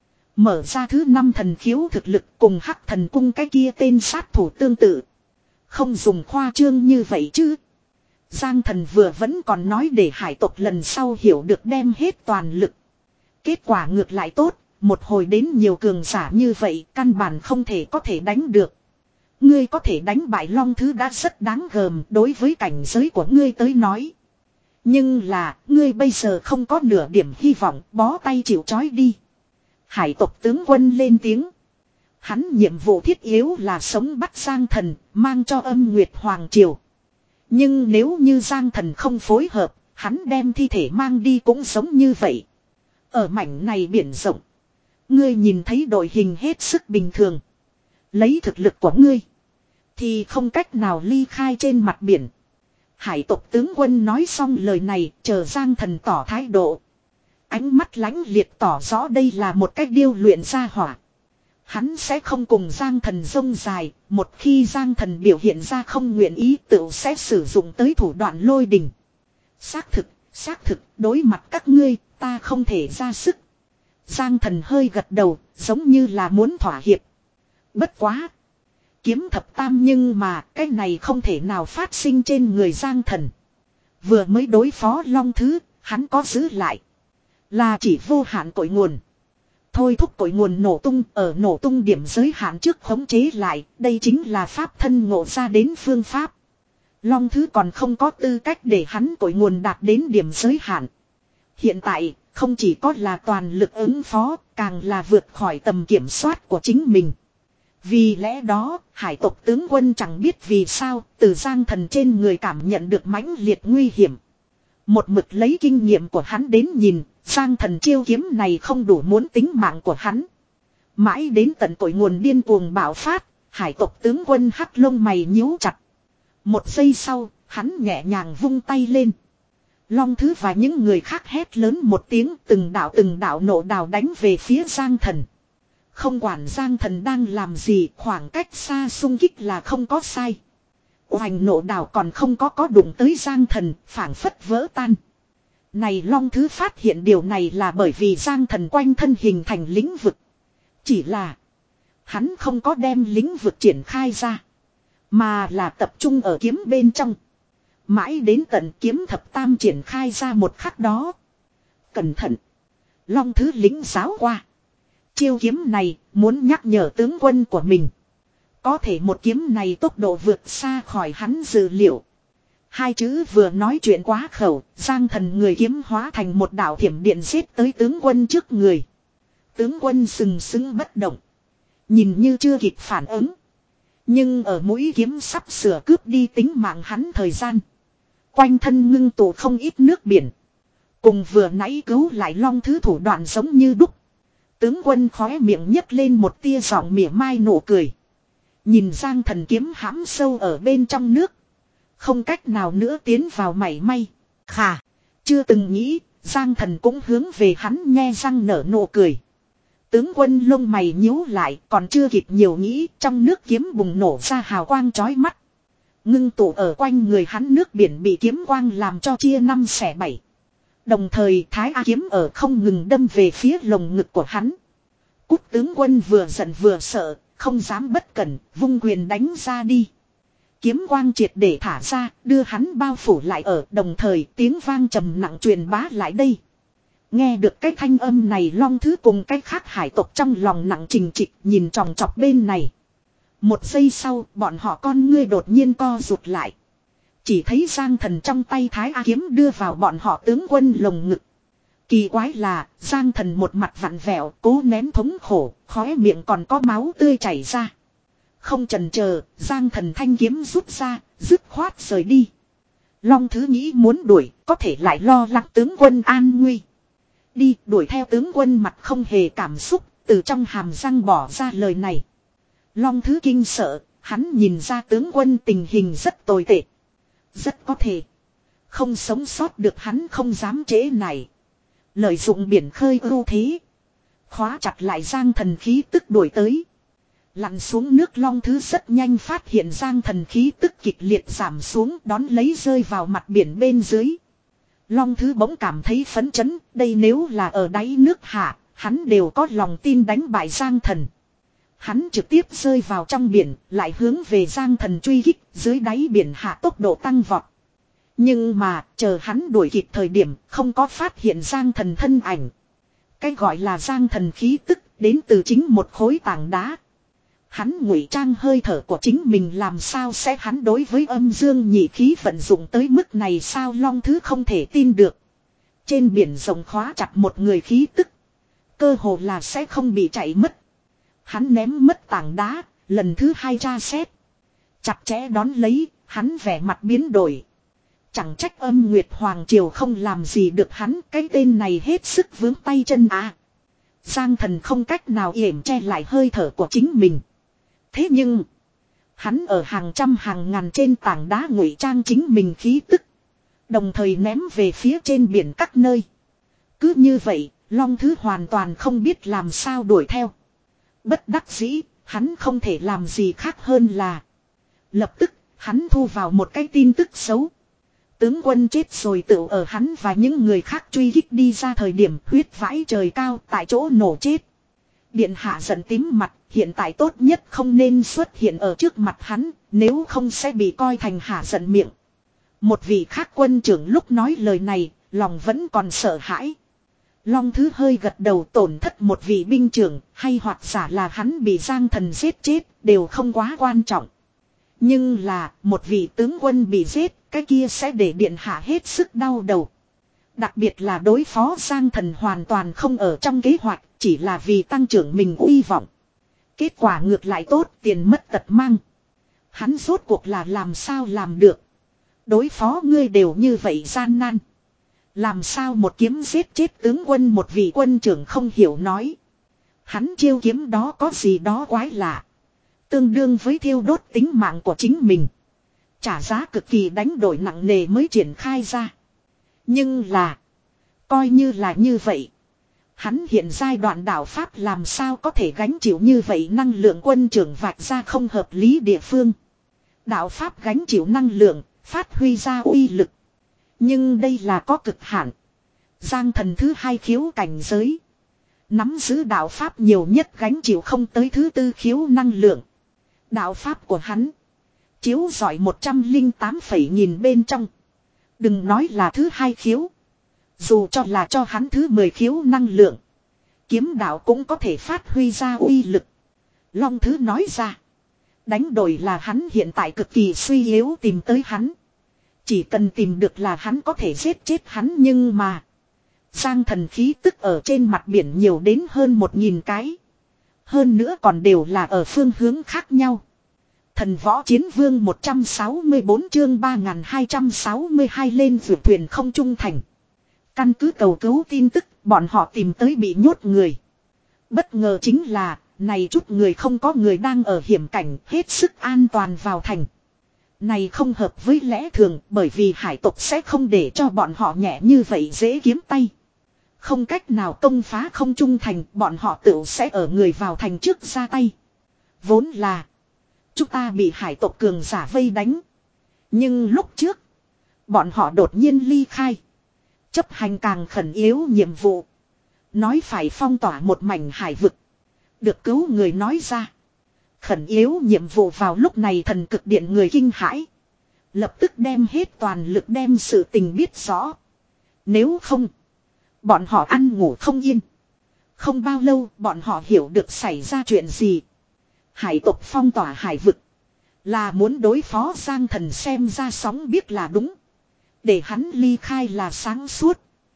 Mở ra thứ năm thần khiếu thực lực cùng hắc thần cung cái kia tên sát thủ tương tự. Không dùng khoa trương như vậy chứ. Giang Thần vừa vẫn còn nói để hải tộc lần sau hiểu được đem hết toàn lực. Kết quả ngược lại tốt, một hồi đến nhiều cường giả như vậy căn bản không thể có thể đánh được. Ngươi có thể đánh bại long thứ đã rất đáng gờm đối với cảnh giới của ngươi tới nói. Nhưng là, ngươi bây giờ không có nửa điểm hy vọng, bó tay chịu trói đi. Hải tộc tướng quân lên tiếng. Hắn nhiệm vụ thiết yếu là sống bắt Giang Thần, mang cho âm Nguyệt Hoàng Triều. Nhưng nếu như Giang Thần không phối hợp, hắn đem thi thể mang đi cũng giống như vậy. Ở mảnh này biển rộng, ngươi nhìn thấy đội hình hết sức bình thường. Lấy thực lực của ngươi, thì không cách nào ly khai trên mặt biển. Hải tộc tướng quân nói xong lời này, chờ Giang Thần tỏ thái độ. Ánh mắt lãnh liệt tỏ rõ đây là một cách điêu luyện ra hỏa. Hắn sẽ không cùng Giang Thần rông dài, một khi Giang Thần biểu hiện ra không nguyện ý tự sẽ sử dụng tới thủ đoạn lôi đình. Xác thực, xác thực, đối mặt các ngươi, ta không thể ra sức. Giang Thần hơi gật đầu, giống như là muốn thỏa hiệp. Bất quá. Kiếm thập tam nhưng mà cái này không thể nào phát sinh trên người Giang Thần. Vừa mới đối phó long thứ, hắn có giữ lại. Là chỉ vô hạn cội nguồn. Thôi thúc cội nguồn nổ tung ở nổ tung điểm giới hạn trước khống chế lại. Đây chính là pháp thân ngộ ra đến phương pháp. Long thứ còn không có tư cách để hắn cội nguồn đạt đến điểm giới hạn. Hiện tại không chỉ có là toàn lực ứng phó, càng là vượt khỏi tầm kiểm soát của chính mình. Vì lẽ đó, hải tộc tướng quân chẳng biết vì sao, từ Giang Thần trên người cảm nhận được mãnh liệt nguy hiểm. Một mực lấy kinh nghiệm của hắn đến nhìn, Giang Thần chiêu kiếm này không đủ muốn tính mạng của hắn. Mãi đến tận cội nguồn điên cuồng bạo phát, hải tộc tướng quân hắc lông mày nhíu chặt. Một giây sau, hắn nhẹ nhàng vung tay lên. Long thứ và những người khác hét lớn một tiếng, từng đạo từng đạo nộ đào đánh về phía Giang Thần. Không quản Giang Thần đang làm gì, khoảng cách xa xung kích là không có sai. Oanh nộ đào còn không có có đụng tới Giang Thần, phảng phất vỡ tan. Này long thứ phát hiện điều này là bởi vì Giang Thần quanh thân hình thành lĩnh vực. Chỉ là hắn không có đem lĩnh vực triển khai ra, mà là tập trung ở kiếm bên trong. Mãi đến tận kiếm thập tam triển khai ra một khắc đó. Cẩn thận! Long thứ lĩnh giáo qua. Chiêu kiếm này muốn nhắc nhở tướng quân của mình. Có thể một kiếm này tốc độ vượt xa khỏi hắn dự liệu. Hai chữ vừa nói chuyện quá khẩu, Giang Thần người kiếm hóa thành một đạo thiểm điện giết tới tướng quân trước người. Tướng quân sừng sững bất động, nhìn như chưa kịp phản ứng. Nhưng ở mũi kiếm sắp sửa cướp đi tính mạng hắn thời gian, quanh thân ngưng tụ không ít nước biển. Cùng vừa nãy cứu lại Long Thứ thủ đoạn giống như đúc. Tướng quân khóe miệng nhấc lên một tia giọng mỉa mai nụ cười. Nhìn Giang Thần kiếm hãm sâu ở bên trong nước. Không cách nào nữa tiến vào mảy may. Khà. Chưa từng nghĩ. Giang Thần cũng hướng về hắn nhe răng nở nụ cười. Tướng quân lông mày nhíu lại. Còn chưa kịp nhiều nghĩ. Trong nước kiếm bùng nổ ra hào quang chói mắt. Ngưng tụ ở quanh người hắn nước biển bị kiếm quang làm cho chia năm xẻ bảy. Đồng thời Thái A kiếm ở không ngừng đâm về phía lồng ngực của hắn. Cút tướng quân vừa giận vừa sợ. Không dám bất cẩn. Vung quyền đánh ra đi. Kiếm quang triệt để thả ra, đưa hắn bao phủ lại ở, đồng thời tiếng vang trầm nặng truyền bá lại đây. Nghe được cái thanh âm này Long Thứ cùng cái khác hải tộc trong lòng nặng trình trịch nhìn tròng trọc bên này. Một giây sau, bọn họ con ngươi đột nhiên co rụt lại. Chỉ thấy Giang Thần trong tay Thái A kiếm đưa vào bọn họ tướng quân lồng ngực. Kỳ quái là, Giang Thần một mặt vặn vẹo, cố nén thống khổ, khóe miệng còn có máu tươi chảy ra. Không chần chờ, Giang Thần thanh kiếm rút ra, dứt khoát rời đi. Long Thứ nghĩ muốn đuổi, có thể lại lo lắng tướng quân an nguy. Đi, đuổi theo tướng quân mặt không hề cảm xúc, từ trong hàm răng bỏ ra lời này. Long Thứ kinh sợ, hắn nhìn ra tướng quân tình hình rất tồi tệ. Rất có thể. Không sống sót được hắn không dám trễ này. Lợi dụng biển khơi ưu thế. Khóa chặt lại Giang Thần khí tức đuổi tới. Lặn xuống nước Long Thứ rất nhanh phát hiện Giang Thần khí tức kịch liệt giảm xuống đón lấy rơi vào mặt biển bên dưới. Long Thứ bỗng cảm thấy phấn chấn, đây nếu là ở đáy nước hạ, hắn đều có lòng tin đánh bại Giang Thần. Hắn trực tiếp rơi vào trong biển, lại hướng về Giang Thần truy kích, dưới đáy biển hạ tốc độ tăng vọt. Nhưng mà, chờ hắn đuổi kịp thời điểm, không có phát hiện Giang Thần thân ảnh. Cái gọi là Giang Thần khí tức, đến từ chính một khối tảng đá. Hắn ngụy trang hơi thở của chính mình làm sao sẽ hắn đối với âm dương nhị khí vận dụng tới mức này sao Long Thứ không thể tin được. Trên biển rộng khóa chặt một người khí tức. Cơ hồ là sẽ không bị chạy mất. Hắn ném mất tảng đá, lần thứ hai tra xét. Chặt chẽ đón lấy, hắn vẻ mặt biến đổi. Chẳng trách Âm Nguyệt Hoàng Triều không làm gì được hắn, cái tên này hết sức vướng tay chân à. Giang Thần không cách nào yểm che lại hơi thở của chính mình. Thế nhưng, hắn ở hàng trăm hàng ngàn trên tảng đá ngụy trang chính mình khí tức. Đồng thời ném về phía trên biển các nơi. Cứ như vậy, Long Thứ hoàn toàn không biết làm sao đuổi theo. Bất đắc dĩ, hắn không thể làm gì khác hơn là. Lập tức, hắn thu vào một cái tin tức xấu. Tướng quân chết rồi tựu ở hắn và những người khác truy kích đi ra thời điểm huyết vãi trời cao tại chỗ nổ chết. Điện hạ giận tím mặt, hiện tại tốt nhất không nên xuất hiện ở trước mặt hắn, nếu không sẽ bị coi thành hạ giận miệng. Một vị khác quân trưởng lúc nói lời này, lòng vẫn còn sợ hãi. Long Thứ hơi gật đầu tổn thất một vị binh trưởng, hay hoặc giả là hắn bị Giang Thần giết chết, đều không quá quan trọng. Nhưng là, một vị tướng quân bị giết, cái kia sẽ để điện hạ hết sức đau đầu. Đặc biệt là đối phó Giang Thần hoàn toàn không ở trong kế hoạch, chỉ là vì tăng trưởng mình uy vọng. Kết quả ngược lại tốt, tiền mất tật mang. Hắn rốt cuộc là làm sao làm được. Đối phó ngươi đều như vậy gian nan. Làm sao một kiếm giết chết tướng quân một vị quân trưởng không hiểu nói. Hắn chiêu kiếm đó có gì đó quái lạ. Tương đương với thiêu đốt tính mạng của chính mình. Trả giá cực kỳ đánh đổi nặng nề mới triển khai ra. Nhưng là. Coi như là như vậy. Hắn hiện giai đoạn đạo Pháp làm sao có thể gánh chịu như vậy năng lượng quân trưởng vạch ra không hợp lý địa phương. Đạo Pháp gánh chịu năng lượng, phát huy ra uy lực. Nhưng đây là có cực hạn. Giang Thần thứ hai khiếu cảnh giới. Nắm giữ đạo Pháp nhiều nhất gánh chịu không tới thứ tư khiếu năng lượng. Đạo Pháp của hắn. Chiếu giỏi một trăm lẻ tám phẩy nghìn bên trong. Đừng nói là thứ hai khiếu. Dù cho là cho hắn thứ mười khiếu năng lượng. Kiếm đạo cũng có thể phát huy ra uy lực. Long Thứ nói ra. Đánh đổi là hắn hiện tại cực kỳ suy yếu tìm tới hắn. Chỉ cần tìm được là hắn có thể giết chết hắn nhưng mà. Giang Thần khí tức ở trên mặt biển nhiều đến hơn một nghìn cái. Hơn nữa còn đều là ở phương hướng khác nhau. Thần Võ Chiến Vương một trăm sáu mươi bốn chương ba nghìn hai trăm sáu mươi hai lên vượt thuyền không trung thành. Căn cứ cầu cứu tin tức, bọn họ tìm tới bị nhốt người. Bất ngờ chính là, này chút người không có người đang ở hiểm cảnh, hết sức an toàn vào thành. Này không hợp với lẽ thường, bởi vì hải tộc sẽ không để cho bọn họ nhẹ như vậy dễ kiếm tay. Không cách nào công phá không trung thành, bọn họ tự sẽ ở người vào thành trước ra tay. Vốn là, chúng ta bị hải tộc cường giả vây đánh. Nhưng lúc trước, bọn họ đột nhiên ly khai. Chấp hành càng khẩn yếu nhiệm vụ. Nói phải phong tỏa một mảnh hải vực. Được cứu người nói ra. Khẩn yếu nhiệm vụ vào lúc này thần cực điện người kinh hãi. Lập tức đem hết toàn lực đem sự tình biết rõ. Nếu không, bọn họ ăn ngủ không yên. Không bao lâu bọn họ hiểu được xảy ra chuyện gì. Hải tộc phong tỏa hải vực. Là muốn đối phó Giang Thần, xem ra sóng biết là đúng. Để hắn ly khai là sáng suốt.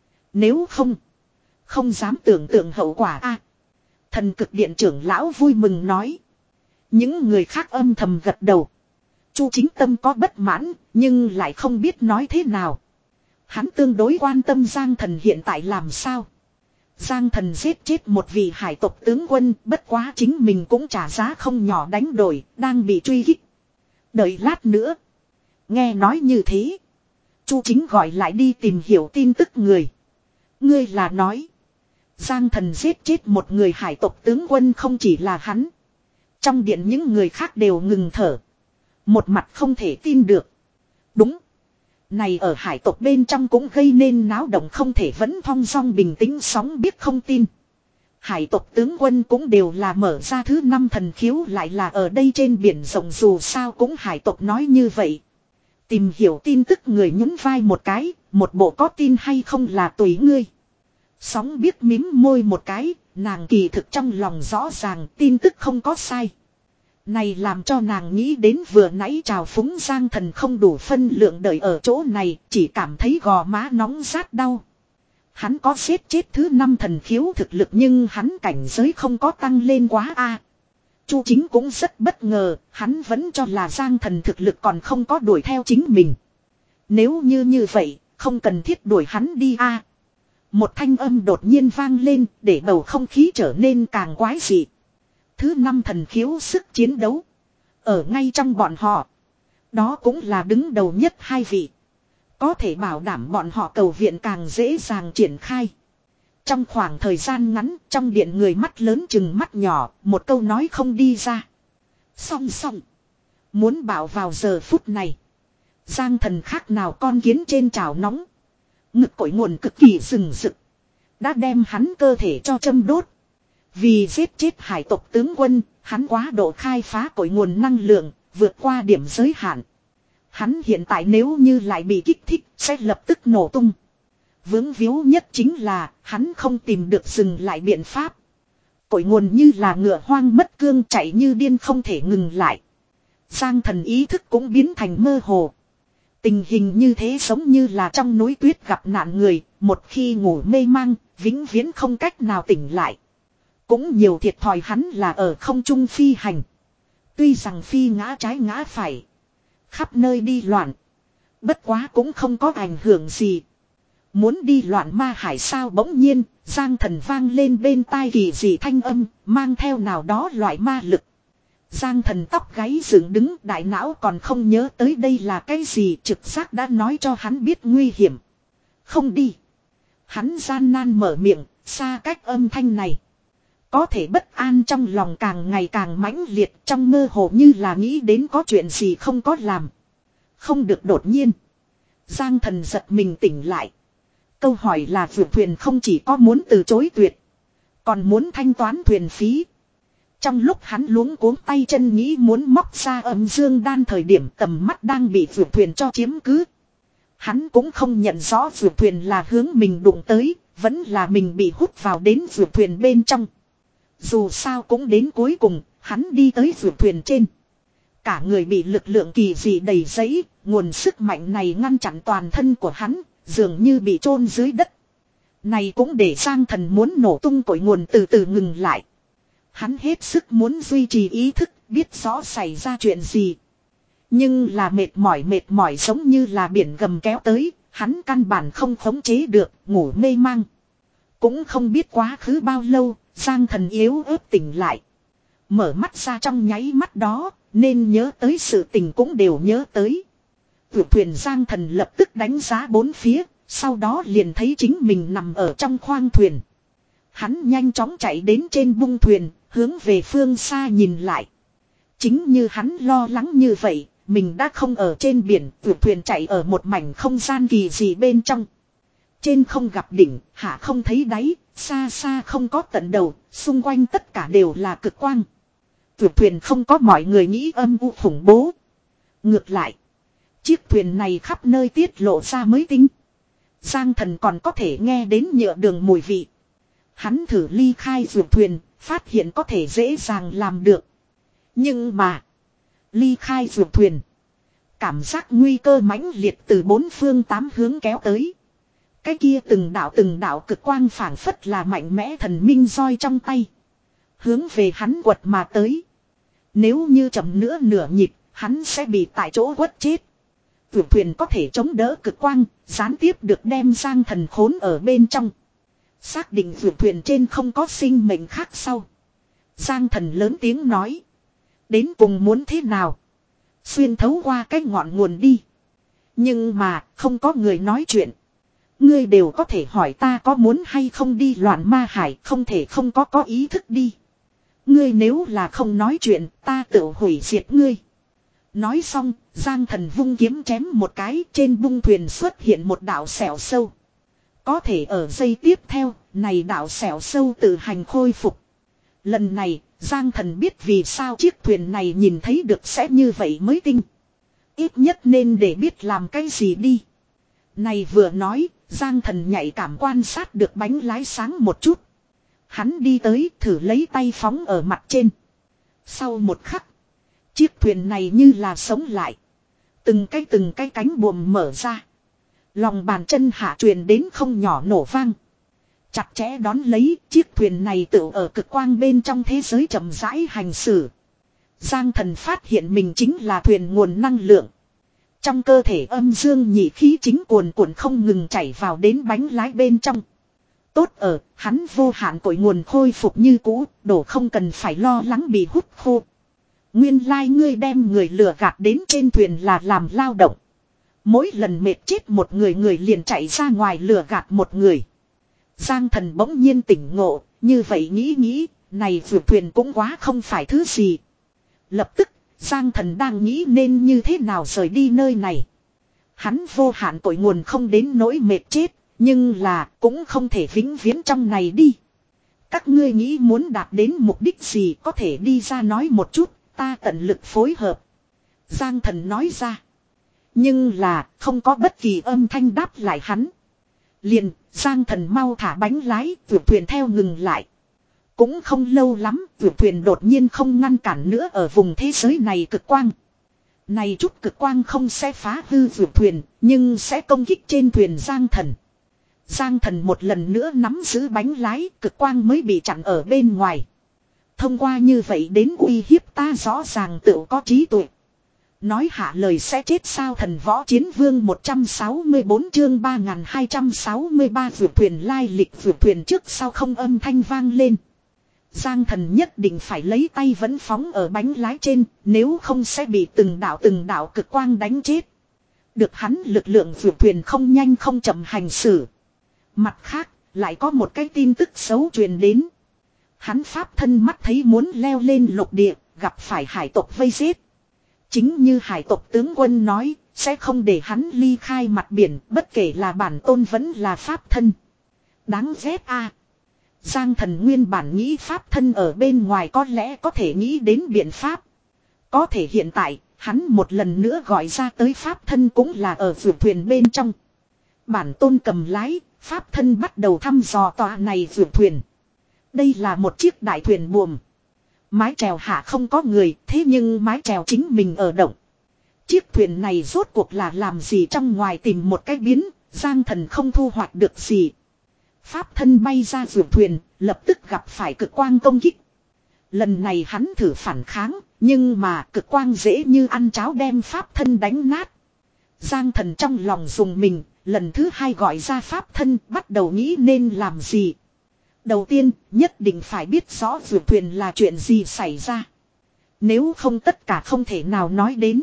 Nếu không, không dám tưởng tượng hậu quả a. Thần cực điện trưởng lão vui mừng nói. Những người khác âm thầm gật đầu. Chu Chính Tâm có bất mãn, nhưng lại không biết nói thế nào. Hắn tương đối quan tâm Giang Thần hiện tại làm sao. Giang Thần giết chết một vị hải tộc tướng quân, bất quá chính mình cũng trả giá không nhỏ đánh đổi, đang bị truy kích. Đợi lát nữa. Nghe nói như thế, Chu Chính gọi lại đi tìm hiểu tin tức người. Ngươi là nói, Giang Thần giết chết một người hải tộc tướng quân không chỉ là hắn. Trong điện những người khác đều ngừng thở. Một mặt không thể tin được. Đúng. Này ở hải tộc bên trong cũng gây nên náo động, không thể vẫn thong dong bình tĩnh sóng biết không tin. Hải tộc tướng quân cũng đều là mở ra thứ năm thần khiếu, lại là ở đây trên biển rộng, dù sao cũng hải tộc nói như vậy. Tìm hiểu tin tức người nhún vai một cái, một bộ có tin hay không là tùy ngươi. Sóng biết mím môi một cái, nàng kỳ thực trong lòng rõ ràng tin tức không có sai. Này làm cho nàng nghĩ đến vừa nãy trào phúng Giang Thần không đủ phân lượng đợi ở chỗ này, chỉ cảm thấy gò má nóng rát đau. Hắn có giết chết thứ năm thần khiếu thực lực, nhưng hắn cảnh giới không có tăng lên quá a. Chu Chính cũng rất bất ngờ, hắn vẫn cho là Giang Thần thực lực còn không có đuổi theo chính mình. Nếu như như vậy, không cần thiết đuổi hắn đi a. Một thanh âm đột nhiên vang lên, để bầu không khí trở nên càng quái dị. Thứ năm thần khiếu sức chiến đấu. Ở ngay trong bọn họ. Đó cũng là đứng đầu nhất hai vị. Có thể bảo đảm bọn họ cầu viện càng dễ dàng triển khai. Trong khoảng thời gian ngắn, trong điện người mắt lớn chừng mắt nhỏ, một câu nói không đi ra. Song song. Muốn bảo vào giờ phút này. Giang Thần khác nào con kiến trên chảo nóng. Ngực cội nguồn cực kỳ rừng rực. Đã đem hắn cơ thể cho châm đốt. Vì giết chết hải tộc tướng quân, hắn quá độ khai phá cội nguồn năng lượng, vượt qua điểm giới hạn. Hắn hiện tại nếu như lại bị kích thích, sẽ lập tức nổ tung. Vướng víu nhất chính là, hắn không tìm được dừng lại biện pháp. Cội nguồn như là ngựa hoang mất cương chạy như điên không thể ngừng lại. Giang Thần ý thức cũng biến thành mơ hồ. Tình hình như thế giống như là trong núi tuyết gặp nạn người, một khi ngủ mê mang, vĩnh viễn không cách nào tỉnh lại. Cũng nhiều thiệt thòi hắn là ở không trung phi hành. Tuy rằng phi ngã trái ngã phải, khắp nơi đi loạn. Bất quá cũng không có ảnh hưởng gì. Muốn đi loạn ma hải sao, bỗng nhiên, Giang Thần vang lên bên tai kỳ dị thanh âm, mang theo nào đó loại ma lực. Giang Thần tóc gáy dựng đứng, đại não còn không nhớ tới đây là cái gì, trực giác đã nói cho hắn biết nguy hiểm. Không đi. Hắn gian nan mở miệng, xa cách âm thanh này. Có thể bất an trong lòng càng ngày càng mãnh liệt, trong mơ hồ như là nghĩ đến có chuyện gì không có làm. Không được, đột nhiên. Giang Thần giật mình tỉnh lại. Câu hỏi là vượt thuyền không chỉ có muốn từ chối tuyệt, còn muốn thanh toán thuyền phí. Trong lúc hắn luống cuống tay chân nghĩ muốn móc ra âm dương đan thời điểm, tầm mắt đang bị vượt thuyền cho chiếm cứ. Hắn cũng không nhận rõ vượt thuyền là hướng mình đụng tới, vẫn là mình bị hút vào đến vượt thuyền bên trong. Dù sao cũng đến cuối cùng, hắn đi tới vượt thuyền trên. Cả người bị lực lượng kỳ dị đầy dẫy, nguồn sức mạnh này ngăn chặn toàn thân của hắn, dường như bị chôn dưới đất. Này cũng để Giang Thần muốn nổ tung cội nguồn từ từ ngừng lại. Hắn hết sức muốn duy trì ý thức, biết rõ xảy ra chuyện gì. Nhưng là mệt mỏi mệt mỏi giống như là biển gầm kéo tới, Hắn căn bản không khống chế được, ngủ mê mang. Cũng không biết quá khứ bao lâu, Giang Thần yếu ớt tỉnh lại. Mở mắt ra trong nháy mắt đó, nên nhớ tới sự tình cũng đều nhớ tới. Vượt thuyền Giang Thần lập tức đánh giá bốn phía, sau đó liền thấy chính mình nằm ở trong khoang thuyền. Hắn nhanh chóng chạy đến trên bung thuyền, hướng về phương xa nhìn lại. Chính như hắn lo lắng như vậy, mình đã không ở trên biển, vượt thuyền chạy ở một mảnh không gian kỳ dị bên trong. Trên không gặp đỉnh, hạ không thấy đáy, xa xa không có tận đầu, xung quanh tất cả đều là cực quang. Vượt thuyền không có mọi người nghĩ âm u khủng bố. Ngược lại, chiếc thuyền này khắp nơi tiết lộ ra mới tinh. Giang Thần còn có thể nghe đến nhựa đường mùi vị. Hắn thử ly khai vượt thuyền, phát hiện có thể dễ dàng làm được. Nhưng mà, ly khai vượt thuyền, cảm giác nguy cơ mãnh liệt từ bốn phương tám hướng kéo tới. Cái kia từng đạo từng đạo cực quang phảng phất là mạnh mẽ thần minh roi trong tay. Hướng về hắn quật mà tới. Nếu như chậm nữa nửa nhịp, hắn sẽ bị tại chỗ quất chết. Vượt thuyền có thể chống đỡ cực quang, gián tiếp được đem Giang Thần khốn ở bên trong. Xác định vượt thuyền trên không có sinh mệnh khác sau. Giang Thần lớn tiếng nói. Đến cùng muốn thế nào? Xuyên thấu qua cái ngọn nguồn đi. Nhưng mà không có người nói chuyện. Ngươi đều có thể hỏi ta có muốn hay không đi loạn ma hải, không thể không có có ý thức đi. Ngươi nếu là không nói chuyện, ta tự hủy diệt ngươi. Nói xong, Giang Thần vung kiếm chém một cái, trên bung thuyền xuất hiện một đạo xẻo sâu. Có thể ở giây tiếp theo, này đạo xẻo sâu tự hành khôi phục. Lần này, Giang Thần biết vì sao chiếc thuyền này nhìn thấy được sẽ như vậy mới tinh. Ít nhất nên để biết làm cái gì đi. Này vừa nói, Giang Thần nhạy cảm quan sát được bánh lái sáng một chút. Hắn đi tới thử lấy tay phóng ở mặt trên. Sau một khắc, chiếc thuyền này như là sống lại. Từng cái từng cái cánh buồm mở ra. Lòng bàn chân hạ truyền đến không nhỏ nổ vang. Chặt chẽ đón lấy chiếc thuyền này tựu ở cực quang bên trong thế giới chậm rãi hành xử. Giang Thần phát hiện mình chính là thuyền nguồn năng lượng. Trong cơ thể âm dương nhị khí chính cuồn cuộn không ngừng chảy vào đến bánh lái bên trong. Tốt ở, hắn vô hạn cội nguồn khôi phục như cũ, đổ không cần phải lo lắng bị hút khô. Nguyên lai ngươi đem người lừa gạt đến trên thuyền là làm lao động. Mỗi lần mệt chết một người người liền chạy ra ngoài lừa gạt một người. Giang Thần bỗng nhiên tỉnh ngộ, như vậy nghĩ nghĩ, này vượt thuyền cũng quá không phải thứ gì. Lập tức, Giang Thần đang nghĩ nên như thế nào rời đi nơi này. Hắn vô hạn cội nguồn không đến nỗi mệt chết, nhưng là cũng không thể vĩnh viễn trong này đi. Các ngươi nghĩ muốn đạt đến mục đích gì có thể đi ra nói một chút, ta tận lực phối hợp. Giang Thần nói ra. Nhưng là không có bất kỳ âm thanh đáp lại hắn. Liền, Giang Thần mau thả bánh lái, vượt thuyền theo ngừng lại. Cũng không lâu lắm, vượt thuyền đột nhiên không ngăn cản nữa ở vùng thế giới này cực quang. Này chút cực quang không sẽ phá hư vượt thuyền, nhưng sẽ công kích trên thuyền Giang Thần. Giang Thần một lần nữa nắm giữ bánh lái, cực quang mới bị chặn ở bên ngoài. Thông qua như vậy đến uy hiếp ta rõ ràng tự có trí tuệ. Nói hạ lời sẽ chết sao Thần Võ Chiến Vương một trăm sáu mươi bốn chương ba nghìn hai trăm sáu mươi ba vượt thuyền lai lịch vượt thuyền trước sau không âm thanh vang lên. Giang Thần nhất định phải lấy tay vẫn phóng ở bánh lái trên, nếu không sẽ bị từng đạo từng đạo cực quang đánh chết. Được hắn lực lượng vượt thuyền không nhanh không chậm hành xử. Mặt khác, lại có một cái tin tức xấu truyền đến. Hắn pháp thân mắt thấy muốn leo lên lục địa, gặp phải hải tộc vây giết. Chính như hải tộc tướng quân nói, sẽ không để hắn ly khai mặt biển, bất kể là bản tôn vẫn là pháp thân. Đáng ghét a. Giang Thần nguyên bản nghĩ pháp thân ở bên ngoài có lẽ có thể nghĩ đến biện pháp. Có thể hiện tại, hắn một lần nữa gọi ra tới pháp thân cũng là ở vượt thuyền bên trong. Bản tôn cầm lái, pháp thân bắt đầu thăm dò tòa này vượt thuyền. Đây là một chiếc đại thuyền buồm. Mái chèo hạ không có người, thế nhưng mái chèo chính mình ở động. Chiếc thuyền này rốt cuộc là làm gì trong ngoài tìm một cái biến, Giang Thần không thu hoạch được gì. Pháp thân bay ra vượt thuyền, lập tức gặp phải cực quang công kích. Lần này hắn thử phản kháng, nhưng mà cực quang dễ như ăn cháo đem pháp thân đánh nát. Giang Thần trong lòng dùng mình, lần thứ hai gọi ra pháp thân bắt đầu nghĩ nên làm gì. Đầu tiên nhất định phải biết rõ vượt thuyền là chuyện gì xảy ra. Nếu không tất cả không thể nào nói đến.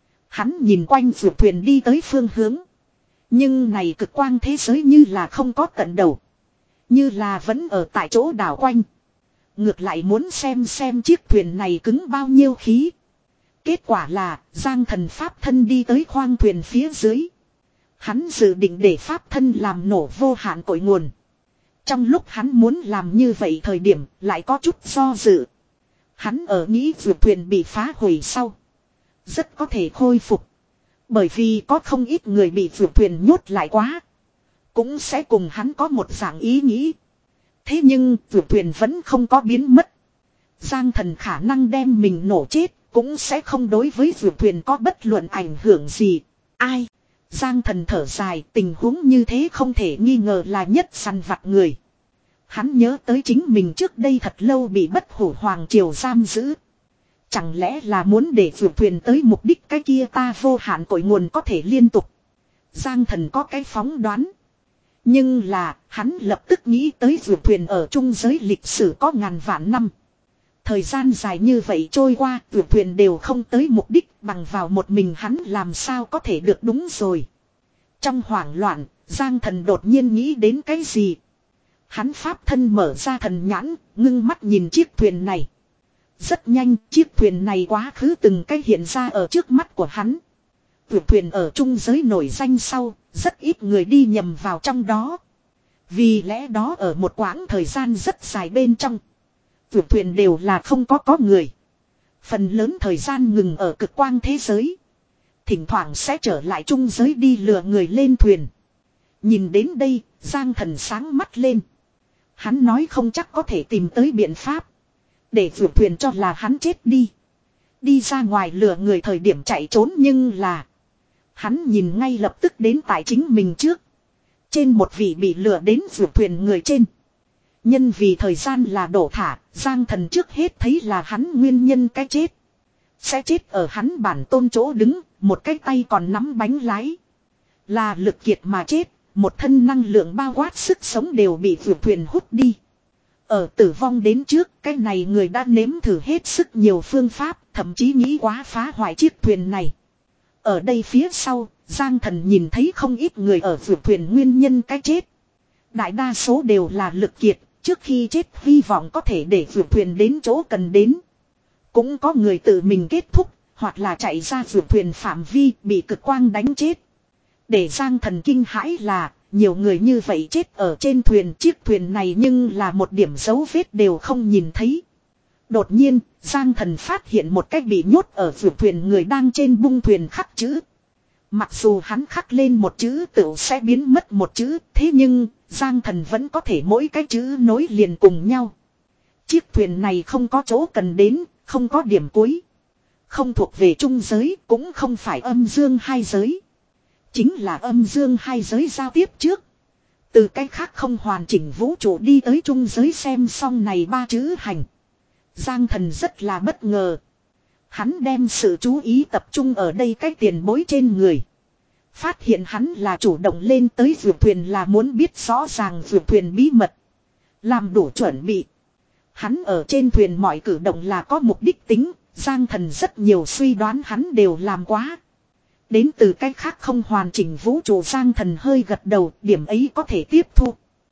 Hắn nhìn quanh vượt thuyền đi tới phương hướng. Nhưng này cực quang thế giới như là không có tận đầu. Như là vẫn ở tại chỗ đảo quanh. Ngược lại muốn xem xem chiếc thuyền này cứng bao nhiêu khí. Kết quả là Giang Thần pháp thân đi tới khoang thuyền phía dưới. Hắn dự định để pháp thân làm nổ vô hạn cội nguồn. Trong lúc hắn muốn làm như vậy thời điểm lại có chút do dự. Hắn ở nghĩ vượt thuyền bị phá hủy sau. Rất có thể khôi phục. Bởi vì có không ít người bị vượt thuyền nhốt lại quá. Cũng sẽ cùng hắn có một dạng ý nghĩ. Thế nhưng vượt thuyền vẫn không có biến mất. Giang Thần khả năng đem mình nổ chết. Cũng sẽ không đối với vượt thuyền có bất luận ảnh hưởng gì. Ai? Giang Thần thở dài, tình huống như thế không thể nghi ngờ là nhất săn vặt người. Hắn nhớ tới chính mình trước đây thật lâu bị bất hủ hoàng triều giam giữ. Chẳng lẽ là muốn để vượt thuyền tới mục đích cái kia ta vô hạn cội nguồn có thể liên tục. Giang Thần có cái phóng đoán. Nhưng là hắn lập tức nghĩ tới vượt thuyền ở trung giới lịch sử có ngàn vạn năm. Thời gian dài như vậy trôi qua, vượt thuyền đều không tới mục đích, bằng vào một mình hắn làm sao có thể được đúng rồi. Trong hoảng loạn, Giang Thần đột nhiên nghĩ đến cái gì. Hắn pháp thân mở ra thần nhãn, ngưng mắt nhìn chiếc thuyền này. Rất nhanh, chiếc thuyền này quá khứ từng cái hiện ra ở trước mắt của hắn. Vượt thuyền ở trung giới nổi danh sau, rất ít người đi nhầm vào trong đó. Vì lẽ đó ở một quãng thời gian rất dài bên trong. Vượt thuyền đều là không có có người. Phần lớn thời gian ngừng ở cực quang thế giới. Thỉnh thoảng sẽ trở lại trung giới đi lừa người lên thuyền. Nhìn đến đây, Giang Thần sáng mắt lên. Hắn nói không chắc có thể tìm tới biện pháp. Để vượt thuyền cho là hắn chết đi. Đi ra ngoài lừa người thời điểm chạy trốn nhưng là. Hắn nhìn ngay lập tức đến tại chính mình trước. Trên một vị bị lừa đến vượt thuyền người trên. Nhân vì thời gian là đổ thả, Giang Thần trước hết thấy là hắn nguyên nhân cái chết. Sẽ chết ở hắn bản tôn chỗ đứng, một cái tay còn nắm bánh lái. Là lực kiệt mà chết, một thân năng lượng bao quát sức sống đều bị vượt thuyền hút đi. Ở tử vong đến trước, cái này người đã nếm thử hết sức nhiều phương pháp, thậm chí nghĩ quá phá hoại chiếc thuyền này. Ở đây phía sau, Giang Thần nhìn thấy không ít người ở vượt thuyền nguyên nhân cái chết. Đại đa số đều là lực kiệt. Trước khi chết hy vọng có thể để vượt thuyền đến chỗ cần đến. Cũng có người tự mình kết thúc, hoặc là chạy ra vượt thuyền phạm vi bị cực quang đánh chết. Để Giang Thần kinh hãi là, nhiều người như vậy chết ở trên thuyền, chiếc thuyền này nhưng là một điểm dấu vết đều không nhìn thấy. Đột nhiên, Giang Thần phát hiện một cách bị nhốt ở vượt thuyền người đang trên bung thuyền khắc chữ. Mặc dù hắn khắc lên một chữ tựu sẽ biến mất một chữ, thế nhưng Giang Thần vẫn có thể mỗi cái chữ nối liền cùng nhau. Chiếc thuyền này không có chỗ cần đến, không có điểm cuối. Không thuộc về trung giới, cũng không phải âm dương hai giới. Chính là âm dương hai giới giao tiếp trước. Từ cái khác không hoàn chỉnh vũ trụ đi tới trung giới xem xong này ba chữ hành. Giang Thần rất là bất ngờ. Hắn đem sự chú ý tập trung ở đây cái tiền bối trên người. Phát hiện hắn là chủ động lên tới vượt thuyền là muốn biết rõ ràng vượt thuyền bí mật. Làm đủ chuẩn bị. Hắn ở trên thuyền mọi cử động là có mục đích tính. Giang Thần rất nhiều suy đoán hắn đều làm quá. Đến từ cách khác không hoàn chỉnh vũ trụ Giang Thần hơi gật đầu, điểm ấy có thể tiếp thu.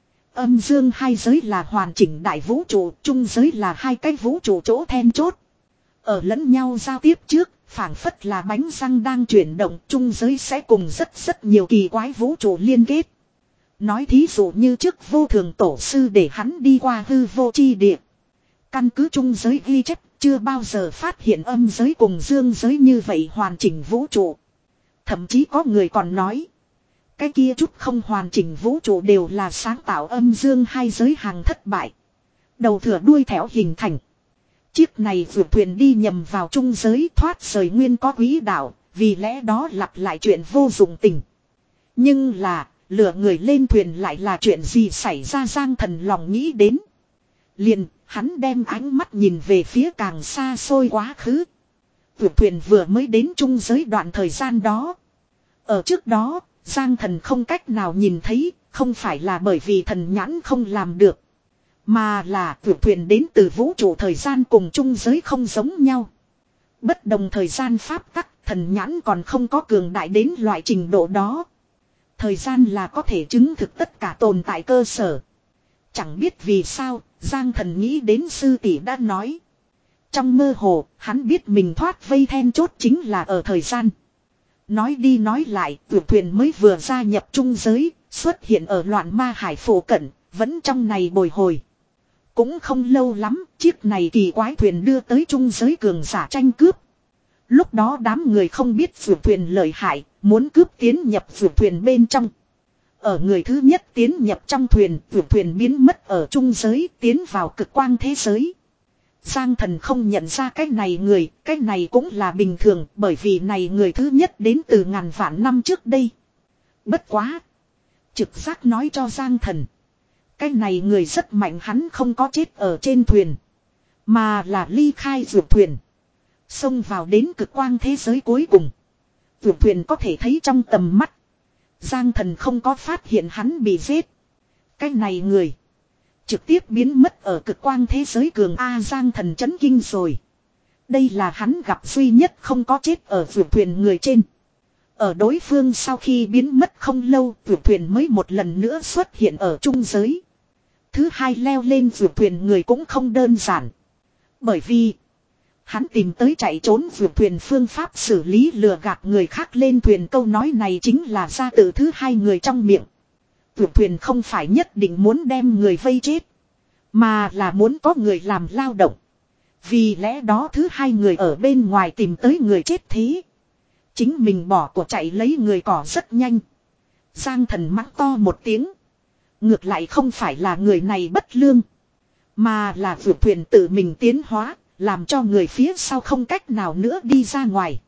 Âm dương hai giới là hoàn chỉnh đại vũ trụ, trung giới là hai cái vũ trụ chỗ then chốt. Ở lẫn nhau giao tiếp trước, phảng phất là bánh răng đang chuyển động, trung giới sẽ cùng rất rất nhiều kỳ quái vũ trụ liên kết. Nói thí dụ như trước vô thường tổ sư để hắn đi qua hư vô chi địa. Căn cứ trung giới ghi chép, chưa bao giờ phát hiện âm giới cùng dương giới như vậy hoàn chỉnh vũ trụ. Thậm chí có người còn nói, cái kia chút không hoàn chỉnh vũ trụ đều là sáng tạo âm dương hai giới hàng thất bại. Đầu thừa đuôi thẻo hình thành. Chiếc này vượt thuyền đi nhầm vào trung giới thoát rời nguyên có quỹ đạo, vì lẽ đó lặp lại chuyện vô dụng tình. Nhưng là, lừa người lên thuyền lại là chuyện gì xảy ra Giang Thần lòng nghĩ đến. Liền, hắn đem ánh mắt nhìn về phía càng xa xôi quá khứ. Vượt thuyền vừa mới đến trung giới đoạn thời gian đó. Ở trước đó, Giang Thần không cách nào nhìn thấy, không phải là bởi vì thần nhãn không làm được. Mà là vượt thuyền đến từ vũ trụ thời gian cùng chung giới không giống nhau. Bất đồng thời gian pháp tắc, thần nhãn còn không có cường đại đến loại trình độ đó. Thời gian là có thể chứng thực tất cả tồn tại cơ sở. Chẳng biết vì sao, Giang Thần nghĩ đến sư tỷ đã nói. Trong mơ hồ, hắn biết mình thoát vây then chốt chính là ở thời gian. Nói đi nói lại, vượt thuyền mới vừa gia nhập trung giới, xuất hiện ở loạn ma hải phổ cận, vẫn trong này bồi hồi. Cũng không lâu lắm, chiếc này kỳ quái thuyền đưa tới trung giới cường giả tranh cướp. Lúc đó đám người không biết vượt thuyền lợi hại, muốn cướp tiến nhập vượt thuyền bên trong. Ở người thứ nhất tiến nhập trong thuyền, vượt thuyền biến mất ở trung giới, tiến vào cực quang thế giới. Giang Thần không nhận ra cái này người, cái này cũng là bình thường, bởi vì này người thứ nhất đến từ ngàn vạn năm trước đây. Bất quá. Trực giác nói cho Giang Thần. Cái này người rất mạnh, hắn không có chết ở trên thuyền. Mà là ly khai vượt thuyền. Xông vào đến cực quang thế giới cuối cùng. Vượt thuyền có thể thấy trong tầm mắt. Giang Thần không có phát hiện hắn bị giết. Cái này người. Trực tiếp biến mất ở cực quang thế giới cường A. Giang Thần chấn kinh rồi. Đây là hắn gặp duy nhất không có chết ở vượt thuyền người trên. Ở đối phương sau khi biến mất không lâu, vượt thuyền mới một lần nữa xuất hiện ở trung giới. Thứ hai leo lên vượt thuyền người cũng không đơn giản. Bởi vì hắn tìm tới chạy trốn vượt thuyền phương pháp xử lý lừa gạt người khác lên thuyền, câu nói này chính là ra từ thứ hai người trong miệng. Vượt thuyền không phải nhất định muốn đem người vây chết, mà là muốn có người làm lao động. Vì lẽ đó thứ hai người ở bên ngoài tìm tới người chết thế. Chính mình bỏ của chạy lấy người cỏ rất nhanh. Giang Thần mắng to một tiếng. Ngược lại không phải là người này bất lương, mà là vượt thuyền tự mình tiến hóa, làm cho người phía sau không cách nào nữa đi ra ngoài.